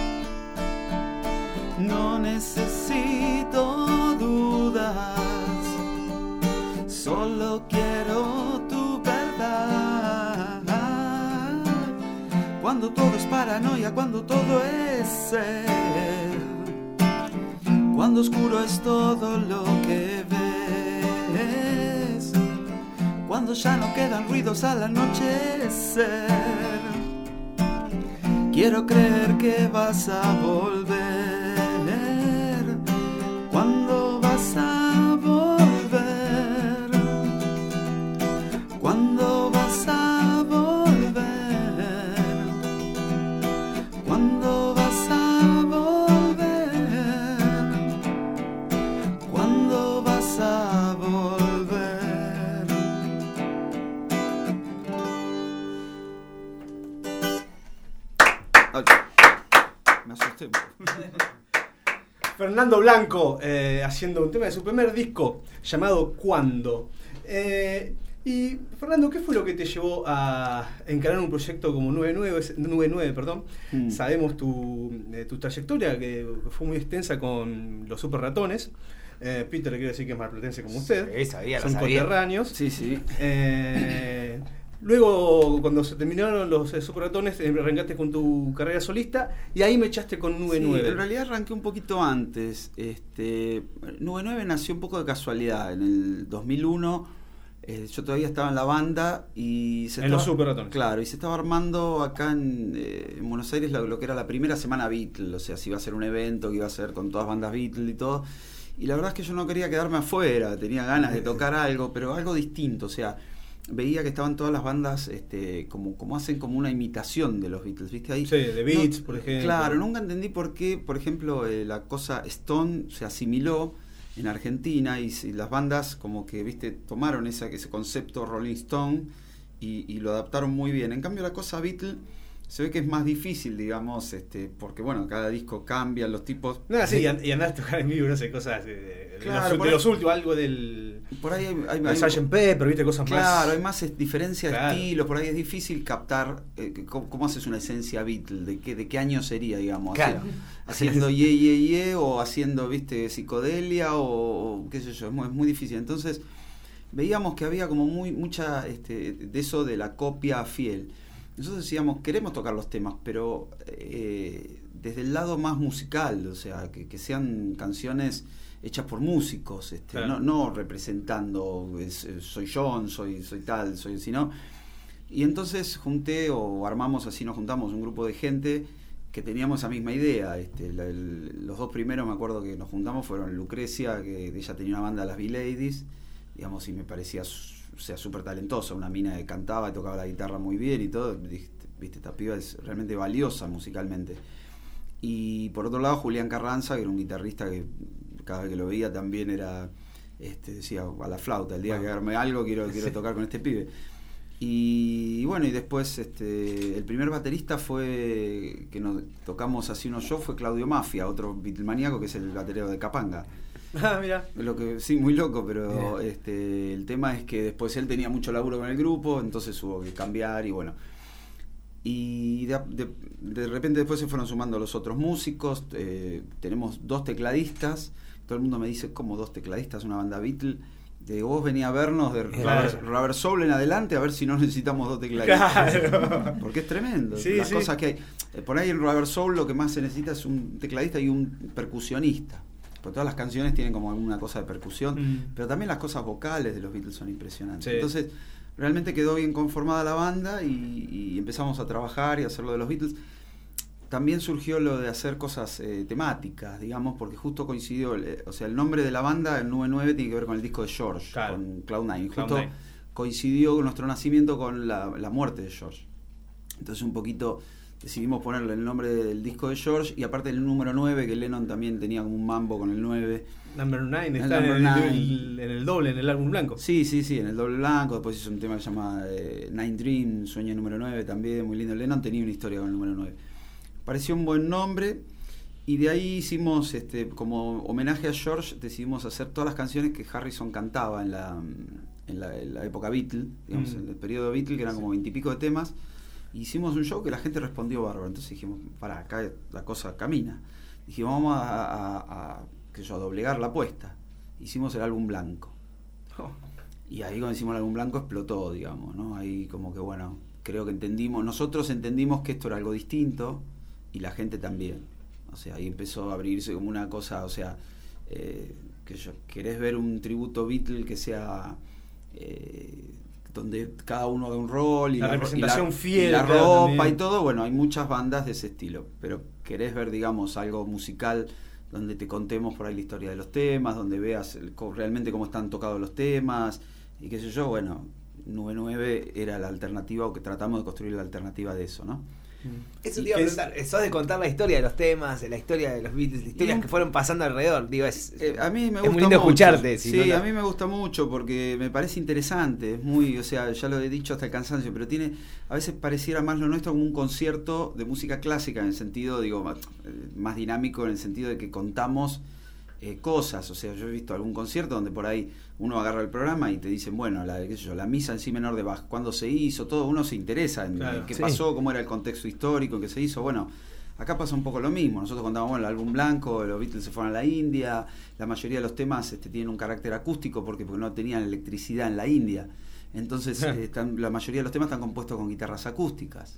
Speaker 18: no necesito dudas, solo quiero tu verdad. Cuando todo es paranoia, cuando todo es ser, cuando oscuro es todo lo que ves, cuando ya no quedan ruidos al anochecer, quiero creer que vas a volver. ¿Cuándo vas a volver? ¿Cuándo vas a volver? ¿Cuándo vas a volver? ¿Cuándo vas a volver?
Speaker 2: Ay, me asusté. Fernando Blanco eh, haciendo un tema de su primer disco llamado ¿Cuándo? Eh, y Fernando, ¿qué fue lo que te llevó a encarar un proyecto como nueve nueve? Perdón. Mm. Sabemos tu, eh, tu trayectoria, que fue muy extensa con los Super Ratones. Eh, Peter, quiero decir que es marplatense como usted.
Speaker 3: Sí, sabía,
Speaker 2: Son
Speaker 3: lo sabía.
Speaker 2: conterráneos.
Speaker 18: Sí, sí.
Speaker 2: Eh, luego, cuando se terminaron los eh, Super Ratones, eh, arrancaste con tu carrera solista y ahí me echaste con nueve nueve.
Speaker 18: Sí, en realidad arranqué un poquito antes. Este, nueve nueve nació un poco de casualidad. En el dos mil uno eh, yo todavía estaba en la banda y se
Speaker 2: en
Speaker 18: estaba,
Speaker 2: los Super Ratones.
Speaker 18: Claro, y se estaba armando acá en, eh, en Buenos Aires lo, lo que era la primera semana Beatle. O sea, si iba a ser un evento que iba a ser con todas bandas Beatle y todo. Y la verdad es que yo no quería quedarme afuera, tenía ganas de tocar algo, pero algo distinto. O sea, veía que estaban todas las bandas este, como, como hacen como una imitación de los Beatles, ¿viste? Ahí,
Speaker 2: sí, de Beats,
Speaker 18: no,
Speaker 2: por ejemplo.
Speaker 18: Claro, nunca entendí por qué, por ejemplo, eh, la cosa Stone se asimiló en Argentina y, y las bandas como que, ¿viste? Tomaron esa, ese concepto Rolling Stone y, y lo adaptaron muy bien. En cambio, la cosa Beatle se ve que es más difícil, digamos, este, porque bueno, cada disco cambia, los tipos.
Speaker 2: No, sí, y, and, y andar a tocar en vivo, no sé, cosas de,
Speaker 18: claro,
Speaker 2: de, los, de los últimos, algo del.
Speaker 18: Por ahí hay, hay,
Speaker 2: hay sergeant Pepper, viste, cosas
Speaker 18: claro,
Speaker 2: más.
Speaker 18: Claro, hay más es, diferencia
Speaker 2: claro.
Speaker 18: de estilo, por ahí es difícil captar eh, cómo, cómo haces una esencia Beatle, de qué, de qué año sería, digamos.
Speaker 3: Claro.
Speaker 18: Haciendo ye, ye, ye, o haciendo, viste, psicodelia, o, o qué sé yo, es muy, es muy difícil. Entonces, veíamos que había como muy mucha este, de eso de la copia fiel. Nosotros decíamos, queremos tocar los temas, pero eh, desde el lado más musical, o sea, que, que sean canciones hechas por músicos, este, claro. no, no representando, es, soy John, soy, soy tal, soy sino. Y entonces junté, o armamos así, nos juntamos un grupo de gente que teníamos esa misma idea. Este, la, el, los dos primeros, me acuerdo que nos juntamos, fueron Lucrecia, que ella tenía una banda, las B-Ladies, digamos, y me parecía... o sea, súper talentosa, una mina que cantaba y tocaba la guitarra muy bien y todo, viste, esta piba es realmente valiosa musicalmente. Y por otro lado, Julián Carranza, que era un guitarrista que cada vez que lo veía también era, este, decía, a la flauta, el día bueno. que agarme algo quiero, quiero sí. tocar con este pibe. Y, y bueno, y después este, el primer baterista fue, que nos tocamos así unos shows, fue Claudio Mafia, otro beatlemaníaco que es el baterero de Capanga.
Speaker 2: Ah, mira.
Speaker 18: Lo que, sí, muy loco, pero este, el tema es que después él tenía mucho laburo con el grupo, entonces hubo que cambiar y bueno. Y de, de, de repente después se fueron sumando los otros músicos, eh, tenemos dos tecladistas, todo el mundo me dice, ¿cómo dos tecladistas? Una banda Beatle. De vos venía a vernos de claro. Rubber, Rubber Soul en adelante a ver si no necesitamos dos tecladistas. Claro. Porque es tremendo. Sí, Las sí. cosas que hay. Por ahí en Rubber Soul lo que más se necesita es un tecladista y un percusionista. Porque todas las canciones tienen como alguna cosa de percusión, mm. pero también las cosas vocales de los Beatles son impresionantes. Sí. Entonces, realmente quedó bien conformada la banda y, y empezamos a trabajar y a hacer lo de los Beatles. También surgió lo de hacer cosas eh, temáticas, digamos, porque justo coincidió, eh, o sea, el nombre de la banda, el nueve nueve, tiene que ver con el disco de George, claro. con Cloud Nine. Justo coincidió con nuestro nacimiento con la, la muerte de George. Entonces un poquito decidimos ponerle el nombre del disco de George y aparte el número nueve, que Lennon también tenía como un mambo con el nueve.
Speaker 2: Number nueve
Speaker 18: El
Speaker 2: está
Speaker 18: number
Speaker 2: en, el,
Speaker 18: nine.
Speaker 2: el- en el doble, en el álbum blanco.
Speaker 18: Sí, sí, sí, en el doble blanco. Después hizo un tema que se llama eh, Nine Dream, Sueño número nueve también, muy lindo. Lennon tenía una historia con el número nueve. Pareció un buen nombre y de ahí hicimos, este, como homenaje a George, decidimos hacer todas las canciones que Harrison cantaba en la, en la, en la época Beatle, digamos,
Speaker 2: Mm.
Speaker 18: en el periodo Beatle, que eran como veintipico de temas. Hicimos un show que la gente respondió bárbaro. Entonces dijimos, para acá la cosa camina. Dijimos, vamos a, a, a, qué sé yo, a doblegar la apuesta. Hicimos el álbum blanco. Y ahí cuando hicimos el álbum blanco explotó, digamos, ¿no? Ahí como que, bueno, creo que entendimos, nosotros entendimos que esto era algo distinto y la gente también. O sea, ahí empezó a abrirse como una cosa, o sea, eh, que yo, querés ver un tributo Beatle que sea... Eh, donde cada uno haga un rol y
Speaker 2: La
Speaker 18: ro-
Speaker 2: representación
Speaker 18: y la,
Speaker 2: fiel,
Speaker 18: y la
Speaker 2: claro,
Speaker 18: ropa
Speaker 2: también.
Speaker 18: y todo. Bueno, hay muchas bandas de ese estilo, pero querés ver, digamos, algo musical donde te contemos por ahí la historia de los temas, donde veas el, co- realmente cómo están tocados los temas y qué sé yo. Bueno, Nube nueve era la alternativa, o que tratamos de construir la alternativa de eso, ¿no?
Speaker 3: Eso te iba a preguntar, eso de contar la historia de los temas, la historia de los Beatles, las historias que fueron pasando alrededor, digo, es,
Speaker 18: Eh, a mí me
Speaker 3: es
Speaker 18: gusta
Speaker 3: muy lindo
Speaker 18: mucho.
Speaker 3: escucharte. si
Speaker 18: Sí,
Speaker 3: no, no-
Speaker 18: a mí me gusta mucho porque me parece interesante, es muy, o sea, ya lo he dicho hasta el cansancio, pero tiene, a veces pareciera más lo nuestro como un concierto de música clásica, en el sentido, digo, más, eh, más dinámico, en el sentido de que contamos eh, cosas. O sea, yo he visto algún concierto donde por ahí uno agarra el programa y te dicen, bueno, la, qué sé yo, la misa en sí menor de Bach, cuándo se hizo, todo, uno se interesa en,
Speaker 2: Claro,
Speaker 18: en qué
Speaker 2: sí.
Speaker 18: pasó, cómo era el contexto histórico en que se hizo. Bueno, acá pasa un poco lo mismo. Nosotros contamos, bueno, el álbum blanco, los Beatles se fueron a la India, la mayoría de los temas este, tienen un carácter acústico porque, porque no tenían electricidad en la India. Entonces, eh, están, la mayoría de los temas están compuestos con guitarras acústicas.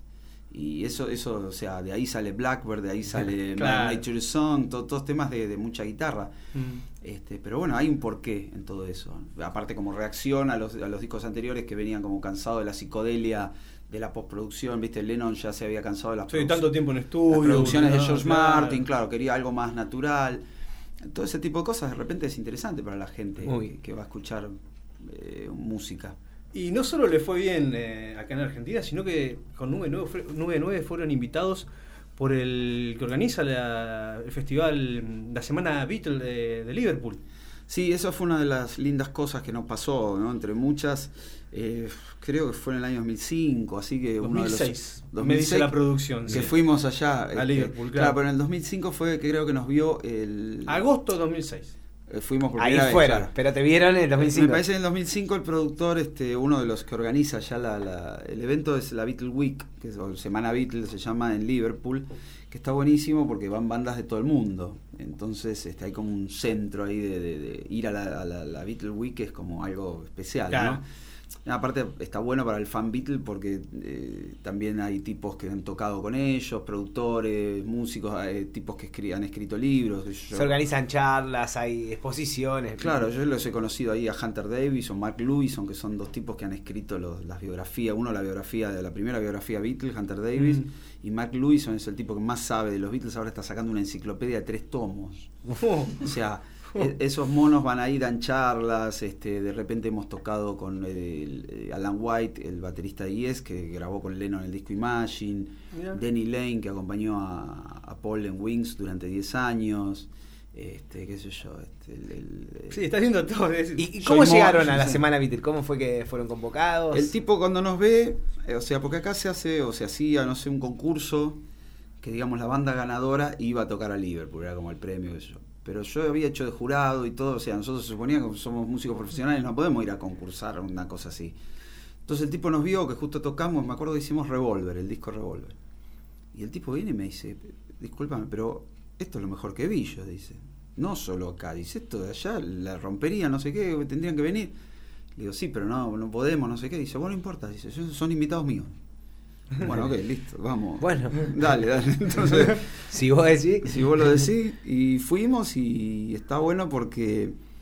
Speaker 18: Y eso, eso, o sea, de ahí sale Blackbird, de ahí sale
Speaker 2: Claro.
Speaker 18: Nature Song, to- todos temas de, de mucha guitarra.
Speaker 2: Mm.
Speaker 18: Este, pero bueno, hay un porqué en todo eso. Aparte, como reacción a los, a los discos anteriores que venían como cansados de la psicodelia, de la postproducción, viste, Lennon ya se había cansado de las,
Speaker 2: Sí,
Speaker 18: produc-
Speaker 2: tanto tiempo en estudio.
Speaker 18: las producciones de
Speaker 2: ¿no?
Speaker 18: George
Speaker 2: Claro.
Speaker 18: Martin, claro, quería algo más natural. Todo ese tipo de cosas de repente es interesante para la gente que, que va a escuchar eh, música.
Speaker 2: Y no solo le fue bien eh, acá en Argentina, sino que con Nube nueve, fue- Nube nueve fueron invitados por el que organiza la- el festival, la Semana Beatle de, de Liverpool.
Speaker 18: Sí, eso fue una de las lindas cosas que nos pasó, ¿no? Entre muchas, eh, creo que fue en el año dos mil cinco, así que uno
Speaker 2: dos mil seis,
Speaker 18: de los
Speaker 2: me dice la producción,
Speaker 18: que
Speaker 2: sí.
Speaker 18: fuimos allá
Speaker 2: A Liverpool, claro.
Speaker 18: claro, pero en el dos mil cinco fue que creo que nos vio el
Speaker 2: Agosto de dos mil seis.
Speaker 18: eh, fuimos por
Speaker 3: Ahí
Speaker 18: primera vez,
Speaker 3: fueron,
Speaker 18: claro.
Speaker 3: pero te vieron en el dos mil cinco.
Speaker 18: Me parece que en el dos mil cinco el productor, este, uno de los que organiza ya la, la- el evento es la Beatle Week, que es o Semana Beatle se llama en Liverpool, que está buenísimo porque van bandas de todo el mundo. Entonces este, hay como un centro ahí de, de- de ir a la, a la- la Beatle Week, que es como algo especial,
Speaker 2: Claro.
Speaker 18: ¿no? Aparte está bueno para el fan Beatle porque eh, también hay tipos que han tocado con ellos, productores, músicos, eh, tipos que escri- han escrito libros. Yo-
Speaker 3: Se organizan charlas, hay exposiciones.
Speaker 18: Claro, yo los he conocido ahí a Hunter Davison, Mark Lewison, que son dos tipos que han escrito los- las biografías. Uno la biografía de la primera biografía Beatles, Hunter Davis,
Speaker 2: Mm.
Speaker 18: y Mark Lewison es el tipo que más sabe de los Beatles. Ahora está sacando una enciclopedia de tres tomos. O sea, e- esos monos van a ir a charlas. Este, de repente hemos tocado con el- el Alan White, el baterista de Yes, que grabó con Lennon el disco Imagine.
Speaker 2: Mirá.
Speaker 18: Denny Lane, que acompañó a, a Paul en Wings durante diez años. Este, qué sé yo, este, el, el-
Speaker 2: Sí, estás viendo todo. es-
Speaker 3: ¿Y, y
Speaker 18: Joy
Speaker 3: cómo llegaron
Speaker 18: Morrison,
Speaker 3: a la
Speaker 18: sí.
Speaker 3: Semana Beatle? ¿Cómo fue que fueron convocados?
Speaker 18: El tipo cuando nos ve, eh, o sea, porque acá se hace, o se hacía, no sé, un concurso que digamos la banda ganadora iba a tocar a Liverpool, era como el premio, qué sé yo. Pero yo había hecho de jurado y todo, o sea, nosotros se suponía que somos músicos profesionales, no podemos ir a concursar una cosa así. Entonces el tipo nos vio que justo tocamos, me acuerdo que hicimos Revolver, el disco Revolver. Y el tipo viene y me dice, discúlpame, pero esto es lo mejor que vi yo, dice. No solo acá, dice, esto de allá la rompería, no sé qué, tendrían que venir. Le digo, sí, pero no, no podemos, no sé qué. Dice, bueno, no importa, dice, son invitados míos. Bueno, ok, listo, vamos.
Speaker 3: Bueno.
Speaker 18: Dale, dale. Entonces,
Speaker 3: si vos decís.
Speaker 18: Si vos lo decís. Y fuimos y está bueno porque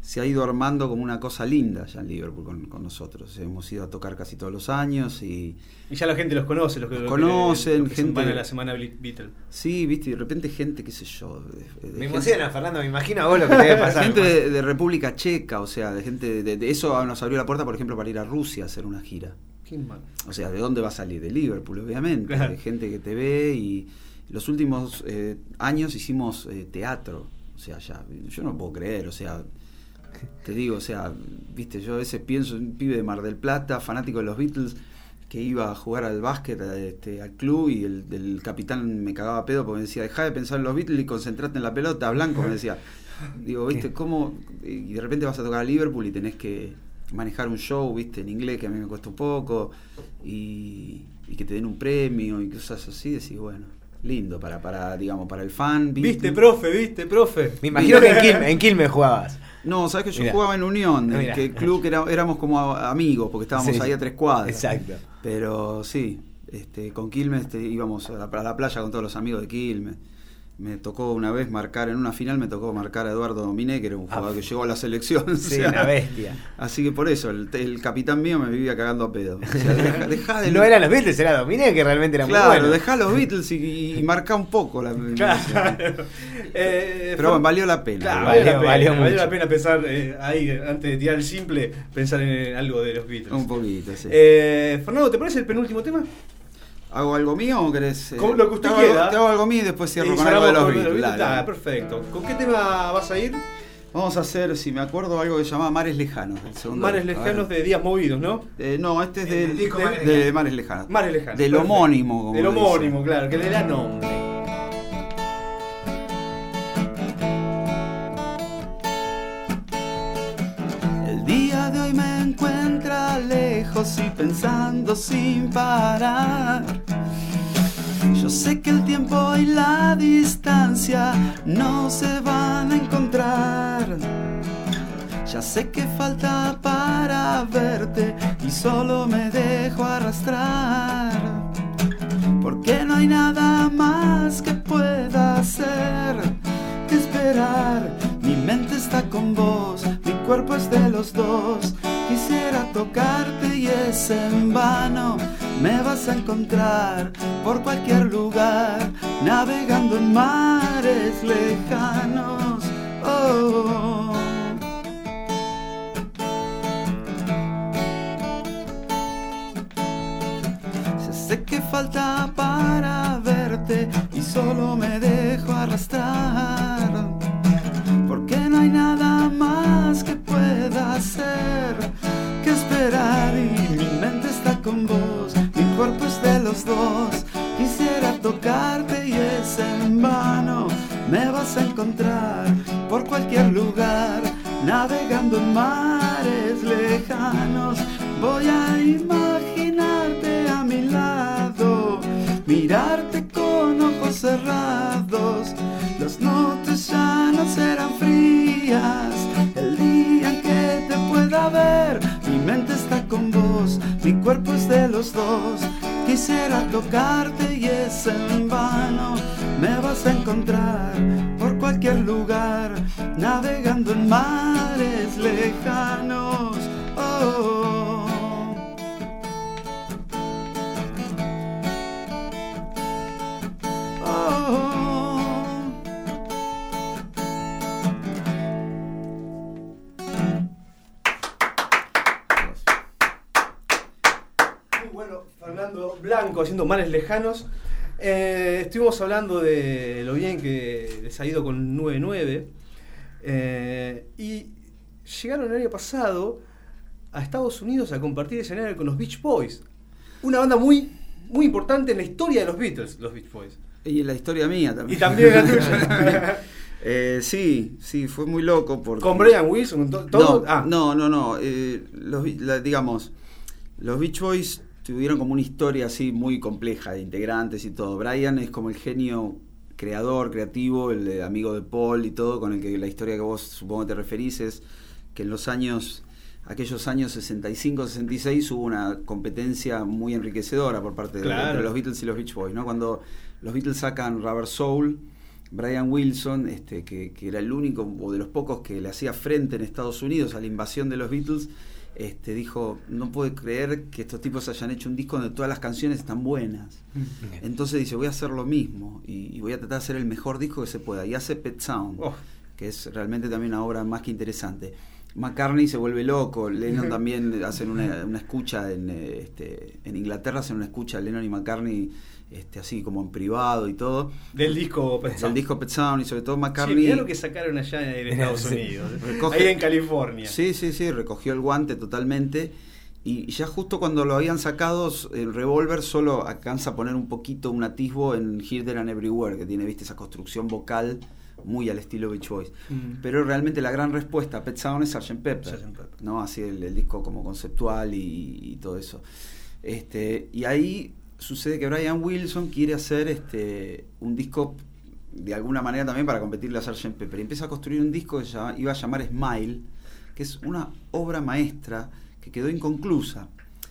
Speaker 18: se ha ido armando como una cosa linda ya en Liverpool con, con nosotros. Hemos ido a tocar casi todos los años y...
Speaker 2: Y ya la gente los conoce, los que, los
Speaker 18: conocen,
Speaker 2: los que
Speaker 18: gente...
Speaker 2: van a la semana Beatle.
Speaker 18: Sí, viste, y de repente gente, qué sé yo... De, de
Speaker 3: me
Speaker 18: gente,
Speaker 3: emociona, Fernando, me imagino a vos lo que te debe pasar.
Speaker 18: Gente de, de República Checa, o sea, de gente... De, de eso nos abrió la puerta, por ejemplo, para ir a Rusia a hacer una gira.
Speaker 2: Qué mal.
Speaker 18: O sea, ¿de dónde va a salir? De Liverpool, obviamente.
Speaker 2: Claro.
Speaker 18: De gente que te ve y... Los últimos eh, años hicimos eh, teatro. O sea, ya... Yo no puedo creer, o sea... Te digo, o sea, viste, yo a veces pienso en un pibe de Mar del Plata, fanático de los Beatles, que iba a jugar al básquet este, al club y el, el capitán me cagaba a pedo porque me decía, dejá de pensar en los Beatles y concentrate en la pelota, Blanco, me decía. Digo, viste, ¿cómo? Y de repente vas a tocar a Liverpool y tenés que manejar un show, viste, en inglés, que a mí me cuesta un poco, y, y que te den un premio y cosas así, decís, bueno... Lindo para, para, digamos, para el fan.
Speaker 2: Viste, profe, viste, profe.
Speaker 3: Me imagino que en Quilmes, en Quilmes jugabas.
Speaker 18: No, sabes que yo
Speaker 3: Mirá.
Speaker 18: jugaba en Unión,
Speaker 3: Mirá.
Speaker 18: que el club que era, éramos como amigos, porque estábamos
Speaker 3: Sí,
Speaker 18: ahí a tres cuadras.
Speaker 3: exacto.
Speaker 18: Pero sí, este, con Quilmes este, íbamos a la, a la playa con todos los amigos de Quilmes. Me tocó una vez marcar, en una final me tocó marcar a Eduardo Dominé, que era un jugador
Speaker 3: Ah,
Speaker 18: que llegó a la selección.
Speaker 3: sí,
Speaker 18: o sea,
Speaker 3: una bestia.
Speaker 18: Así que por eso, el, el capitán mío me vivía cagando a pedo. O sea, deja, deja de
Speaker 3: No eran los Beatles, era Dominé, que realmente era
Speaker 18: claro,
Speaker 3: muy bueno.
Speaker 18: dejá los Beatles y, y marcá un poco la...
Speaker 2: Claro. Eh,
Speaker 18: Pero bueno, valió la pena.
Speaker 2: Claro,
Speaker 18: valió,
Speaker 2: valió, la pena,
Speaker 18: valió
Speaker 2: valió
Speaker 18: mucho.
Speaker 2: la pena pensar eh, ahí, antes de tirar el simple, pensar en algo de los Beatles.
Speaker 18: Un poquito, sí.
Speaker 2: Eh, Fernando, ¿te parece el penúltimo tema?
Speaker 18: ¿Hago algo mío o querés...? eh,
Speaker 2: Como lo que usted
Speaker 18: te hago
Speaker 2: quiera.
Speaker 18: algo- Te hago algo mío y después cierro
Speaker 2: Y
Speaker 18: con algo de los
Speaker 2: cerramos con
Speaker 18: Beatles.
Speaker 2: Beatles.
Speaker 18: Dale,
Speaker 2: Ah,
Speaker 18: dale.
Speaker 2: perfecto. ¿Con qué tema vas a ir?
Speaker 18: Vamos a hacer, si me acuerdo, algo que se llama Mares Lejanos. El segundo
Speaker 2: Mares
Speaker 18: disco.
Speaker 2: Lejanos
Speaker 18: A ver.
Speaker 2: de Días Movidos, ¿no?
Speaker 18: Eh, no, este es
Speaker 2: El
Speaker 18: del,
Speaker 2: disco
Speaker 18: de,
Speaker 2: Mares
Speaker 18: de
Speaker 2: Lejanos.
Speaker 18: Mares Lejanos.
Speaker 2: Mares Lejanos.
Speaker 18: Del
Speaker 2: perfecto.
Speaker 18: homónimo, como
Speaker 2: Del
Speaker 18: dicen.
Speaker 2: homónimo, claro, que le da nombre.
Speaker 18: El día de hoy me encuentra lejos y pensando sin parar. Yo sé que el tiempo y la distancia no se van a encontrar. Ya sé que falta para verte y solo me dejo arrastrar. Porque no hay nada más que pueda hacer que esperar. Mi mente está con vos, mi cuerpo es de los dos. Quisiera tocarte y es en vano. Me vas a encontrar por cualquier lugar, navegando en mares lejanos. Oh. Ya sé que falta para verte y solo me dejo arrastrar. Porque no hay nada más que pueda hacer que esperar. Y mi mente está con vos, mi cuerpo es de los dos. Quisiera tocarte y es en vano. Me vas a encontrar por cualquier lugar, navegando en mares lejanos. Voy a imaginarte a mi lado, mirarte con ojos cerrados. Las noches ya no serán frías, el día en que te pueda ver. Mi mente está con vos, mi cuerpo es de los dos. Quisiera tocarte y es en vano. Me vas a encontrar por cualquier lugar, navegando en mares lejanos. Oh.
Speaker 2: Muy bueno, Fernando Blanco haciendo Mares Lejanos. Eh, estuvimos hablando de lo bien que les ha ido con nueve nueve. Eh, y llegaron el año pasado a Estados Unidos a compartir escenario con los Beach Boys. Una banda muy, muy importante en la historia de los Beatles, los Beach Boys.
Speaker 18: Y en la historia mía también.
Speaker 2: Y también la tuya.
Speaker 18: eh, sí, sí, fue muy loco. Porque...
Speaker 2: ¿Con Brian Wilson? ¿Todo?
Speaker 18: No,
Speaker 2: Ah.
Speaker 18: no, no. no eh, los, la, digamos, los Beach Boys tuvieron como una historia así muy compleja de integrantes y todo. Brian es como el genio creador, creativo, el de amigo de Paul y todo, con el que la historia que vos supongo te referís es que en los años, aquellos años sesenta y cinco, sesenta y seis hubo una competencia muy enriquecedora por parte de
Speaker 2: Claro.
Speaker 18: entre los Beatles y los Beach Boys, ¿no? Cuando los Beatles sacan Rubber Soul, Brian Wilson, este, que, que era el único o de los pocos que le hacía frente en Estados Unidos a la invasión de los Beatles, este, dijo, no puedo creer que estos tipos hayan hecho un disco donde todas las canciones están buenas. Entonces dice, voy a hacer lo mismo y, y voy a tratar de hacer el mejor disco que se pueda. Y hace Pet Sound, oh. que es realmente también una obra más que interesante. McCartney se vuelve loco, Lennon también hacen una, una escucha en, este, en Inglaterra, hacen una escucha Lennon y McCartney, este, así como en privado y todo.
Speaker 2: Del disco Pet Sound.
Speaker 18: Del disco Pet Sound y sobre todo McCartney.
Speaker 2: Sí, mirá lo que sacaron allá en Estados Unidos, recoge, ahí en California.
Speaker 18: Sí, sí, sí, recogió el guante totalmente. Y ya justo cuando lo habían sacado, el Revolver solo alcanza a poner un poquito, un atisbo en Here, There and Everywhere, que tiene, viste, esa construcción vocal muy al estilo Beach Boys. Mm. Pero realmente la gran respuesta a Pet Sound es sergeant Pepper, sergeant Pepper. ¿no? Así el, el disco como conceptual y, y todo eso. Este, y ahí sucede que Brian Wilson quiere hacer este, un disco de alguna manera también para competirle a sergeant Pepper. Y empieza a construir un disco que ya iba a llamar Smile, que es una obra maestra que quedó inconclusa.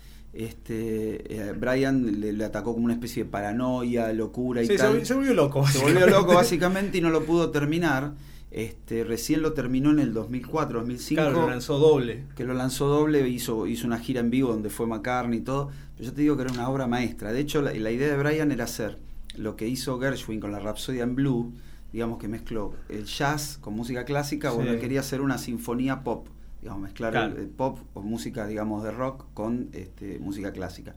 Speaker 18: Este, eh, Brian le, le atacó como una especie de paranoia, locura y
Speaker 2: sí,
Speaker 18: tal.
Speaker 2: Se, se volvió loco.
Speaker 18: Se volvió loco básicamente y no lo pudo terminar. Este, recién lo terminó en el dos mil cuatro, dos mil cinco.
Speaker 2: Claro, lo lanzó doble.
Speaker 18: Que lo lanzó doble, hizo, hizo una gira en vivo donde fue McCartney y todo. Pero yo te digo que era una obra maestra. De hecho, la, la idea de Brian era hacer lo que hizo Gershwin con la Rhapsody in Blue, digamos que mezcló el jazz con música clásica, sí. Bueno, él quería hacer una sinfonía pop. Digamos, mezclar claro. el, el pop o música, digamos, de rock con este, música clásica.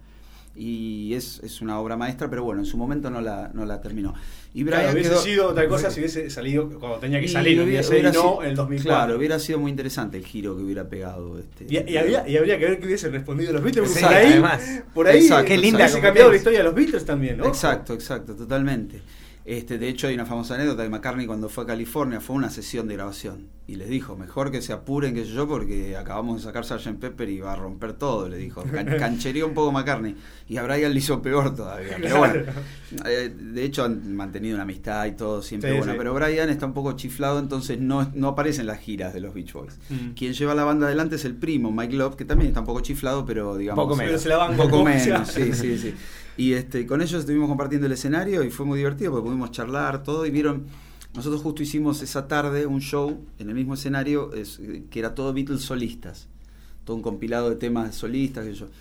Speaker 18: Y es, es una obra maestra, pero bueno, en su momento no la, no la terminó. Y Brian
Speaker 2: claro, hubiese
Speaker 18: quedó,
Speaker 2: sido otra cosa si hubiese salido cuando tenía que salir,
Speaker 18: hubiera,
Speaker 2: hubiese
Speaker 18: hubiera
Speaker 2: no
Speaker 18: sido,
Speaker 2: en el dos mil cuatro.
Speaker 18: Claro, hubiera sido muy interesante el giro que hubiera pegado. Este,
Speaker 2: y, y, había, y habría que ver que hubiesen respondido los Beatles,
Speaker 18: sí,
Speaker 2: por ahí,
Speaker 18: además.
Speaker 2: Por ahí
Speaker 18: exacto,
Speaker 2: qué linda hubiese cambiado la historia de los Beatles también, ¿no?
Speaker 18: Exacto, exacto, totalmente. Este, de hecho hay una famosa anécdota de McCartney cuando fue a California, fue una sesión de grabación y les dijo, mejor que se apuren que yo porque acabamos de sacar sergeant Pepper y va a romper todo, le dijo, Can canchería un poco McCartney y a Brian le hizo peor todavía, pero bueno, eh, de hecho han mantenido una amistad y todo siempre sí, buena, sí. Pero Brian está un poco chiflado, entonces no, no aparece en las giras de los Beach Boys. Mm. Quien lleva la banda adelante es el primo, Mike Love, que también está un poco chiflado, pero digamos
Speaker 2: poco menos, se la
Speaker 18: un poco menos, sí, sí, sí. Y este, con ellos estuvimos compartiendo el escenario y fue muy divertido porque pudimos charlar todo y vieron, nosotros justo hicimos esa tarde un show en el mismo escenario es, que era todo Beatles solistas, todo un compilado de temas solistas que yo.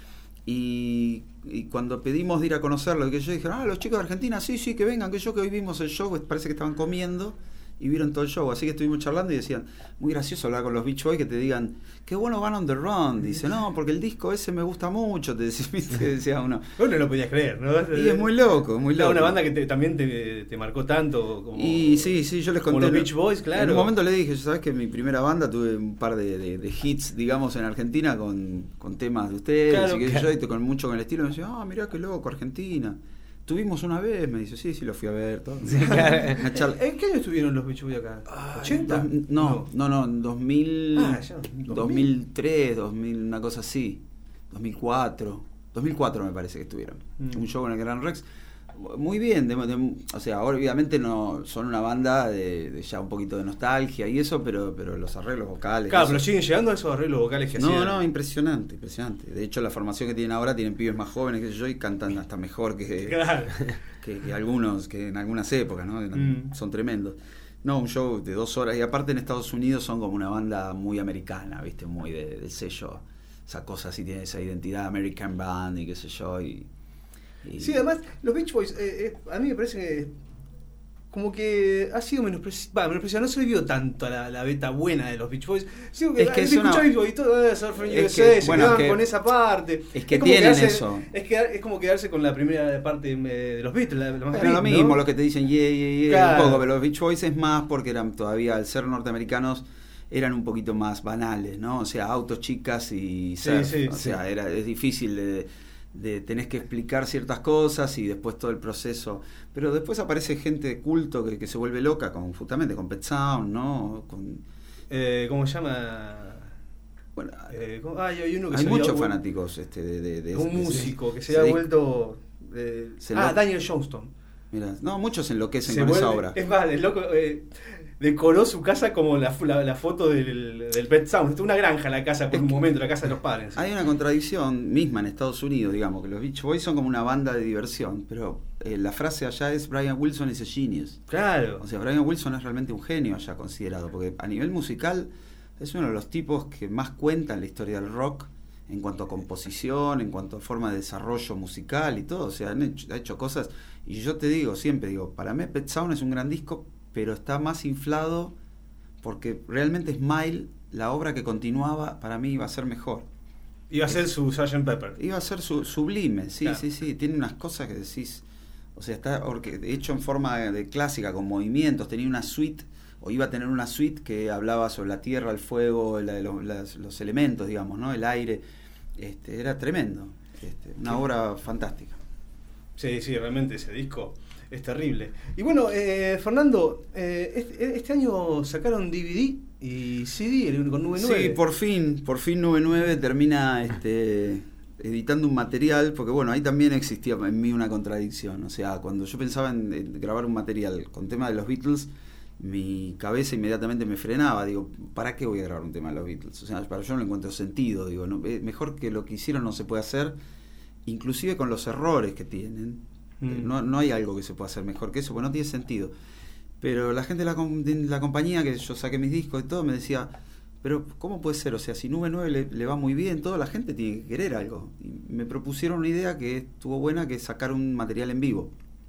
Speaker 18: Y, y cuando pedimos de ir a conocerlo, que yo dije, ah, los chicos de Argentina, sí, sí, que vengan, que yo que hoy vimos el show, parece que estaban comiendo y vieron todo el show, así que estuvimos charlando y decían, muy gracioso hablar con los Beach Boys que te digan, qué bueno van on the run, dice, no, porque el disco ese me gusta mucho, te decía, te decía uno.
Speaker 2: Vos no lo podías creer, ¿no?
Speaker 18: Y es muy loco, muy loco.
Speaker 2: Una banda que te, también te, te marcó tanto como,
Speaker 18: y sí, sí, yo les conté.
Speaker 2: Como los Beach Boys, claro.
Speaker 18: En un momento le dije, sabes que en mi primera banda tuve un par de, de, de hits, digamos, en Argentina con, con temas de ustedes, claro, y que claro. Yo, y con mucho con el estilo, me decía, ah, mirá qué loco, Argentina. Tuvimos una vez, me dice, sí, sí, lo fui a ver. Todo. Sí,
Speaker 2: claro. ¿En qué año estuvieron los Beach Boys acá? ¿ochenta?
Speaker 18: No, no, no, en dos mil,
Speaker 2: ah, ya,
Speaker 18: dos mil tres, dos mil, una cosa así, dos mil cuatro, dos mil cuatro me parece que estuvieron. Mm. Un show en el Gran Rex. Muy bien, de, de, o sea, ahora obviamente no son una banda de, de ya un poquito de nostalgia y eso, pero pero los arreglos vocales.
Speaker 2: Claro, pero siguen llegando a esos arreglos vocales que
Speaker 18: no,
Speaker 2: hacían.
Speaker 18: No, no, impresionante, impresionante. De hecho, la formación que tienen ahora tienen pibes más jóvenes que yo y cantan hasta mejor que,
Speaker 2: claro.
Speaker 18: que, que algunos, que en algunas épocas, ¿no? Mm. Son tremendos. No, un show de dos horas y aparte en Estados Unidos son como una banda muy americana, ¿viste? Muy de, del sello, esa cosa así tiene esa identidad American Band y qué sé yo y Y...
Speaker 2: Sí, además, los Beach Boys, eh, eh, a mí me parece que como que ha sido menospreciado, menospreciado, no se le vio tanto a la, la beta buena de los Beach Boys. Sí, que,
Speaker 18: es que
Speaker 2: es
Speaker 18: una...
Speaker 2: Beach Boys y todo, eh, Surfer U S A,
Speaker 18: que,
Speaker 2: se
Speaker 18: bueno,
Speaker 2: quedaban
Speaker 18: que,
Speaker 2: con esa parte.
Speaker 18: Es que
Speaker 2: es
Speaker 18: tienen
Speaker 2: quedarse,
Speaker 18: eso.
Speaker 2: Es, quedar, es como quedarse con la primera parte de los Beatles, la, la más
Speaker 18: Pero
Speaker 2: beat,
Speaker 18: lo mismo,
Speaker 2: ¿no?
Speaker 18: lo que te dicen, yeah, yeah, yeah,
Speaker 2: claro.
Speaker 18: Un poco, pero los Beach Boys es más porque eran todavía, al ser norteamericanos, eran un poquito más banales, ¿no? O sea, autos, chicas y surf.
Speaker 2: Sí, sí,
Speaker 18: o
Speaker 2: sí.
Speaker 18: sea, era, es difícil de... de tenés que explicar ciertas cosas y después todo el proceso, pero después aparece gente de culto que, que se vuelve loca con justamente con Pet Sound, ¿no? Con
Speaker 2: eh, ¿cómo se llama?
Speaker 18: Bueno,
Speaker 2: eh, ay, hay uno que
Speaker 18: hay
Speaker 2: se
Speaker 18: muchos
Speaker 2: había,
Speaker 18: fanáticos este de, de, de
Speaker 2: un
Speaker 18: de,
Speaker 2: músico que se,
Speaker 18: se
Speaker 2: ha vuelto eh, ah, Daniel Johnston.
Speaker 18: Mira, no, muchos enloquecen
Speaker 2: se
Speaker 18: con
Speaker 2: vuelve,
Speaker 18: esa obra.
Speaker 2: Es más, el loco eh, decoró su casa como la, la, la foto del, del Pet Sound. Esto es una granja la casa por un momento, la casa de los padres.
Speaker 18: Hay una contradicción misma en Estados Unidos, digamos, que los Beach Boys son como una banda de diversión, pero eh, la frase allá es Brian Wilson is a genius.
Speaker 2: Claro.
Speaker 18: O sea, Brian Wilson es realmente un genio allá considerado, porque a nivel musical es uno de los tipos que más cuenta en la historia del rock en cuanto a composición, en cuanto a forma de desarrollo musical y todo. O sea, han hecho, ha hecho cosas, y yo te digo, siempre digo, para mí Pet Sound es un gran disco, pero está más inflado porque realmente Smile, la obra que continuaba, para mí iba a ser mejor.
Speaker 2: Iba a ser su sergeant Pepper.
Speaker 18: Iba a ser su, sublime, sí,
Speaker 2: Claro.
Speaker 18: sí, sí. Tiene unas cosas que decís, o sea, está orque- hecho en forma de, de clásica, con movimientos, tenía una suite, o iba a tener una suite que hablaba sobre la tierra, el fuego, la- los, las- los elementos, digamos, ¿no? El aire. Este, era tremendo. Este, una
Speaker 2: Sí.
Speaker 18: obra fantástica.
Speaker 2: Sí, sí, realmente ese disco es terrible. Y bueno, eh, Fernando, eh, este, este año sacaron D V D y C D el- con Nube nueve.
Speaker 18: Sí, por fin, por fin Nube nueve termina este, editando un material, porque bueno, ahí también existía en mí una contradicción. O sea, cuando yo pensaba en, en grabar un material con tema de los Beatles, mi cabeza inmediatamente me frenaba. Digo, ¿para qué voy a grabar un tema de los Beatles? O sea, para yo no le encuentro sentido. Digo, no, eh, mejor que lo que hicieron no se puede hacer, inclusive con los errores que tienen.
Speaker 2: Mm.
Speaker 18: Eh, no, no hay algo que se pueda hacer mejor que eso, porque no tiene sentido. Pero la gente de la, com- de la compañía, que yo saqué mis discos y todo, me decía, pero ¿cómo puede ser? O sea, si Nube nueve le, le va muy bien, toda la gente tiene que querer algo. Y me propusieron una idea que estuvo buena, que es sacar un material en vivo.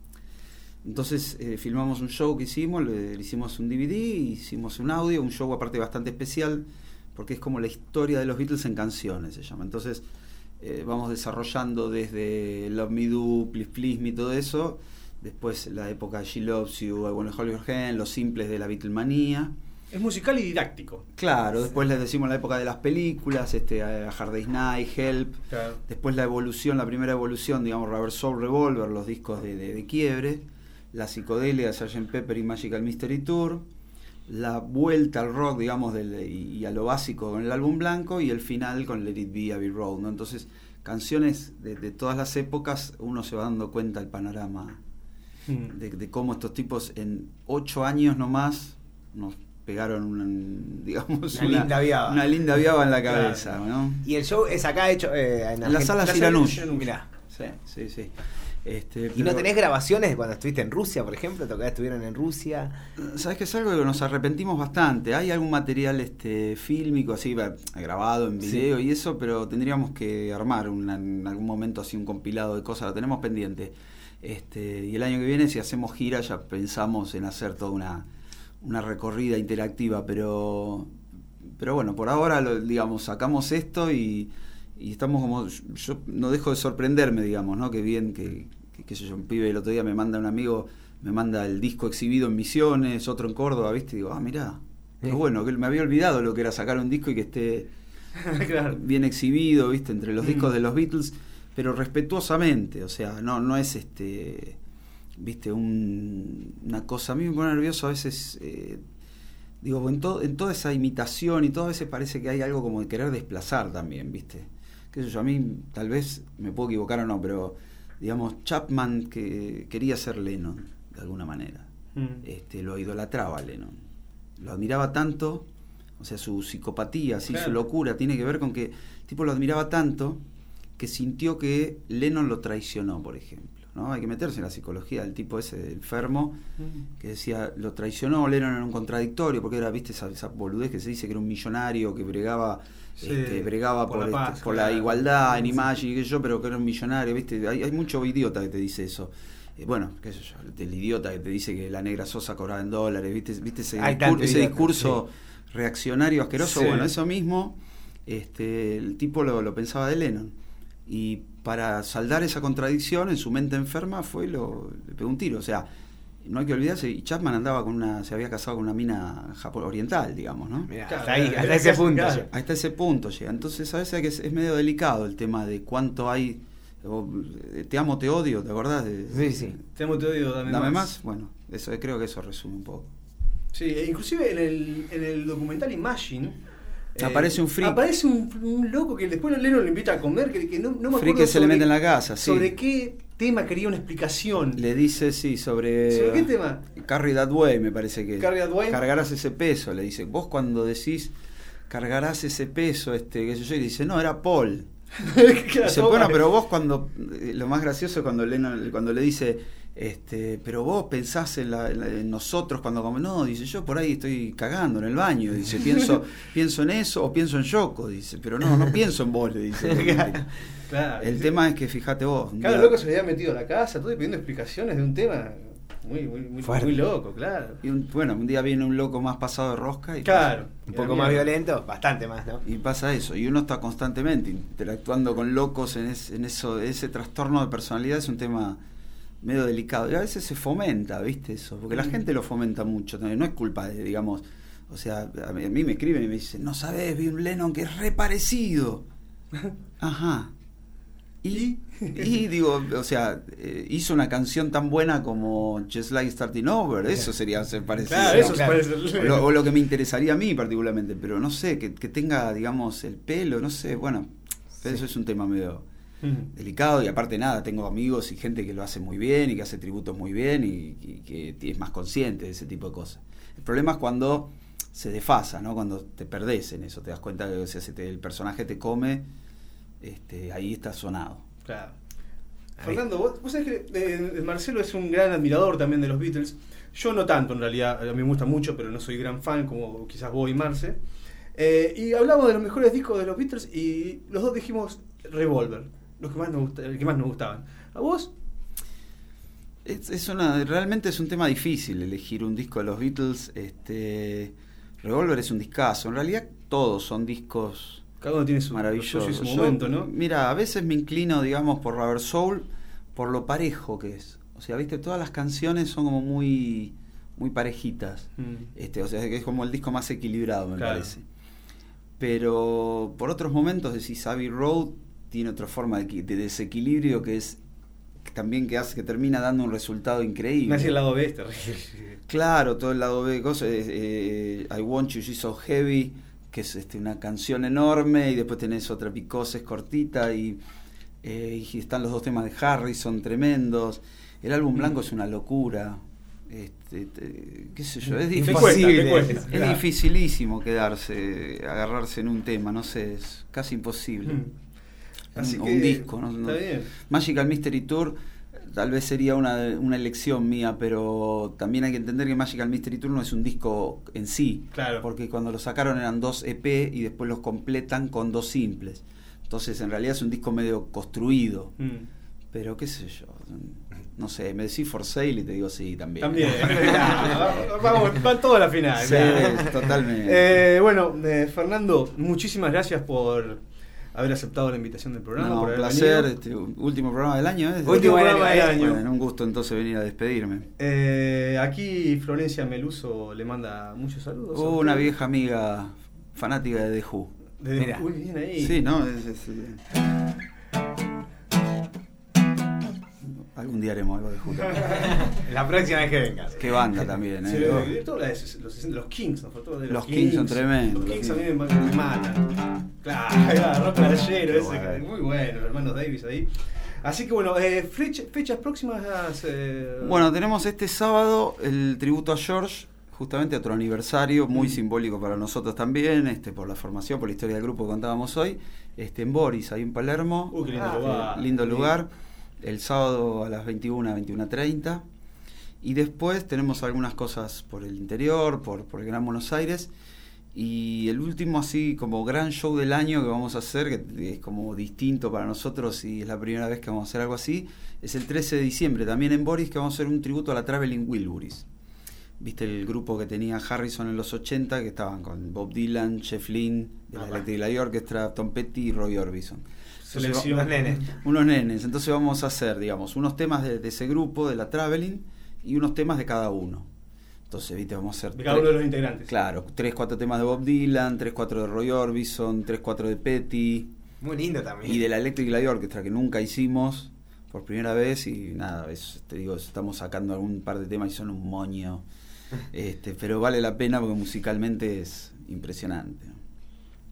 Speaker 18: Entonces eh, filmamos un show que hicimos, le, le hicimos un D V D, hicimos un audio, un show aparte bastante especial, porque es como la historia de los Beatles en canciones, se llama. Entonces eh, vamos desarrollando desde Love Me Do, Please Please Me, todo eso, después la época de She Loves You, I Wanna Hold Your Hand, los simples de la Beatlemanía.
Speaker 2: Es musical y didáctico.
Speaker 18: Claro, después les decimos la época de las películas, este, a Hard Day's Night, Help,
Speaker 2: Claro.
Speaker 18: después la evolución, la primera evolución, digamos, Rubber Soul Revolver, los discos de, de, de quiebre, la psicodelia de sergeant Pepper y Magical Mystery Tour, la vuelta al rock, digamos, del, y, y a lo básico con el álbum blanco, y el final con Let It Be, Abbey Road, ¿no? Entonces, canciones de, de todas las épocas, uno se va dando cuenta del panorama
Speaker 2: Mm.
Speaker 18: de, de cómo estos tipos en ocho años nomás nos pegaron una, digamos,
Speaker 3: Una linda viaba.
Speaker 18: una linda viaba en la cabeza, ¿no?
Speaker 3: Y el show es acá hecho eh, en,
Speaker 18: En la sala Siranush.
Speaker 3: Mirá.
Speaker 18: Sí, sí, sí. Este,
Speaker 3: ¿Y no
Speaker 18: pero-
Speaker 3: tenés grabaciones de cuando estuviste en Rusia, por ejemplo? ¿Tocás estuvieron en Rusia?
Speaker 18: Sabes que es algo que nos arrepentimos bastante. Hay algún material este fílmico así va, grabado en video y eso, pero tendríamos que armar una- en algún momento así un compilado de cosas. Lo tenemos pendiente. Este, y el año que viene, si hacemos gira, ya pensamos en hacer toda una, una recorrida interactiva, pero pero bueno, por ahora lo, digamos, sacamos esto y, y estamos como, yo no dejo de sorprenderme, digamos, ¿no? Que bien que, que, que yo, un pibe el otro día me manda un amigo, me manda el disco exhibido en Misiones, otro en Córdoba, ¿viste? Y digo, ah, mirá, qué bueno, que me había olvidado lo que era sacar un disco y que esté
Speaker 2: Claro.
Speaker 18: bien exhibido, ¿viste? Entre los
Speaker 2: Mm.
Speaker 18: discos de los Beatles, pero respetuosamente, o sea, no no es este, ¿viste? Un, una cosa, a mí me pone nervioso a veces, eh, digo, en, to, en toda esa imitación y todo, a veces parece que hay algo como de querer desplazar también, ¿viste? Qué sé yo, a mí tal vez me puedo equivocar o no, pero digamos, Chapman que quería ser Lennon, de alguna manera.
Speaker 2: Mm.
Speaker 18: Este, lo idolatraba a Lennon. Lo admiraba tanto, o sea, su psicopatía, así,
Speaker 2: Claro.
Speaker 18: su locura, tiene que ver con que el tipo lo admiraba tanto que sintió que Lennon lo traicionó, por ejemplo, ¿no? Hay que meterse en la psicología del tipo ese enfermo que decía, lo traicionó, Lennon era un contradictorio, porque era, viste, esa, esa boludez que se dice que era un millonario que bregaba,
Speaker 2: Sí,
Speaker 18: este, bregaba
Speaker 2: por
Speaker 18: por,
Speaker 2: la
Speaker 18: este,
Speaker 2: paz,
Speaker 18: por la
Speaker 2: claro.
Speaker 18: igualdad en
Speaker 2: Sí.
Speaker 18: Imagine, que yo, pero que era un millonario, viste, hay, hay mucho idiota que te dice eso. Eh, bueno, qué sé yo, el idiota que te dice que la negra Sosa cobraba en dólares, viste, viste ese,
Speaker 3: Hay
Speaker 18: discur-
Speaker 3: tanto
Speaker 18: ese
Speaker 3: idiota,
Speaker 18: discurso reaccionario asqueroso.
Speaker 2: Sí.
Speaker 18: Bueno, eso mismo, este, el tipo lo, lo pensaba de Lennon. Y para saldar esa contradicción en su mente enferma fue y lo, le pegó un tiro. O sea, no hay que olvidarse, y Chapman andaba con una, se había casado con una mina japo- oriental, digamos, ¿no?
Speaker 3: Mirá,
Speaker 2: Claro,
Speaker 3: hasta ahí,
Speaker 2: era
Speaker 3: hasta ese
Speaker 2: casi-
Speaker 3: punto.
Speaker 2: claro.
Speaker 3: llega.
Speaker 18: Hasta ese punto llega. Entonces a veces hay que, es medio delicado el tema de cuánto hay. o, Te amo, te odio, ¿te acordás? De,
Speaker 3: Sí, sí.
Speaker 2: Te amo, te odio, dame,
Speaker 18: Dame
Speaker 2: más.
Speaker 18: más. Bueno, eso creo que eso resume un poco.
Speaker 2: Sí, e inclusive en el, en el documental Imagine
Speaker 18: Aparece un freak.
Speaker 2: Aparece un, un loco que después Lennon lo invita a comer, que, que no, no me
Speaker 18: Freak
Speaker 2: acuerdo
Speaker 18: que se le
Speaker 2: sobre-
Speaker 18: mete en la casa, sí.
Speaker 2: ¿Sobre qué tema quería una explicación?
Speaker 18: Le dice, sí, sobre...
Speaker 2: ¿Sobre qué tema?
Speaker 18: Carry that way, me parece que.
Speaker 2: Carry that way.
Speaker 18: Cargarás ese peso, le dice. Vos cuando decís cargarás ese peso, este, qué sé yo, y dice, no, era Paul. Dice, bueno, pero vos cuando, eh, lo más gracioso es cuando Lennon, cuando le dice, este, pero vos pensás en, la, en, la- en nosotros cuando como, no, dice, yo por ahí estoy cagando en el baño, dice, pienso, pienso en eso o pienso en Yoko, dice, pero no, no pienso en vos, le dice.
Speaker 2: Claro,
Speaker 18: El
Speaker 2: sí.
Speaker 18: tema es que fíjate vos. un
Speaker 2: Claro,
Speaker 18: día-
Speaker 2: el loco se le había metido a la casa, todo y pidiendo explicaciones de un tema muy, muy, muy,
Speaker 18: Fuerte.
Speaker 2: muy loco, claro.
Speaker 18: Y un- bueno, un día viene un loco más pasado de rosca y
Speaker 2: Claro.
Speaker 3: Un poco más violento, bastante más, ¿no?
Speaker 18: Y pasa eso, y uno está constantemente interactuando con locos en, es- en eso, ese trastorno de personalidad es un tema medio delicado. Y a veces se fomenta, ¿viste? Eso, porque la
Speaker 2: Mm.
Speaker 18: gente lo fomenta mucho también, no es culpa de, digamos, o sea, a mí, a mí me escriben y me dicen, no sabes, vi un Lennon que es re parecido. Ajá. Y, y digo, o sea, eh, hizo una canción tan buena como Just Like Starting Over, eso sería ser parecido.
Speaker 2: Claro, eso es
Speaker 18: Claro.
Speaker 2: parecer-
Speaker 18: O lo, o lo que me interesaría a mí particularmente, pero no sé, que, que tenga, digamos, el pelo, no sé, bueno, eso es un tema medio
Speaker 2: Mm.
Speaker 18: delicado y aparte nada, tengo amigos y gente que lo hace muy bien y que hace tributos muy bien y, y que es más consciente de ese tipo de cosas. El problema es cuando se desfasa, ¿no? Cuando te perdés en eso, te das cuenta que o sea, se te- el personaje te come, este, ahí está sonado.
Speaker 2: Claro. Fernando, vos, vos sabés que eh, Marcelo es un gran admirador también de los Beatles. Yo no tanto, en realidad, a mí me gusta mucho, pero no soy gran fan como quizás vos y Marce. Eh, y hablamos de los mejores discos de los Beatles y los dos dijimos Revolver, los que más nos gusta, el que más nos gustaban. ¿A vos?
Speaker 18: Es, es una, realmente es un tema difícil elegir un disco de los Beatles. Este, Revolver es un discazo. En realidad todos son discos
Speaker 2: Cada uno tiene su,
Speaker 18: maravillosos.
Speaker 2: lo suyo y su
Speaker 18: Yo,
Speaker 2: momento, ¿no?
Speaker 18: Mira, a veces me inclino, digamos, por Rubber Soul, por lo parejo que es. O sea, viste, todas las canciones son como muy, muy parejitas.
Speaker 2: Mm.
Speaker 18: Este, o sea, que es como el disco más equilibrado, me
Speaker 2: Claro.
Speaker 18: parece. Pero por otros momentos decís, Abbey Road tiene otra forma de, de desequilibrio que es que también que hace que termina dando un resultado increíble.
Speaker 2: Me hacía el lado B este.
Speaker 18: Claro, todo el lado B, cosas, eh, I Want You, She's So Heavy, que es este, una canción enorme, y después tenés otra Because, es cortita, y, eh, y están los dos temas de Harrison tremendos. El álbum blanco es una locura. Este, te- qué sé yo, es
Speaker 2: Te
Speaker 18: difícil.
Speaker 2: cuesta, te cuesta,
Speaker 18: es
Speaker 2: claro.
Speaker 18: dificilísimo quedarse, agarrarse en un tema, no sé, es casi imposible.
Speaker 2: Mm.
Speaker 18: Un-
Speaker 2: Así
Speaker 18: un,
Speaker 2: que,
Speaker 18: disco, no, no-
Speaker 2: está bien.
Speaker 18: Magical Mystery Tour tal vez sería una, una elección mía, pero también hay que entender que Magical Mystery Tour no es un disco en sí,
Speaker 2: Claro.
Speaker 18: porque cuando lo sacaron eran dos E P y después los completan con dos simples. Entonces en realidad es un disco medio construido,
Speaker 2: Mm.
Speaker 18: pero qué sé yo, no sé, me decís For Sale y te digo sí también.
Speaker 2: También. Vamos, va todo a la final.
Speaker 18: Sí,
Speaker 2: claro.
Speaker 18: totalmente.
Speaker 2: Eh, bueno, eh, Fernando, muchísimas gracias por haber aceptado la invitación del programa.
Speaker 18: No,
Speaker 2: por
Speaker 18: un
Speaker 2: haber
Speaker 18: placer,
Speaker 2: venido.
Speaker 18: este, último programa del año, ¿eh?
Speaker 2: Último programa del año.
Speaker 18: Bueno, un gusto entonces venir a despedirme.
Speaker 2: Eh, aquí Florencia Meluso le manda muchos saludos.
Speaker 18: Uh, una vieja amiga fanática de The Who.
Speaker 2: De- Mira. Uy, bien ahí.
Speaker 18: Sí, ¿no? Es- es- algún día haremos algo de Who.
Speaker 3: La próxima vez que vengas.
Speaker 18: Qué banda también, ¿eh?
Speaker 2: Sí, de- de todas las- los, los Kings, nos faltó de los,
Speaker 18: Los Kings son tremendos,
Speaker 2: Los
Speaker 18: los
Speaker 2: Kings a mí
Speaker 18: Kings.
Speaker 2: me, me matan. Claro, claro, rock playero, ese, muy bueno, los hermanos Davis ahí. Así que bueno, eh, fecha- fechas próximas. eh,
Speaker 18: Bueno, tenemos este sábado el tributo a George, justamente otro aniversario muy simbólico para nosotros también, este, por la formación, por la historia del grupo que contábamos hoy, este, en Boris, ahí en Palermo.
Speaker 2: Uh, qué lindo
Speaker 18: Este,
Speaker 2: lugar.
Speaker 18: lindo
Speaker 2: Sí.
Speaker 18: lugar. El sábado a las veintiuna, veintiuna treinta. Y después tenemos algunas cosas por el interior, por, por el Gran Buenos Aires. Y el último así como gran show del año que vamos a hacer, que es como distinto para nosotros y es la primera vez que vamos a hacer algo así, es el trece de diciembre, también en Boris, que vamos a hacer un tributo a la Traveling Wilburys. Viste el grupo que tenía Harrison en los ochenta, que estaban con Bob Dylan, Jeff Lynne, de la Electric Light Orchestra, Tom Petty y Roy Orbison. Entonces,
Speaker 2: Selección.
Speaker 18: va-
Speaker 2: Unos nenes.
Speaker 18: Unos nenes. Entonces vamos a hacer, digamos, unos temas de, de ese grupo, de la Traveling, y unos temas de cada uno. Entonces, viste, vamos a hacer...
Speaker 2: De cada uno de los integrantes.
Speaker 18: Claro, tres, cuatro temas de Bob Dylan, tres, cuatro de Roy Orbison, tres, cuatro de Petty.
Speaker 3: Muy lindo también.
Speaker 18: Y de la Electric Light Orchestra, que nunca hicimos por primera vez, y nada, es, te digo, estamos sacando algún par de temas y son un moño. Este, pero vale la pena porque musicalmente es impresionante.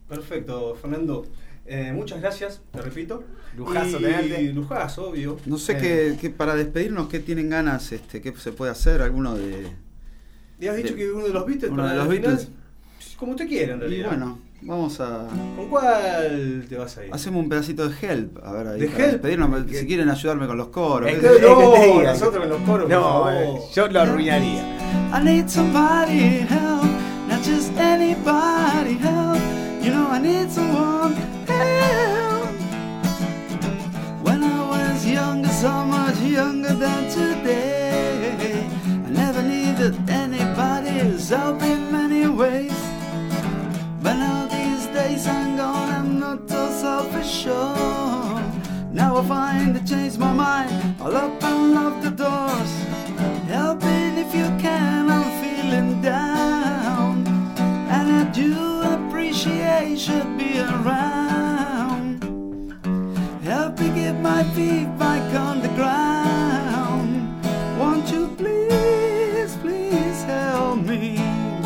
Speaker 2: Perfecto, Fernando. Eh, muchas gracias, te repito.
Speaker 3: Lujazo
Speaker 2: y,
Speaker 3: tenerte.
Speaker 2: Lujazo, obvio.
Speaker 18: No sé
Speaker 2: Eh,
Speaker 18: qué, qué para despedirnos, qué tienen ganas, este, qué se puede hacer, alguno de.
Speaker 2: ¿Y has dicho
Speaker 18: de-
Speaker 2: que uno de los Beatles?
Speaker 18: uno
Speaker 2: para
Speaker 18: de los
Speaker 2: el final?
Speaker 18: Beatles.
Speaker 2: Como usted quiera, en
Speaker 18: Y
Speaker 2: realidad.
Speaker 18: bueno, vamos a.
Speaker 2: ¿Con cuál te vas a ir?
Speaker 18: Hacemos un pedacito de Help, a ver ahí.
Speaker 2: ¿De
Speaker 18: para
Speaker 2: Help?
Speaker 18: despedirnos, si quieren ayudarme con los coros.
Speaker 3: Es
Speaker 18: ¿qué?
Speaker 3: que-
Speaker 2: No,
Speaker 3: es que te diga.
Speaker 2: nosotros con los coros.
Speaker 3: No,
Speaker 2: por favor.
Speaker 3: eh, yo lo arruinaría.
Speaker 16: I need somebody help, not just anybody help. You know I need someone help. When I was younger, so much younger than today, I never needed anybody's help in many ways. But now these days I'm gone, I'm not so self-assured. Now I find to change my mind, I'll open up the doors. Helping if you can, I'm feeling down. And I do appreciate should be around. Help me get my feet back on the ground. Won't you please, please help me?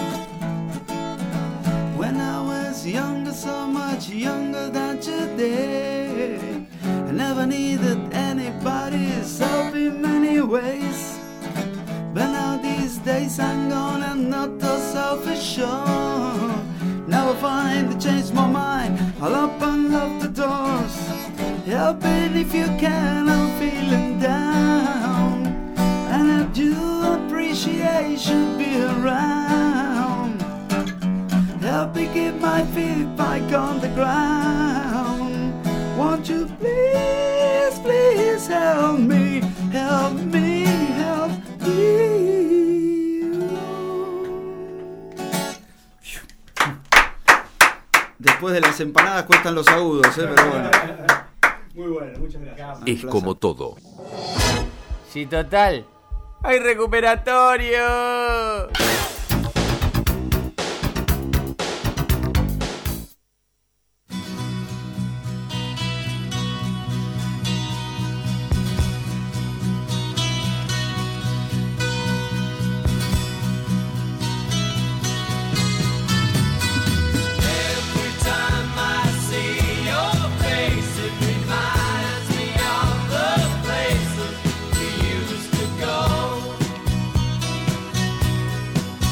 Speaker 16: When I was younger, so much younger than today, I never needed anybody's help in many ways. But now these days I'm gone and not so self-assured. Now I find to change my mind, I'll open up the doors. Helping if you can, I'm feeling down. And I do appreciate you should be around. Help me get my feet back on the ground. Won't you please, please help me, help me, help me.
Speaker 18: Después de las empanadas cuestan los agudos, ¿eh? Pero bueno.
Speaker 2: Muy bueno, muchas gracias.
Speaker 6: Es como todo.
Speaker 3: Sí, total. ¡Hay recuperatorio!
Speaker 13: Every time I see your face, it reminds me of the places we used to go.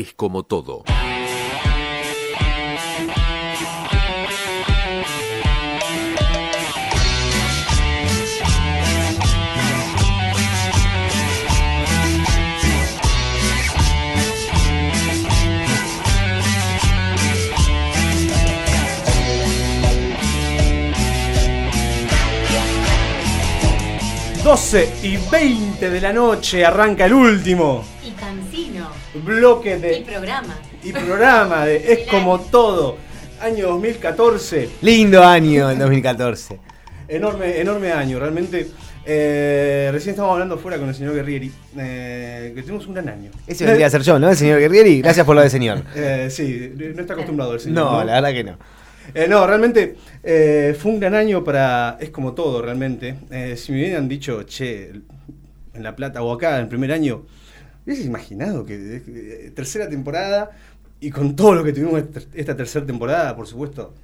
Speaker 6: es como todo.
Speaker 2: doce y veinte de la noche arranca el último
Speaker 8: Y cancino.
Speaker 2: bloque de
Speaker 8: Y programa.
Speaker 2: y programa de Es como todo, año dos mil catorce.
Speaker 3: Lindo año el dos mil catorce.
Speaker 2: Enorme, enorme año, realmente. Eh, recién estábamos hablando fuera con el señor Guerrieri, eh, que tenemos un gran año.
Speaker 3: Ese vendría a ser yo, ¿no? El señor Guerrieri. Gracias por lo de señor.
Speaker 2: Eh, sí, no está acostumbrado el señor.
Speaker 3: No,
Speaker 2: No,
Speaker 3: la verdad que no.
Speaker 2: Eh, no, realmente eh, fue un gran año para... Es como todo, realmente. Eh, si me hubieran dicho, che, en La Plata o acá, en el primer año, ¿hubieses imaginado que eh, tercera temporada y con todo lo que tuvimos esta, esta tercera temporada, por supuesto?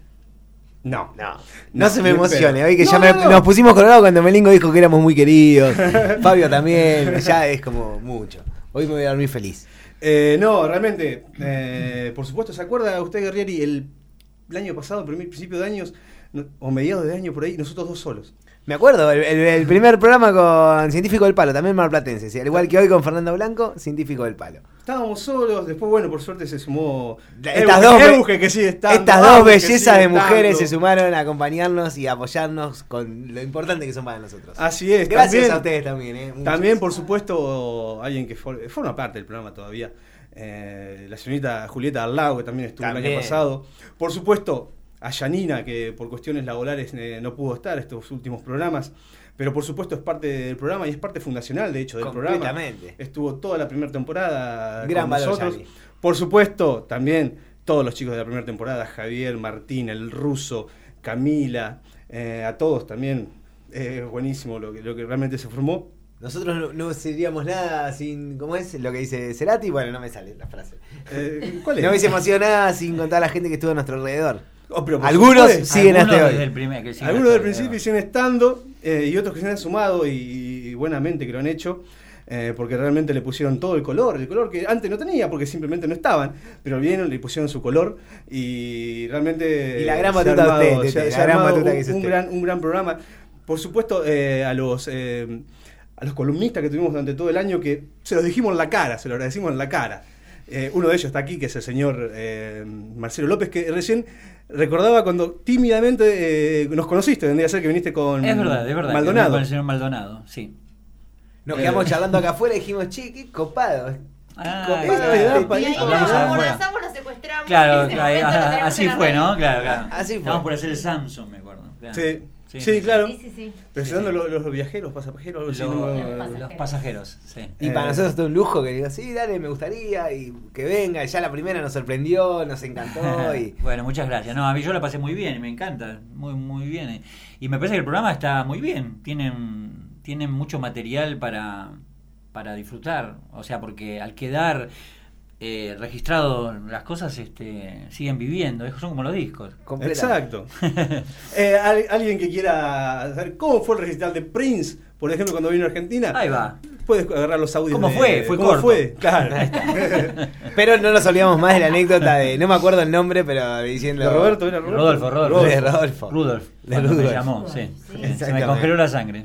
Speaker 2: No.
Speaker 3: No. No se me
Speaker 2: ni
Speaker 3: emocione,
Speaker 2: pedo.
Speaker 3: hoy que
Speaker 2: No,
Speaker 3: ya me-
Speaker 2: no, no.
Speaker 3: nos pusimos colorados cuando Melingo dijo que éramos muy queridos. Fabio también, ya es como mucho. Hoy me voy a dormir feliz.
Speaker 2: Eh, no, realmente, eh, por supuesto, ¿se acuerda usted, Guerrieri, el, el año pasado, primer principio de años, no- o mediados de año por ahí, nosotros dos solos?
Speaker 3: Me acuerdo, el, el- el primer programa con Científico del Palo, también marplatense, ¿sí? Al igual que hoy con Fernando Blanco, Científico del Palo.
Speaker 2: Estábamos solos, después, bueno, por suerte se sumó
Speaker 3: Estas
Speaker 2: Euge-
Speaker 3: dos, be-
Speaker 2: Euge, que sigue estando,
Speaker 3: estas dos
Speaker 2: Auge, que
Speaker 3: bellezas
Speaker 2: sigue
Speaker 3: de mujeres
Speaker 2: estando.
Speaker 3: se sumaron a acompañarnos y a apoyarnos con lo importante que son para nosotros.
Speaker 2: Así es.
Speaker 3: Gracias
Speaker 2: también-
Speaker 3: a ustedes también. ¿eh? Muchas
Speaker 2: También, por supuesto, alguien que for- forma parte del programa todavía, eh, la señorita Julieta Arlau, que también estuvo el
Speaker 3: También.
Speaker 2: año pasado. Por supuesto, a Yanina, que por cuestiones laborales eh, no pudo estar estos últimos programas. Pero por supuesto es parte del programa y es parte fundacional, de hecho, del programa.
Speaker 3: Completamente.
Speaker 2: Estuvo toda la primera temporada
Speaker 3: Gran
Speaker 2: con
Speaker 3: valor,
Speaker 2: nosotros.
Speaker 3: Yani.
Speaker 2: Por supuesto, también todos los chicos de la primera temporada, Javier, Martín, el ruso, Camila, eh, a todos también. Es buenísimo lo que, lo que realmente se formó.
Speaker 3: Nosotros no, no seríamos nada sin, ¿cómo es? Lo que dice Cerati, bueno, no me sale la frase.
Speaker 2: Eh, ¿Cuál es?
Speaker 3: No hubiésemos sido nada sin contar a la gente que estuvo a nuestro alrededor.
Speaker 2: Oh, pero por
Speaker 3: Algunos
Speaker 2: supuesto.
Speaker 3: siguen
Speaker 14: Algunos
Speaker 3: hasta
Speaker 14: desde
Speaker 3: hoy.
Speaker 14: el primer- que siguen
Speaker 2: Algunos
Speaker 14: hasta
Speaker 2: del
Speaker 14: hoy,
Speaker 2: principio siguen estando eh, y otros que se han sumado y, y buenamente que lo han hecho. eh, porque realmente le pusieron todo el color, el color que antes no tenía porque simplemente no estaban, pero vienen, le pusieron su color y realmente
Speaker 3: Y la gran
Speaker 2: se ha
Speaker 3: batuta de
Speaker 2: armado-
Speaker 3: usted,
Speaker 2: se ha-
Speaker 3: Tete,
Speaker 2: se ha
Speaker 3: la gran
Speaker 2: armado
Speaker 3: batuta
Speaker 2: un,
Speaker 3: que es
Speaker 2: un
Speaker 3: usted.
Speaker 2: gran, un gran programa. Por supuesto, eh, a los eh, a los columnistas que tuvimos durante todo el año, que se los dijimos en la cara, se los agradecimos en la cara. Eh, uno de ellos está aquí, que es el señor eh, Marcelo López, que recién recordaba cuando tímidamente eh, nos conociste, vendría a ser que viniste con
Speaker 14: Es verdad, es verdad. que
Speaker 2: Maldonado.
Speaker 14: vino Con el señor Maldonado, sí.
Speaker 3: Nos
Speaker 14: Eh,
Speaker 3: quedamos charlando acá afuera y dijimos, che, qué copado.
Speaker 14: Ah,
Speaker 3: Copado
Speaker 14: claro.
Speaker 3: este
Speaker 14: Y ahí
Speaker 3: tipo.
Speaker 14: nos Hablamos afuera.
Speaker 19: abrazamos, nos secuestramos.
Speaker 14: Claro,
Speaker 19: en ese
Speaker 14: claro,
Speaker 19: momento lo tenemos
Speaker 14: así
Speaker 19: en la
Speaker 14: fue,
Speaker 19: red.
Speaker 14: ¿no? Claro, claro.
Speaker 3: Así fue.
Speaker 14: Estábamos por hacer el Samsung, me acuerdo. Claro.
Speaker 2: Sí,
Speaker 14: Sí,
Speaker 2: sí,
Speaker 14: sí,
Speaker 2: claro.
Speaker 8: Sí, sí, sí.
Speaker 2: Presentando los, los viajeros, pasajeros, algo así.
Speaker 14: Los,
Speaker 2: ¿no?
Speaker 14: los pasajeros, sí.
Speaker 3: Y para nosotros es un lujo que digo, sí, dale, me gustaría, y que venga. Y ya la primera nos sorprendió, nos encantó. y
Speaker 14: Bueno, muchas gracias. No, a mí yo la pasé muy bien y me encanta, muy muy bien. Y me parece que el programa está muy bien. Tienen tienen mucho material para para disfrutar, o sea, porque al quedar eh, registrado las cosas este siguen viviendo, son como los discos.
Speaker 2: Exacto. eh, al- alguien que quiera saber cómo fue el recital de Prince, por ejemplo, cuando vino a Argentina.
Speaker 14: Ahí va.
Speaker 2: Puedes agarrar los audios.
Speaker 14: ¿Cómo
Speaker 2: de-
Speaker 14: fue? Fue
Speaker 2: ¿Cómo
Speaker 14: corto.
Speaker 2: fue? Claro.
Speaker 3: Pero no nos olvidamos más de la anécdota de, no me acuerdo el nombre, pero diciendo...
Speaker 2: ¿De Roberto? ¿Era Roberto?
Speaker 14: Rodolfo, Rodolfo.
Speaker 3: De Rodolfo.
Speaker 14: Rudolf.
Speaker 3: De
Speaker 14: Cuando me
Speaker 3: Rudolf.
Speaker 14: llamó, sí. Sí, se me
Speaker 3: Exactamente.
Speaker 14: congeló la sangre.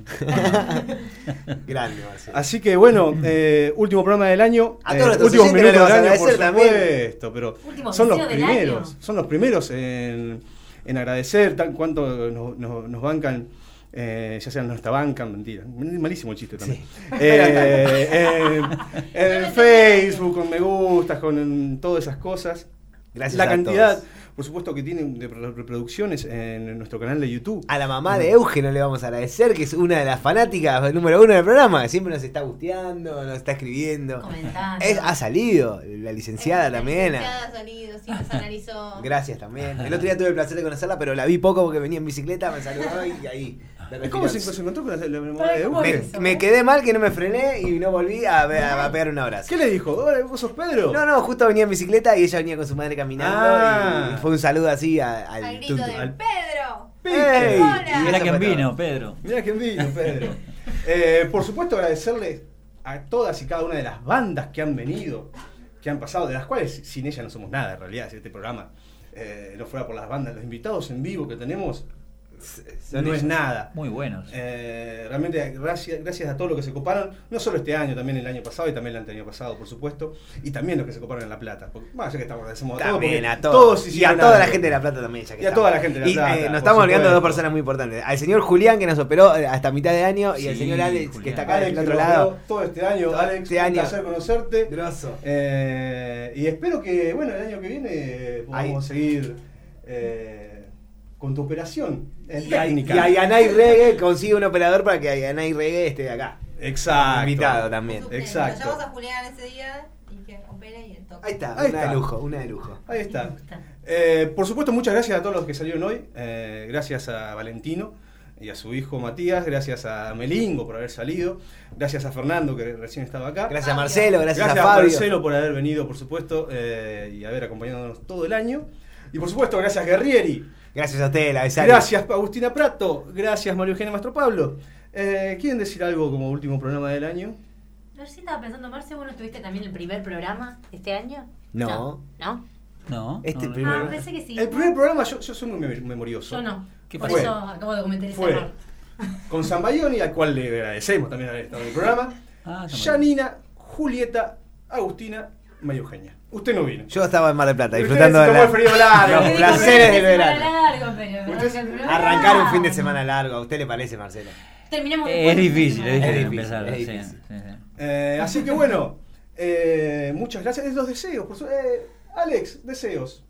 Speaker 3: Grande, Marcelo.
Speaker 2: Así que bueno, eh, último programa del año.
Speaker 3: A
Speaker 2: eh,
Speaker 3: todos nuestros
Speaker 2: últimos
Speaker 3: oyentes
Speaker 2: minutos
Speaker 3: le
Speaker 2: del
Speaker 3: vamos a
Speaker 2: año, por
Speaker 3: agradecer también.
Speaker 2: supuesto, pero
Speaker 8: Último
Speaker 2: son los
Speaker 8: deseo del
Speaker 2: primeros,
Speaker 8: año.
Speaker 2: son los primeros en, en agradecer tan cuánto nos, nos- nos bancan. Eh, ya sea nuestra banca, mentira, malísimo el chiste también. Eh, eh, en Facebook, con me gustas, con todas esas cosas.
Speaker 3: Gracias
Speaker 2: La
Speaker 3: a
Speaker 2: cantidad,
Speaker 3: todos.
Speaker 2: por supuesto, que tienen de reproducciones en nuestro canal de YouTube.
Speaker 3: A la mamá de Euge no le vamos a agradecer, que es una de las fanáticas número uno del programa, que siempre nos está gusteando, nos está escribiendo.
Speaker 19: Comentando.
Speaker 3: Es- ha salido, la licenciada
Speaker 19: La
Speaker 3: también.
Speaker 19: licenciada ha salido, sí, nos analizó.
Speaker 3: Gracias también. El otro día tuve el placer de conocerla, pero la vi poco porque venía en bicicleta, me saludó y ahí. de
Speaker 2: ¿Cómo se,
Speaker 3: respirar.
Speaker 2: se encontró con la, la mamá de Euge?
Speaker 3: Me, me quedé mal que no me frené y no volví a, a- a pegar un abrazo.
Speaker 2: ¿Qué le dijo? Hola, ¿vos sos Pedro?
Speaker 3: No, no, justo venía en bicicleta y ella venía con su madre caminando
Speaker 2: Ah.
Speaker 3: y fue un saludo así a- al,
Speaker 19: Al grito
Speaker 3: tuntu.
Speaker 19: de
Speaker 3: Al-
Speaker 19: Pedro.
Speaker 3: ¡Ey!
Speaker 19: Hola.
Speaker 3: Y
Speaker 14: Mira
Speaker 3: eso
Speaker 14: quién
Speaker 3: fue todo.
Speaker 14: vino, Pedro.
Speaker 2: Mira quién vino, Pedro. Eh, por supuesto, agradecerles a todas y cada una de las bandas que han venido, que han pasado, de las cuales sin ella no somos nada en realidad, si este programa eh, no fuera por las bandas, los invitados en vivo que tenemos, no es nada.
Speaker 14: Muy buenos.
Speaker 2: Eh, realmente gracias, gracias a todos los que se coparon, no solo este año, también el año pasado y también el año pasado, por supuesto, y también los que se coparon en La Plata. Porque, bueno, ya que estamos agradecemos a todos.
Speaker 3: También a todos.
Speaker 2: todos
Speaker 3: y a toda la gente de La Plata también. Ya que
Speaker 2: y a toda la gente de La
Speaker 3: y,
Speaker 2: Plata.
Speaker 3: eh, nos
Speaker 2: por
Speaker 3: estamos olvidando de dos
Speaker 2: supuesto.
Speaker 3: personas muy importantes. Al señor Julián, que nos operó hasta mitad de año, y
Speaker 2: Sí,
Speaker 3: al señor Alex,
Speaker 2: Julián.
Speaker 3: que está acá
Speaker 2: Alex,
Speaker 3: del
Speaker 2: que
Speaker 3: otro
Speaker 2: nos
Speaker 3: lado.
Speaker 2: veo todo este año,
Speaker 3: Todo
Speaker 2: Alex,
Speaker 3: este
Speaker 2: un
Speaker 3: año.
Speaker 2: placer conocerte.
Speaker 3: Grosso.
Speaker 2: Eh, y espero que, bueno, el año que viene podamos seguir eh, con tu operación en técnica.
Speaker 3: Y Ayanay Reggae consigue un operador para que Ayanay Reggae esté acá.
Speaker 2: Exacto.
Speaker 3: Invitado también.
Speaker 2: Exacto.
Speaker 19: Lo llamamos a Julián ese día y que opere y el toque.
Speaker 3: Ahí está,
Speaker 2: Ahí
Speaker 3: una
Speaker 2: está.
Speaker 3: de lujo, una de lujo.
Speaker 2: Ahí está. Eh, por supuesto, muchas gracias a todos los que salieron hoy. Eh, gracias a Valentino y a su hijo Matías. Gracias a Melingo por haber salido. Gracias a Fernando, que recién estaba acá.
Speaker 3: Gracias a Marcelo, gracias,
Speaker 2: Gracias
Speaker 3: a Fabio.
Speaker 2: Marcelo por haber venido, por supuesto, eh, y haber acompañándonos todo el año. Y por supuesto, gracias Guerrieri.
Speaker 3: Gracias a usted, la besaria.
Speaker 2: Gracias Agustina Prato. Gracias Mario Eugenia Mastro Pablo. Eh, ¿Quieren decir algo como último programa del año?
Speaker 8: No, yo estaba pensando, Marce, ¿vos no estuviste también el primer programa este año?
Speaker 3: No.
Speaker 8: ¿No?
Speaker 14: No.
Speaker 3: Este
Speaker 14: no,
Speaker 3: primer-
Speaker 8: Ah, pensé que sí.
Speaker 2: El primer programa, yo, yo soy muy mem- memorioso.
Speaker 8: Yo no.
Speaker 14: ¿Qué
Speaker 8: Por
Speaker 2: pasó?
Speaker 8: eso acabo de cometer ese
Speaker 2: Fue
Speaker 8: error.
Speaker 2: con Zambayoni, al cual le agradecemos también haber estado en el programa.
Speaker 14: Ah, Zambayoni.
Speaker 2: Janina, Julieta, Agustina, María Eugenia. Usted no vino.
Speaker 3: Yo estaba en Mar del Plata
Speaker 2: Usted
Speaker 3: disfrutando
Speaker 2: se
Speaker 3: de
Speaker 2: tomó
Speaker 3: la-
Speaker 2: el frío largo.
Speaker 3: los placeres del verano.
Speaker 8: Largo, pero
Speaker 2: Usted-
Speaker 8: el programa-
Speaker 3: Arrancar un fin de semana largo, ¿a usted le parece, Marcelo?
Speaker 8: Terminamos
Speaker 14: Es
Speaker 8: después.
Speaker 14: difícil, es
Speaker 3: Es
Speaker 14: difícil
Speaker 3: difícil,
Speaker 14: empezar.
Speaker 3: es
Speaker 14: sí,
Speaker 3: difícil.
Speaker 14: sí, sí.
Speaker 2: Eh, así que bueno, eh, muchas gracias. Es los deseos. Por su- eh, Alex, deseos.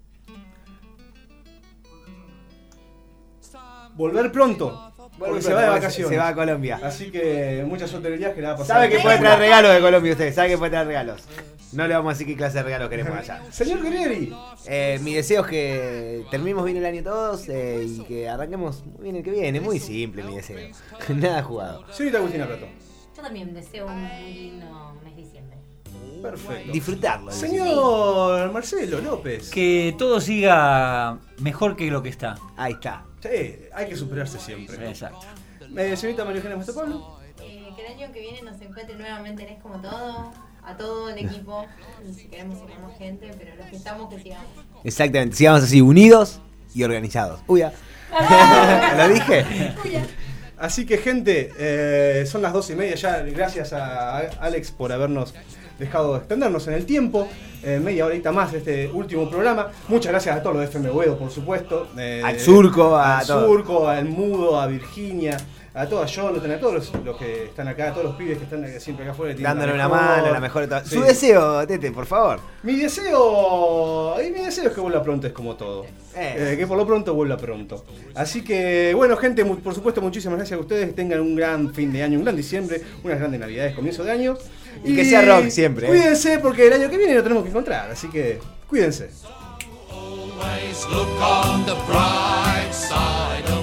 Speaker 2: Volver pronto. Porque se va de vacaciones.
Speaker 3: Se va a Colombia.
Speaker 2: Así que mucha suerte en el viaje. Le va a pasar.
Speaker 3: Sabe que puede traer regalos de Colombia usted, sabe que puede traer regalos. No le vamos a decir qué clase de regalos queremos allá.
Speaker 2: Señor Guerrieri.
Speaker 3: Eh, mi deseo es que terminemos bien el año todos eh, y que arranquemos muy bien el que viene. Muy simple mi deseo. Nada jugado.
Speaker 2: Señorita Agustina Prato.
Speaker 8: Yo también deseo un muy lindo mes de diciembre.
Speaker 2: Perfecto.
Speaker 3: Disfrutarlo.
Speaker 2: Señor Marcelo López.
Speaker 14: Que todo siga mejor que lo que está.
Speaker 3: Ahí está.
Speaker 2: Sí, hay que superarse siempre.
Speaker 14: Exacto.
Speaker 2: Eh, señorita María Eugenia Mastro Pablo.
Speaker 19: Eh, que el año que viene nos encuentre nuevamente en Es Como Todo, a todo el equipo, y si queremos sumar más gente, pero los que estamos que sigamos.
Speaker 3: Exactamente. Sigamos así, unidos y organizados. Uy, ya. ¿Lo dije?
Speaker 2: Así que gente, eh, son las doce y media ya. Gracias a Alex por habernos dejado extendernos en el tiempo. Eh, media horita más de este último programa. Muchas gracias a todos los de F M Buedo, por supuesto. Eh,
Speaker 3: Al Surco, a
Speaker 2: al
Speaker 3: todos.
Speaker 2: Surco, al Mudo, a Virginia, a todos, a Jonathan, a todos los, los que están acá, a todos los pibes que están siempre acá afuera. que tienen
Speaker 3: Dándole
Speaker 2: la
Speaker 3: una
Speaker 2: mejor.
Speaker 3: mano, la mejor de todas.
Speaker 2: Sí.
Speaker 3: Su deseo, Tete, por favor.
Speaker 2: Mi deseo. Y mi deseo es que vuelva pronto, es como todo. Eh, que por lo pronto vuelva pronto. Así que, bueno, gente, mu- por supuesto, muchísimas gracias a ustedes. Que tengan un gran fin de año, un gran diciembre, unas grandes navidades, comienzo de año.
Speaker 3: Y que sea rock siempre, ¿eh?
Speaker 2: Cuídense porque el año que viene lo tenemos que encontrar. Así que, cuídense.
Speaker 13: Always look on the bright side of